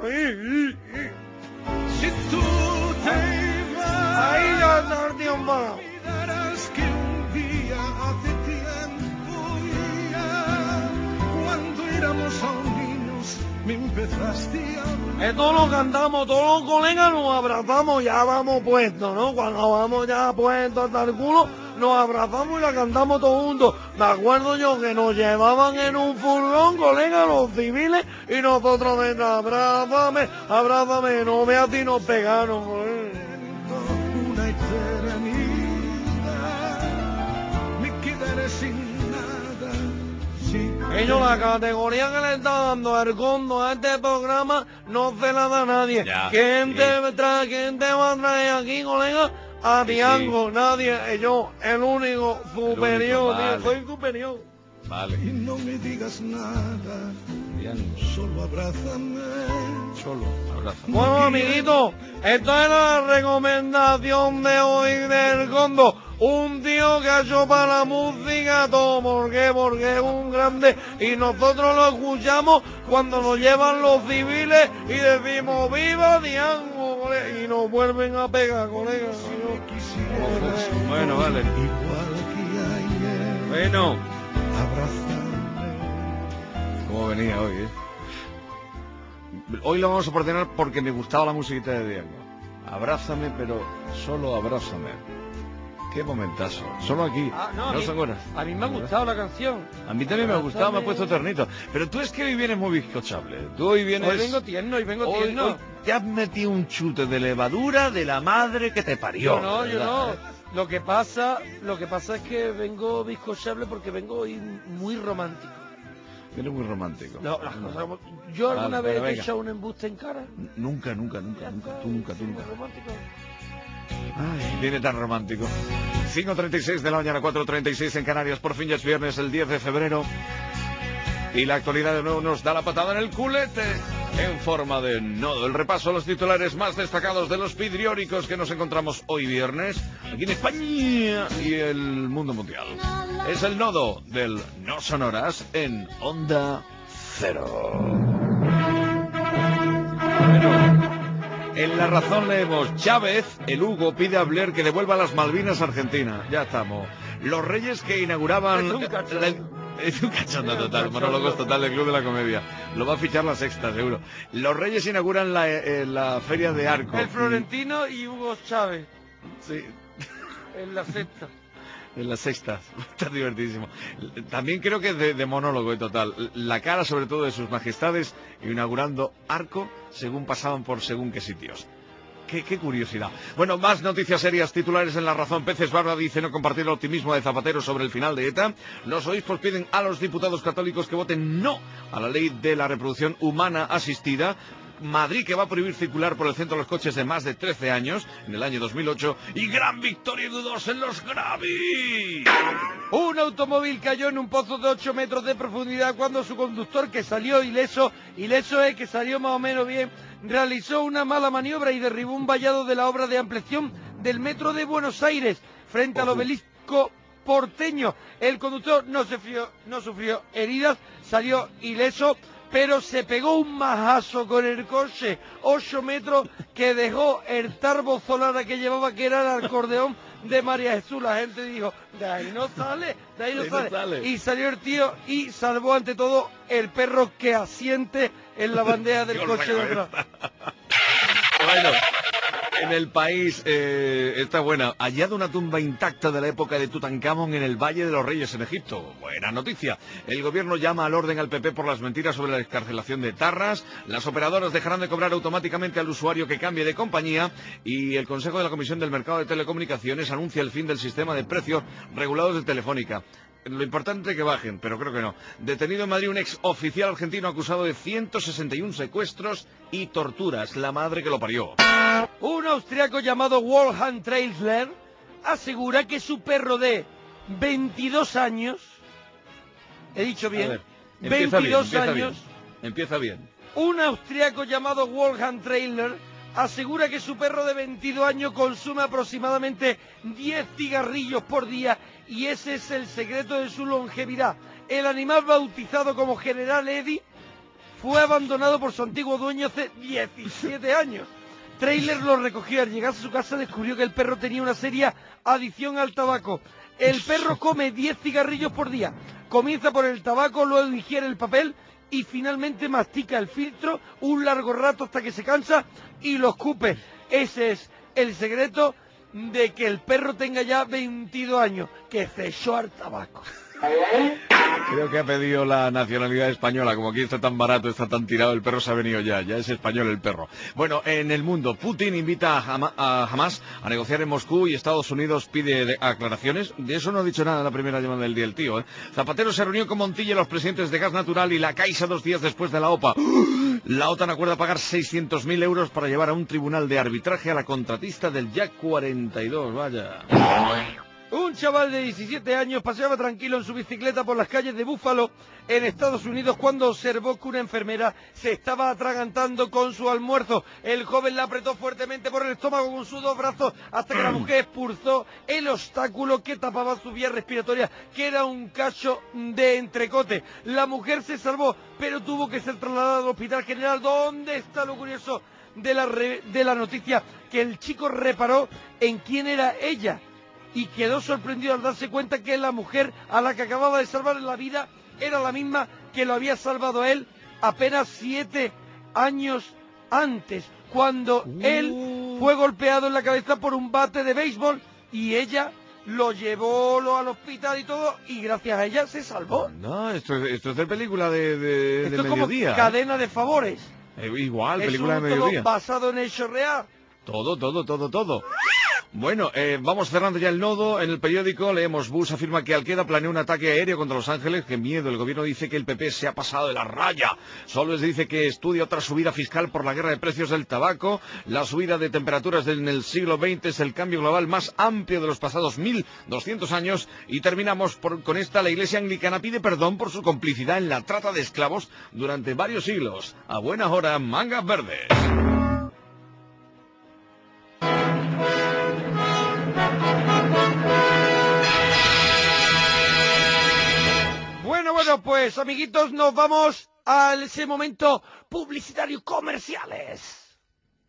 Q: Si tú te vas,
N: ahí ya está el tío enfadado.
Q: olvidarás que un día hace tiempo ya, cuando éramos aún niños, me empezaste a hablar.
N: Esto lo cantamos, todos los colegas nos abrazamos, ya vamos puestos, ¿no? Cuando vamos ya puestos hasta el culo, nos abrazamos y la cantamos todos juntos. Me acuerdo yo que nos llevaban en un furgón, colegas, los civiles, y nosotros detrás, abrázame, abrázame, no me a ti nos pegaron, colega.
Q: Una eternidad, mi
N: Ellos la categoría que le está dando el Gondo a este programa no se la da nadie.
A: Ya,
N: ¿Quién,
A: sí.
N: te trae, ¿Quién te va a traer aquí, colega? A
A: Sí,
N: Diango, nadie. Yo, el único superior, tío,
A: vale.
N: soy superior.
A: Vale.
Q: Y no me digas nada, solo abrázame.
A: Solo, abrázame.
N: Bueno, amiguito, esta es la recomendación de hoy del Gondo. Un tío que ha hecho para la música todo. ¿Por qué? Porque es un grande y nosotros lo escuchamos cuando nos llevan los civiles y decimos ¡viva Diango! colega", y nos vuelven a pegar, colega.
A: Bueno, vale. Bueno. ¿Cómo venía hoy, eh? Hoy lo vamos a ordenar porque me gustaba la musiquita de Diego. Abrázame, pero solo abrázame. Qué momentazo. Solo aquí.
N: Ah, no, a,
A: no
N: mí,
A: son horas.
N: a mí me ha gustado la canción.
A: A mí también me ha gustado, me ha puesto ternito. Pero tú es que hoy vienes muy bizcochable. Tú hoy vienes...
N: Hoy vengo tierno, hoy vengo
A: Hoy,
N: tierno.
A: hoy te has metido un chute de levadura de la madre que te parió.
N: Yo no, yo
A: ¿verdad?
N: no. Lo que pasa, lo que pasa es que vengo bizcochable porque vengo hoy muy romántico.
A: Eres muy romántico.
N: No, las cosas como- ¿Yo
A: Vale,
N: alguna
A: pero
N: vez te he
A: venga.
N: echado un embuste en cara?
A: Nunca, nunca, nunca, nunca. Tú nunca, tú nunca.
N: Muy romántico.
A: Ay, viene tan romántico. cinco treinta y seis de la mañana, cuatro treinta y seis en Canarias. Por fin ya es viernes, el diez de febrero. Y la actualidad de nuevo nos da la patada en el culete en forma de nodo. El repaso a los titulares más destacados de los vidrióricos que nos encontramos hoy viernes aquí en España y el mundo mundial. Es el nodo del No Sonoras en Onda Cero. En La Razón leemos: Chávez, el Hugo, pide a Blair que devuelva las Malvinas a Argentina. Ya estamos. Los reyes que inauguraban...
N: Es un cachondo.
A: la- Es un cachondo
N: Es un
A: total,
N: cachondo.
A: monólogos total del Club de la Comedia. Lo va a fichar la Sexta, seguro. Los reyes inauguran la, eh, la feria de Arco.
N: El Florentino y Hugo Chávez.
A: Sí.
N: En la sexta.
A: En la Sexta. Está divertidísimo. También creo que es de, de monólogo en total. La cara sobre todo de sus majestades inaugurando Arco según pasaban por según qué sitios. Qué, qué curiosidad. Bueno, más noticias serias, titulares en La Razón. Peces Barba dice no compartir el optimismo de Zapatero sobre el final de ETA. Los obispos piden a los diputados católicos que voten no a la ley de la reproducción humana asistida. Madrid, que va a prohibir circular por el centro los coches de más de trece años en el año dos mil ocho. Y gran victoria de dos en los Grammy.
N: Un automóvil cayó en un pozo de ocho metros de profundidad cuando su conductor, que salió ileso, ileso es que salió más o menos bien, realizó una mala maniobra y derribó un vallado de la obra de ampliación del metro de Buenos Aires frente al obelisco porteño. El conductor no sufrió, no sufrió heridas, salió ileso, pero se pegó un majazo con el coche, ocho metros, que dejó el tarbo solar que llevaba, que era el acordeón de María Jesús. La gente dijo, de ahí no sale, de ahí no,
A: De ahí no
N: sale.
A: sale.
N: Y salió el tío y salvó ante todo el perro que asiente en la bandeja del
A: Con la
N: coche de atrás.
A: Bueno, en El País, eh, está buena. Hallado una tumba intacta de la época de Tutankamón en el Valle de los Reyes en Egipto. Buena noticia. El gobierno llama al orden al P P por las mentiras sobre la excarcelación de Tarras. Las operadoras dejarán de cobrar automáticamente al usuario que cambie de compañía. Y el Consejo de la Comisión del Mercado de Telecomunicaciones anuncia el fin del sistema de precios regulados de Telefónica. Lo importante es que bajen, pero creo que no. Detenido en Madrid un ex oficial argentino acusado de ciento sesenta y uno secuestros y torturas. La madre que lo parió.
N: Un austriaco llamado Wolfgang Treisler asegura que su perro de veintidós años, he dicho
A: A
N: bien,
A: ver, empieza bien,
N: veintidós
A: empieza
N: años,
A: bien. Empieza bien.
N: un austriaco llamado Wolfgang Treisler asegura que su perro de veintidós años consume aproximadamente diez cigarrillos por día y ese es el secreto de su longevidad. El animal, bautizado como General Eddie, fue abandonado por su antiguo dueño hace diecisiete años. Trailer lo recogió. Al llegar a su casa descubrió que el perro tenía una seria adicción al tabaco. El perro come diez cigarrillos por día. Comienza por el tabaco, luego ingiere el papel y finalmente mastica el filtro un largo rato hasta que se cansa y lo escupe. Ese es el secreto de que el perro tenga ya veintidós años, que cesó al tabaco.
A: Creo que ha pedido la nacionalidad española. Como aquí está tan barato, está tan tirado, el perro se ha venido ya. Ya es español el perro. Bueno, en el mundo, Putin invita a, Hama, a Hamas a negociar en Moscú y Estados Unidos pide aclaraciones. De eso no ha dicho nada en la primera llamada del día el tío, ¿eh? Zapatero se reunió con Montilla y los presidentes de Gas Natural y la Caixa dos días después de la OPA. La OTAN acuerda pagar seiscientos mil euros para llevar a un tribunal de arbitraje a la contratista del Yak cuarenta y dos. Vaya.
C: Un chaval de diecisiete años paseaba tranquilo en su bicicleta por las calles de Búfalo, en Estados Unidos, cuando observó que una enfermera se estaba atragantando con su almuerzo. El joven la apretó fuertemente por el estómago con sus dos brazos hasta que la mujer expulsó el obstáculo que tapaba su vía respiratoria, que era un cacho de entrecote. La mujer se salvó, pero tuvo que ser trasladada al Hospital General. ¿Dónde está lo curioso de la, re- de la noticia? Que el chico reparó en quién era ella y quedó sorprendido al darse cuenta que la mujer a la que acababa de salvar la vida era la misma que lo había salvado a él apenas siete años antes, cuando uh. él fue golpeado en la cabeza por un bate de béisbol y ella lo llevó lo al hospital y todo, y gracias a ella se salvó.
A: No, esto, esto es de película de, de,
C: esto
A: de
C: es
A: mediodía.
C: Como cadena de favores.
A: Eh, igual,
C: es
A: película
C: un,
A: de mediodía.
C: Todo basado en hecho real.
A: Todo, todo, todo, todo. Bueno, eh, vamos cerrando ya el nodo. En el periódico leemos: Bush afirma que Al-Qaeda planea un ataque aéreo contra Los Ángeles. ¡Qué miedo! El gobierno dice que el P P se ha pasado de la raya. Solves dice que estudia otra subida fiscal por la guerra de precios del tabaco. La subida de temperaturas en el siglo veinte es el cambio global más amplio de los pasados mil doscientos años. Y terminamos por, con esta: la Iglesia Anglicana pide perdón por su complicidad en la trata de esclavos durante varios siglos. A buena hora, mangas verdes.
C: Bueno, bueno, pues amiguitos, nos vamos a ese momento publicitario comerciales.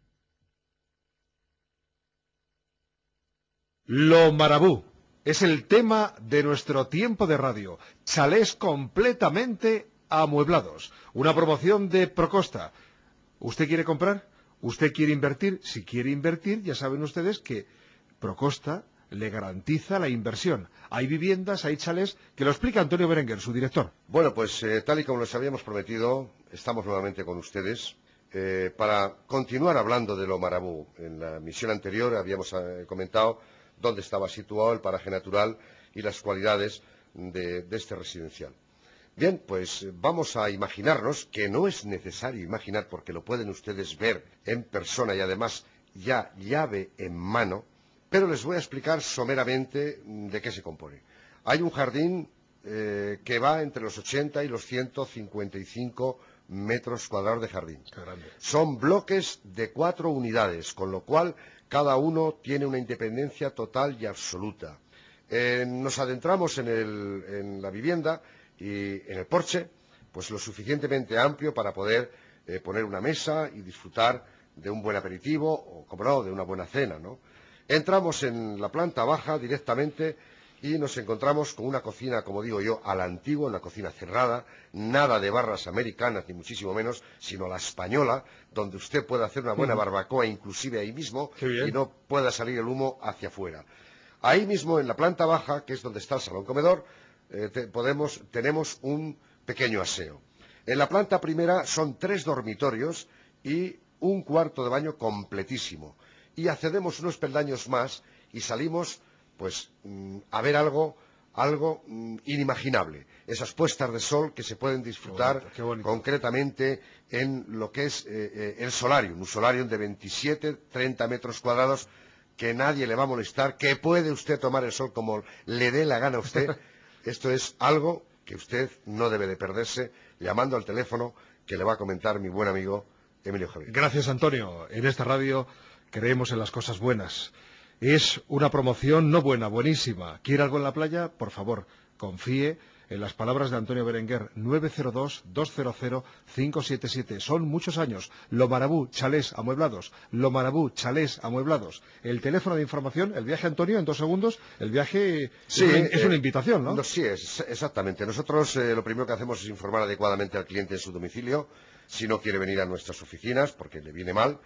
J: Lo Marabú es el tema de nuestro tiempo de radio. Chalés completamente amueblados. Una promoción de Procosta. ¿Usted quiere comprar? ¿Usted quiere invertir? Si quiere invertir, ya saben ustedes que Procosta le garantiza la inversión. Hay viviendas, hay chalés, que lo explica Antonio Berenguer, su director.
F: Bueno, pues eh, tal y como les habíamos prometido, estamos nuevamente con ustedes eh, para continuar hablando de Lo Marabú. En la misión anterior habíamos eh, comentado dónde estaba situado el paraje natural y las cualidades de, de este residencial. Bien, pues vamos a imaginarnos, que no es necesario imaginar porque lo pueden ustedes ver en persona y además ya llave en mano, pero les voy a explicar someramente de qué se compone. Hay un jardín eh, que va entre los ochenta y los ciento cincuenta y cinco metros cuadrados de jardín. Son bloques de cuatro unidades, con lo cual cada uno tiene una independencia total y absoluta. Eh, nos adentramos en, el, en la vivienda y en el porche, pues lo suficientemente amplio para poder eh, poner una mesa y disfrutar de un buen aperitivo o, como no, de una buena cena, ¿no? Entramos en la planta baja directamente y nos encontramos con una cocina, como digo yo, a la antigua, una cocina cerrada, nada de barras americanas, ni muchísimo menos, sino la española, donde usted puede hacer una buena barbacoa, inclusive ahí mismo, y no pueda salir el humo hacia afuera. Ahí mismo, en la planta baja, que es donde está el salón comedor, eh, te, podemos, tenemos un pequeño aseo. En la planta primera son tres dormitorios y un cuarto de baño completísimo. Y accedemos unos peldaños más y salimos, pues, a ver algo, algo inimaginable. Esas puestas de sol que se pueden disfrutar qué bonito, qué bonito. concretamente en lo que es eh, eh, el solarium, un solarium de veintisiete, treinta metros cuadrados, que nadie le va a molestar, que puede usted tomar el sol como le dé la gana a usted. Esto es algo que usted no debe de perderse, llamando al teléfono que le va a comentar mi buen amigo Emilio Javier.
J: Gracias, Antonio. En esta radio creemos en las cosas buenas. Es una promoción no buena, buenísima. ¿Quiere algo en la playa? Por favor, confíe en las palabras de Antonio Berenguer. nueve cero dos, dos cero cero, cinco siete siete. Son muchos años. Lo Marabú, chalés amueblados. Lo Marabú, chalés amueblados. El teléfono de información, el viaje, Antonio, en dos segundos. El viaje
F: sí,
J: es, una,
F: eh,
J: es una invitación, ¿no?
F: no sí, es, exactamente. Nosotros eh, lo primero que hacemos es informar adecuadamente al cliente en su domicilio, si no quiere venir a nuestras oficinas, porque le viene mal.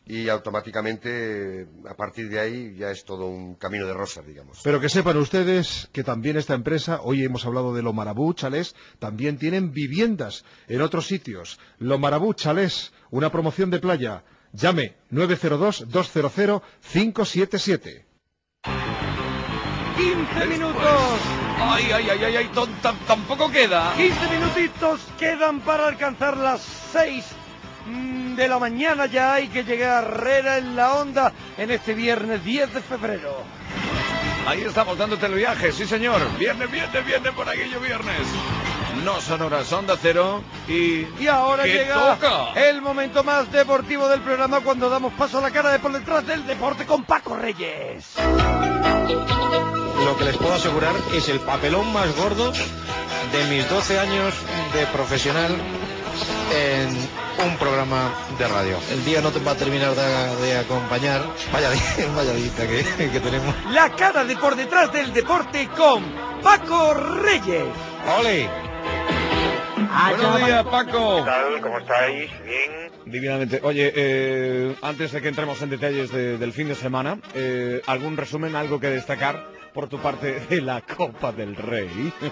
F: y automáticamente a partir de ahí ya es todo un camino de rosas, digamos.
J: Pero que sepan ustedes que también esta empresa, hoy hemos hablado de Lo Marabú Chalés, también tienen viviendas en otros sitios. Lo Marabú Chalés, una promoción de playa. Llame nueve cero dos, dos cero cero, cinco siete siete.
C: quince minutos.
A: Ay, ay, ay, ay, ay, ton- tan- tampoco queda.
C: quince minutitos quedan para alcanzar las seis de la mañana. Ya hay que llegar a Herrera en la Onda en este viernes diez de febrero.
A: Ahí estamos dándote el viaje, sí señor. Viernes, viernes, viernes por aquello viernes. No son horas, Onda Cero y...
C: Y ahora
A: ¿qué
C: llega
A: toca?
C: el momento más deportivo del programa, cuando damos paso a la cara de por detrás del deporte con Paco Reyes.
R: Lo que les puedo asegurar es el papelón más gordo de mis doce años de profesional en un programa de radio. El día no te va a terminar de, de acompañar. Vaya, vaya vista que, que tenemos.
C: La cara de por detrás del deporte con Paco Reyes.
R: ¡Ole!
A: Buenos días, Paco.
S: ¿Qué tal? ¿Cómo estáis? ¿Bien?
A: Divinamente. Oye, eh, antes de que entremos en detalles de- del fin de semana, eh, ¿algún resumen, algo que destacar por tu parte de la Copa del Rey?
S: Pues...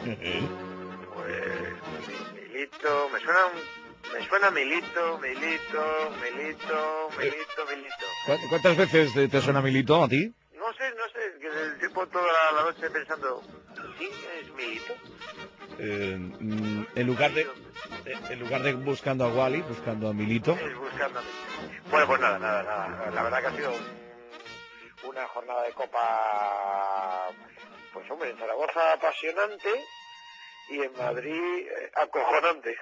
S: Milito... Me suena un... Me suena Milito, Milito, Milito, Milito, Milito.
A: ¿Cu- ¿Cuántas veces te, te suena Milito a ti?
S: No sé, no sé, que llevo toda la, la noche pensando... ¿Sí? ¿Es Milito?
A: Eh, mm, en lugar de eh, en lugar de buscando a Wally, buscando a Milito.
S: Es buscando a Milito. Bueno, pues nada, nada, nada. La verdad que ha sido un- una jornada de Copa... Pues hombre, en Zaragoza apasionante y en Madrid eh, acojonante.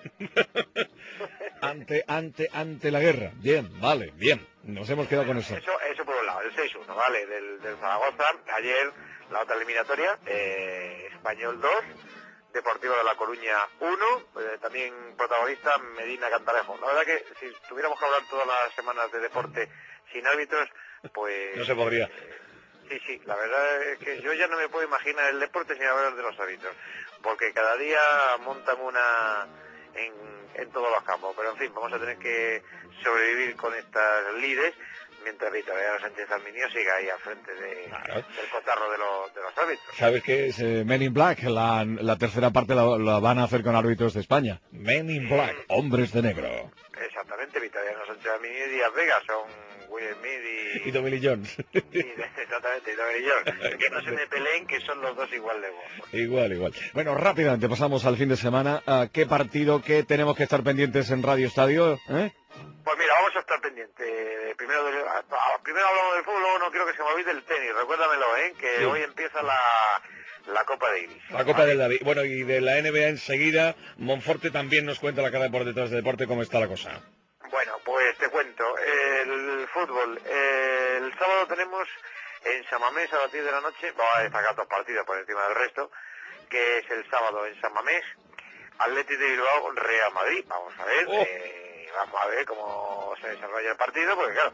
A: Ante, ante, ante la guerra. Bien, vale, bien. Nos hemos quedado con eso.
S: Eso, eso por un lado, el seis uno, ¿vale? Del, del Zaragoza. Ayer la otra eliminatoria, eh, Español dos, Deportivo de La Coruña uno, eh, también protagonista Medina Cantarejo. La verdad que si tuviéramos que hablar todas las semanas de deporte sin árbitros, pues...
A: No se podría.
S: Sí, sí, la verdad es que yo ya no me puedo imaginar el deporte sin hablar de los árbitros, porque cada día montan una en, en todos los campos, pero en fin, vamos a tener que sobrevivir con estas lides, mientras Victoriano Sánchez Arminio siga ahí al frente de, del cotarro de los, de los árbitros.
A: ¿Sabes qué es eh, Men in Black? La, la tercera parte la, la van a hacer con árbitros de España. Men in Black, hombres de negro.
S: Exactamente, Victoriano Sánchez Arminio y Díaz Vega son Will Smith y...
A: Y Tommy Lee Jones.
S: y exactamente, y Tommy Jones. Que no se me peleen, que son los dos igual de buenos.
A: Igual, igual. Bueno, rápidamente pasamos al fin de semana. ¿A qué partido, qué tenemos que estar pendientes en Radio Estadio? ¿Eh?
S: Pues mira, vamos a estar pendientes. Primero, de- a- a- primero hablamos del fútbol, luego no quiero que se me olvide el tenis. Recuérdamelo, ¿eh? Que
A: Sí.
S: hoy empieza la, la Copa Davis.
A: La Copa del David. Bueno, y de la N B A enseguida, Monforte también nos cuenta la cara de por detrás de deporte cómo está la cosa.
S: Bueno, pues te cuento. El fútbol. eh, El sábado tenemos en San Mamés a las diez de la noche, vamos a destacar dos partidos por encima del resto, que es el sábado en San Mamés, Athletic de Bilbao, Real Madrid. Vamos a ver, eh, vamos a ver cómo se desarrolla el partido, porque claro,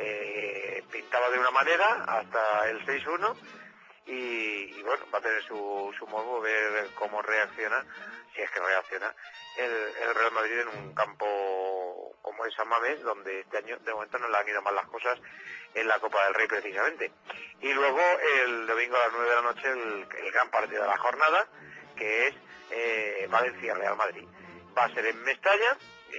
S: eh, pintaba de una manera hasta el seis uno y, y bueno, va a tener su, su morbo ver cómo reacciona, si es que reacciona, el, el Real Madrid en un campo como es San Mamés, donde este año de momento no le han ido mal las cosas en la Copa del Rey precisamente. Y luego el domingo a las nueve de la noche el, el gran partido de la jornada, que es eh, Valencia-Real Madrid. Va a ser en Mestalla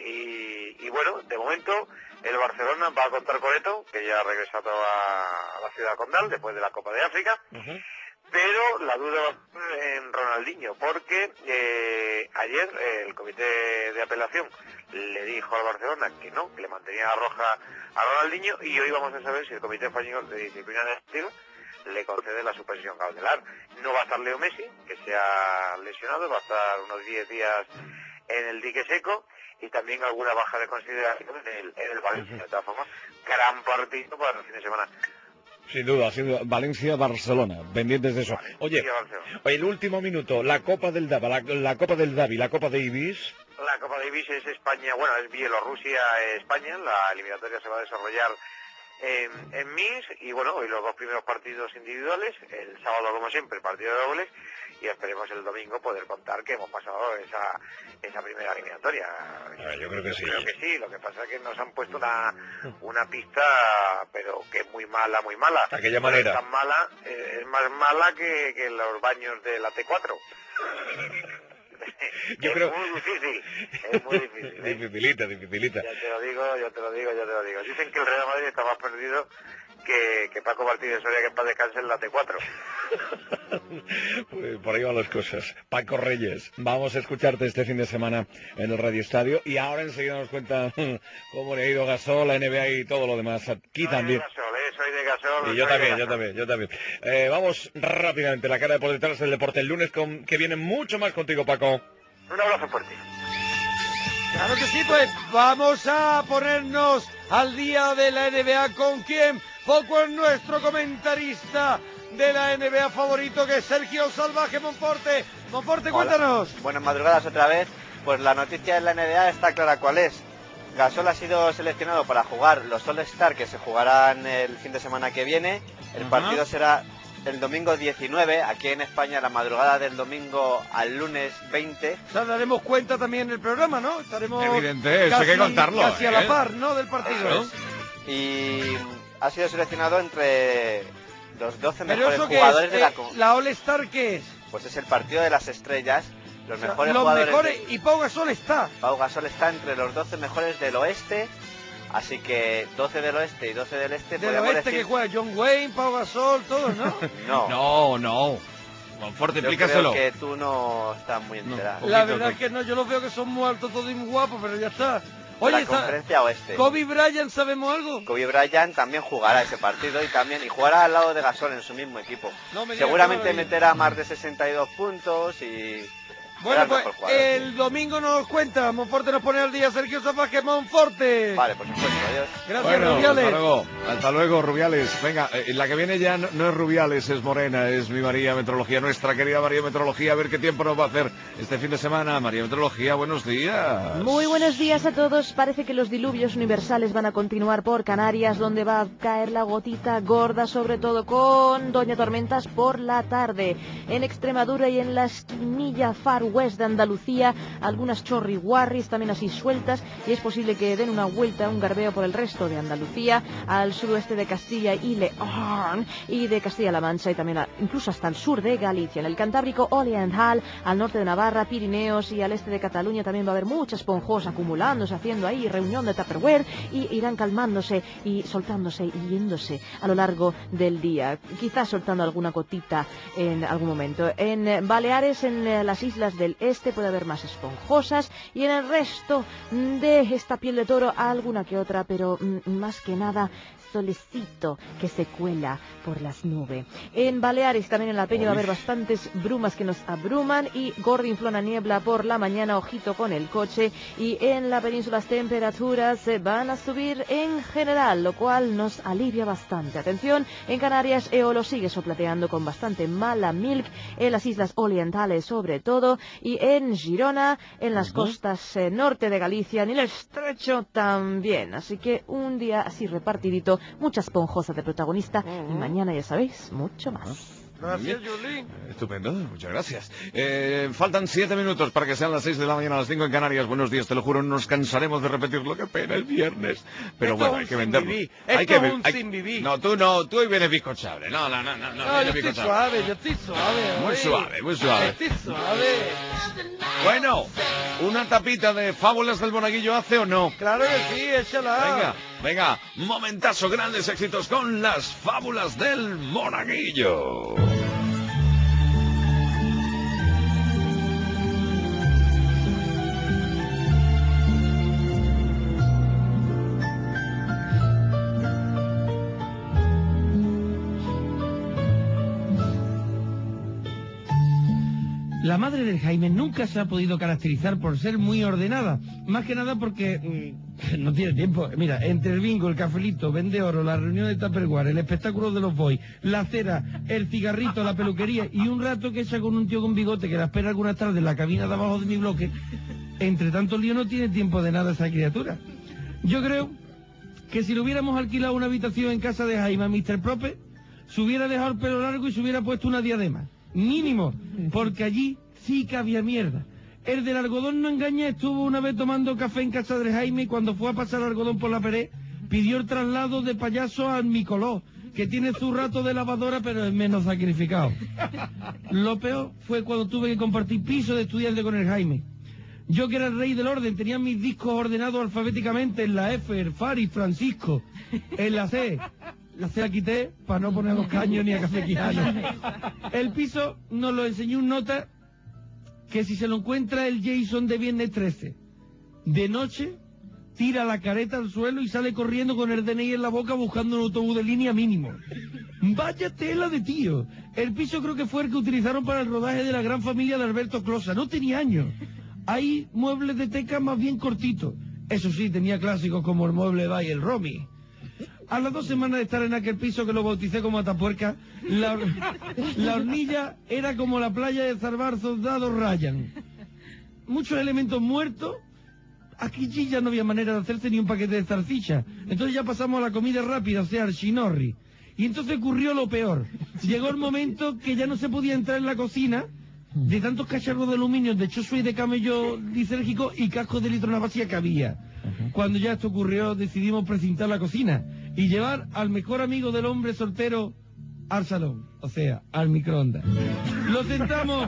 S: y, y bueno, de momento el Barcelona va a contar con Eto'o, que ya ha regresado a, a la ciudad condal después de la Copa de África. Pero la duda va a estar en Ronaldinho, porque eh, ayer eh, el comité de apelación le dijo al Barcelona que no, que le mantenía la roja a Ronaldinho, y hoy vamos a saber si el comité español de disciplina deportiva le concede la suspensión cautelar. No va a estar Leo Messi, que se ha lesionado, va a estar unos diez días en el dique seco, y también alguna baja de consideración en el, en el Valencia. De todas formas, gran partido para el fin de semana.
A: Sin duda, sin duda. Valencia-Barcelona, pendientes de eso. Oye, oye, el último minuto, la Copa del Davi, la, la Copa del Davi, la Copa Davis.
S: La Copa Davis es España, bueno, es Bielorrusia-España, la eliminatoria se va a desarrollar en, en Minsk, y bueno, hoy los dos primeros partidos individuales, el sábado como siempre el partido de dobles, y esperemos el domingo poder contar que hemos pasado esa, esa primera eliminatoria.
A: Ah, yo creo que sí.
S: Creo que sí, lo que pasa es que nos han puesto una, una pista, pero que es muy mala, muy mala.
A: ¿De aquella
S: Pero
A: manera?
S: Es tan mala, eh, es más mala que, que los baños de la T cuatro.
A: Yo
S: es
A: creo...
S: muy difícil, es muy difícil. ¿eh?
A: Dificilita, dificilita.
S: Ya te lo digo, yo te lo digo, yo te lo digo. Dicen que el Real Madrid está más perdido que, que Paco Martínez Soria, que en paz descanse en la T cuatro.
A: Pues por ahí van las cosas. Paco Reyes, vamos a escucharte este fin de semana en el Radio Estadio y ahora enseguida nos cuenta cómo le ha ido Gasol, la N B A y todo lo demás. Aquí
S: Soy
A: también.
S: de Gasol, ¿eh? Soy de Gasol.
A: Y yo
S: soy
A: también,
S: de
A: yo
S: Gasol.
A: también, yo también. Eh, vamos rápidamente, la cara de por detrás del deporte el lunes, con, que viene mucho más contigo, Paco.
S: Un abrazo fuerte.
C: Claro que sí, pues vamos a ponernos al día de la N B A. ¿Con quién? Poco es nuestro comentarista de la N B A favorito, que es Sergio Salvaje Monforte. Monforte, cuéntanos.
L: Hola. Buenas madrugadas otra vez. Pues la noticia de la N B A está clara cuál es. Gasol ha sido seleccionado para jugar los All-Star que se jugarán el fin de semana que viene. El
C: Ajá.
L: partido será el domingo diecinueve, aquí en España, la madrugada del domingo al lunes veinte.
C: O sea, daremos cuenta también en el programa, ¿no? Estaremos
A: Evidente, eso
C: casi,
A: hay que contarlo,
C: casi a la
A: ¿eh?
C: par, ¿no? Del partido.
A: Claro.
L: Y ha sido seleccionado entre los doce
C: Pero
L: mejores
C: eso que
L: jugadores
C: es,
L: de la...
C: eh, la All-Star, ¿qué es?
L: Pues es el partido de las estrellas. Los
C: O sea,
L: mejores
C: los
L: jugadores
C: mejores,
L: de-
C: y Pau Gasol está.
L: Pau Gasol está entre los doce mejores del oeste. Así que doce del oeste y doce del este.
C: Del
L: podríamos
C: oeste
L: decir...
C: que juega John Wayne, Pau Gasol, todos, ¿no?
L: No.
A: No, no. Monforte,
L: Yo
A: explícaselo.
L: creo que tú no estás muy enterado.
C: La verdad es que no, yo los veo que son muy altos, todos y muy guapos, pero ya está. Oye,
L: la
C: está-
L: conferencia oeste.
C: Kobe Bryant, ¿sabemos algo?
L: Kobe Bryant también jugará ese partido y también y jugará al lado de Gasol en su mismo equipo.
C: No me digas,
L: Seguramente
C: qué maravilla.
L: meterá más de sesenta y dos puntos y...
C: Bueno,
L: será el
C: pues
L: mejor jugador.
C: el domingo nos cuenta, Monforte nos pone al día Sergio Salvaje Monforte.
L: Vale, por supuesto, adiós.
C: Gracias,
A: Bueno,
C: Rubiales.
A: hasta luego, hasta luego, Rubiales. Venga, eh, la que viene ya no, no es Rubiales, es Morena, es mi María Metrología, nuestra querida María Metrología. A ver qué tiempo nos va a hacer este fin de semana. María Metrología, buenos días.
E: Muy buenos días a todos. Parece que los diluvios universales van a continuar por Canarias, donde va a caer la gotita gorda, sobre todo con Doña Tormentas por la tarde. En Extremadura y en la esquinilla Far West de Andalucía, algunas chorriguarris también así sueltas, y es posible que den una vuelta, un garbeo por el resto de Andalucía, al suroeste de Castilla y León, y de Castilla-La Mancha, y también a- incluso hasta el sur de Galicia. En el Cantábrico Oriental, al norte de Navarra, Pirineos y al este de Cataluña también va a haber mucha esponjosa acumulándose, haciendo ahí reunión de Tupperware, y irán calmándose y soltándose y yéndose a lo largo del día, quizás soltando alguna gotita en algún momento. En eh, Baleares, en eh, las islas del este, puede haber más esponjosas, y en el resto de esta piel de toro alguna que otra, pero mm, más que nada solecito que se cuela por las nubes. En Baleares, también en la Peña, va a haber bastantes brumas que nos abruman y gordinflona niebla por la mañana, ojito con el coche. Y en la península las temperaturas eh, van a subir en general, lo cual nos alivia bastante. Atención, en Canarias Eolo sigue soplateando con bastante mala milk, en las islas orientales sobre todo, y en Girona, en las costas eh, norte de Galicia, en el estrecho también. Así que un día así repartidito, mucha esponjosa de protagonista, y mañana, ya sabéis, mucho más.
C: Gracias, Julie.
A: Estupendo, muchas gracias. Eh, faltan siete minutos para que sean las seis de la mañana, las cinco en Canarias. Buenos días, te lo juro, no nos cansaremos de repetirlo. Qué pena, es viernes. Pero
C: Esto
A: bueno,
C: es
A: hay
C: un
A: que
C: sin
A: venderlo.
C: vivir.
A: Hay
C: Esto
A: que
C: es
A: vi-
C: un
A: hay-
C: sin vivir.
A: No, tú no, tú hoy vienes bizcochable. No, no, no, no, no,
C: No,
A: vienes
C: yo estoy
A: bizcochable.
C: suave, yo estoy suave.
A: Muy
C: hoy.
A: suave, muy suave.
C: Estoy suave.
A: Bueno, ¿una tapita de fábulas del monaguillo hace o no?
C: Claro que sí, échala.
A: Venga, venga, momentazo, grandes éxitos con las fábulas del monaguillo.
K: La madre del Jaime nunca se ha podido caracterizar por ser muy ordenada, más que nada porque mm, no tiene tiempo. Mira, entre el bingo, el cafelito, vende oro, la reunión de Tupperware, el espectáculo de los boys, la cera, el cigarrito, la peluquería y un rato que echa con un tío con bigote que la espera algunas tardes en la cabina de abajo de mi bloque, entre tanto lío no tiene tiempo de nada esa criatura. Yo creo que si le hubiéramos alquilado una habitación en casa de Jaime a mister Prope, se hubiera dejado el pelo largo y se hubiera puesto una diadema. Mínimo, porque allí sí que había mierda. El del algodón no engaña, estuvo una vez tomando café en casa de Jaime y cuando fue a pasar algodón por la pared, pidió el traslado de payaso a Micoló, que tiene su rato de lavadora pero es menos sacrificado. Lo peor fue cuando tuve que compartir piso de estudiante con el Jaime. Yo que era el rey del orden, tenía mis discos ordenados alfabéticamente en la F, el Fari, Francisco, en la C. La C la quité para no poner a los caños ni a Café Quijano. El piso nos lo enseñó un nota que si se lo encuentra el Jason de Viernes trece, de noche, tira la careta al suelo y sale corriendo con el D N I en la boca buscando un autobús de línea mínimo. Vaya tela de tío. El piso creo que fue el que utilizaron para el rodaje de La Gran Familia de Alberto Closa. No tenía años. Hay muebles de teca más bien cortitos. Eso sí, tenía clásicos como el mueble Bay el Romy. A las dos semanas de estar en aquel piso que lo bauticé como Atapuerca, la, la hornilla era como la playa de Zarbar Soldado Ryan. Muchos elementos muertos. Aquí ya no había manera de hacerse ni un paquete de zarcilla. Entonces ya pasamos a la comida rápida, o sea, al chinorri. Y entonces ocurrió lo peor. Llegó el momento que ya no se podía entrar en la cocina de tantos cacharros de aluminio, de choso y de camello lisérgico y cascos de litrona vacía que había. Cuando ya esto ocurrió, decidimos precintar la cocina y llevar al mejor amigo del hombre soltero al salón, o sea, al microondas. Lo sentamos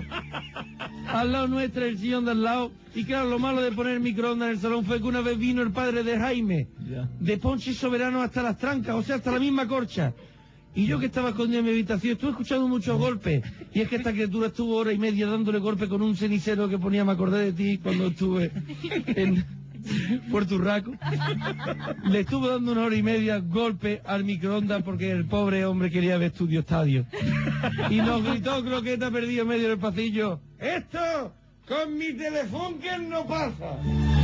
K: al lado nuestro, el sillón de al lado, y claro, lo malo de poner el microondas en el salón fue que una vez vino el padre de Jaime, de Ponche Soberano hasta las trancas, o sea, hasta la misma corcha. Y yo que estaba escondido en mi habitación, estuve escuchando muchos golpes. Y es que esta criatura estuvo hora y media dándole golpe con un cenicero que ponía, me acordé de ti cuando estuve en Puerto Urraco. Le estuvo dando una hora y media golpe al microondas porque el pobre hombre quería ver Estudio Estadio. Y nos gritó croqueta perdido en medio del pasillo: ¡esto con mi Telefunken no pasa!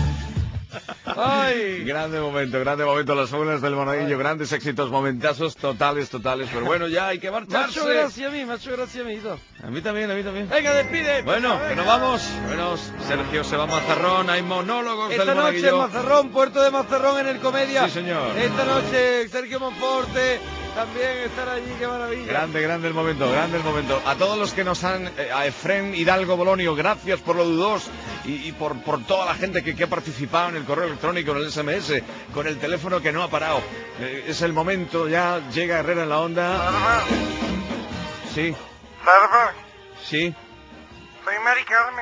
A: ¡Ay! Grande momento, grande momento, las jóvenes del Monaguillo, grandes éxitos, momentazos totales, totales, pero bueno, ya hay que marcharse.
C: Macho gracia a mí, macho gracia a mí. ¿no?
A: A mí también, a mí también.
C: Venga, despide.
A: Bueno,
C: venga,
A: que nos vamos. Bueno, Sergio se va a Mazarrón, hay monólogos
C: Esta
A: del
C: noche
A: Monaguillo.
C: en Mazarrón, Puerto de Mazarrón en el Comedia.
A: Sí, señor.
C: Esta noche Sergio Monforte también estará allí, qué maravilla.
A: Grande, grande el momento, grande el momento. A todos los que nos han, eh, a Efrén Hidalgo Bolonio, gracias por lo dudos y, y por, por toda la gente que, que ha participado en el correo electrónico, en el S M S, con el teléfono que no ha parado. Eh, es el momento, ya llega Herrera en la onda.
M: Salva.
A: Sí,
M: Salva.
A: sí.
M: Soy Mari Carmen.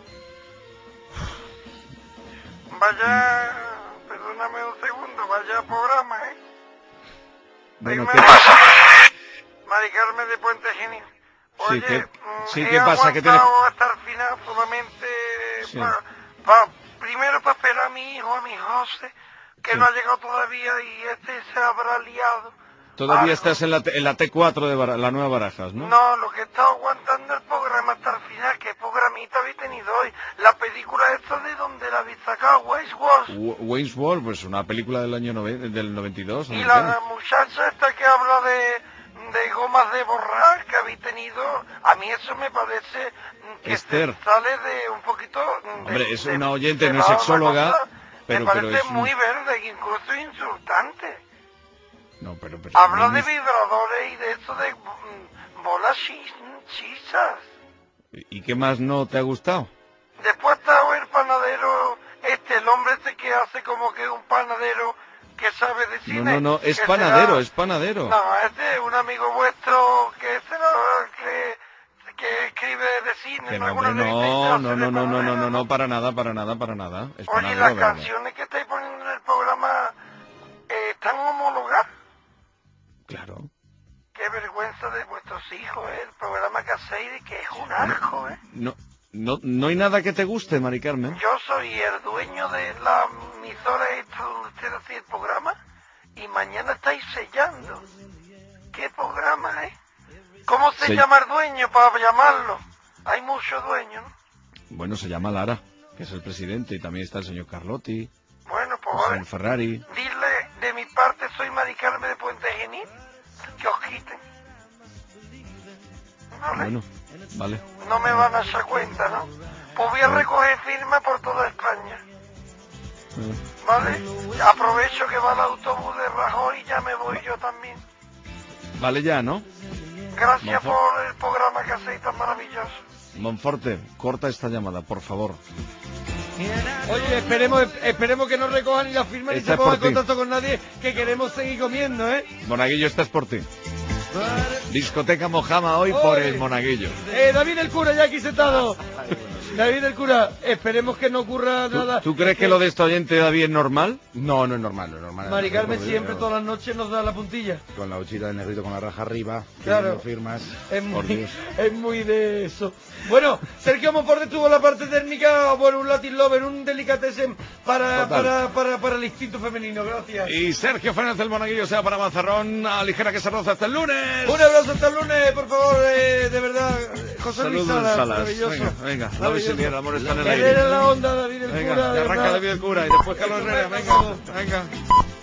M: Vaya, perdóname un segundo, vaya programa, ¿eh?
A: Bueno,
M: Soy
A: ¿qué
M: Mari-
A: pasa?
M: Mari Carmen de Puente Genil.
A: Sí,
M: Oye,
A: ¿qué,
M: mm,
A: sí,
M: he
A: ¿qué pasa? ¿Qué tiene?
M: aguantado hasta el final solamente
A: Sí.
M: pa- pa- primero para esperar a mi hijo, a mi José, que
A: Sí.
M: no ha llegado todavía y este se habrá liado.
A: Todavía
M: Algo.
A: estás en la, T- en la T cuatro de Bara- la Nueva Barajas, ¿no?
M: No, lo que he estado aguantando el programa hasta el final, ¿qué programita habéis tenido hoy? La película esta de donde la habéis sacado, Westworld.
A: W- Wayne's World, pues una película del año noven- del noventa y dos.
M: Y
A: americana.
M: la muchacha esta que habla de, de gomas de borrar que habéis tenido, a mí eso me parece que
A: Esther.
M: sale de un poquito... de-
A: Hombre, es
M: de-
A: una oyente,
M: de
A: no es
M: la- una
A: sexóloga,
M: cosa,
A: pero,
M: me parece
A: pero es... un-
M: muy verde, incluso insultante.
A: No, pero, pero
M: Habla de
A: Wayne's-
M: vibradores y de eso de mm, bolas chis- chisas.
A: ¿Y qué más no te ha gustado?
M: Después está el panadero, este, el hombre este que hace como que un panadero que sabe de cine.
A: No, no, no, es
M: que
A: panadero,
M: será-
A: es panadero.
M: No, este es un amigo vuestro que este no, que, que escribe de cine.
A: Que
M: en
A: no,
M: alguna
A: hombre,
M: revista y
A: no,
M: hace
A: no,
M: de
A: no, no, no, no,
M: panadero.
A: no, no, para nada, para nada, para nada. Es
M: Oye,
A: panadero,
M: las
A: de verdad.
M: canciones que estáis poniendo en el programa eh, están homologadas.
A: Claro.
M: Qué vergüenza de vuestros hijos, ¿eh? El programa que hacéis, que es un asco, ¿eh?
A: No, no, no hay nada que te guste, Mari Carmen.
M: Yo soy el dueño de la emisora esta donde usted hace el programa y mañana estáis sellando. ¿Qué programa, eh? ¿Cómo se
A: Se-
M: llama el dueño para llamarlo? Hay muchos dueños, ¿no?
A: Bueno, se llama Lara, que es el presidente, y también está el señor Carlotti,
M: Bueno, pues
A: el
M: vale.
A: señor Ferrari.
M: Dile de mi parte, soy Mari Carmen de Puente Genil, que os quiten. ¿Vale?
A: Bueno, vale.
M: No me van a echar cuenta, ¿no? Pues voy a recoger firmas por toda España. ¿vale? Aprovecho que va el autobús de Rajoy y ya me voy yo también.
A: Vale ya, ¿no?
M: Gracias
A: Monfort-
M: por el programa que hacéis tan maravilloso.
A: Monforte, corta esta llamada, por favor.
C: Oye, esperemos, esperemos que no recojan ni la firma ni
A: Esta
C: se
A: es
C: pongan
A: por
C: en
A: ti.
C: contacto con nadie, que queremos seguir comiendo, ¿eh?
A: Monaguillo, esta es por ti. Discoteca Mojama hoy por el Monaguillo.
C: Eh, David el cura, ya aquí sentado. David el cura, esperemos que no ocurra
A: ¿Tú,
C: nada.
A: tú crees que lo de este oyente David es normal?
O: No, no es normal, no es normal.
C: Mari Carmen
O: Yo-
C: siempre todas las noches nos da la puntilla.
O: Con la huchita del negrito con la raja arriba,
C: Claro.
O: pidiendo firmas.
C: Es
O: Por
C: muy,
O: Dios.
C: es muy de eso. Bueno, Sergio Monforte tuvo la parte técnica, bueno, un Latin Lover, un delicatessen para,
A: Total.
C: para, para, para el instinto femenino. Gracias.
A: Y Sergio Fernández del Monaguillo sea para Mazarrón, a ligera que se roza hasta el lunes.
C: Un abrazo hasta el lunes, por favor, eh, de verdad. José Luis
A: Saludos,
C: Salas,
A: Salas.
C: maravilloso.
A: Venga, venga, la
C: Maravilloso.
A: visibilidad, el amor está en el
C: Él
A: aire.
C: era la onda, David el
A: Venga,
C: cura.
A: y
C: de
A: arranca
C: verdad.
A: David el cura y después Carlos Herrera. Venga, venga.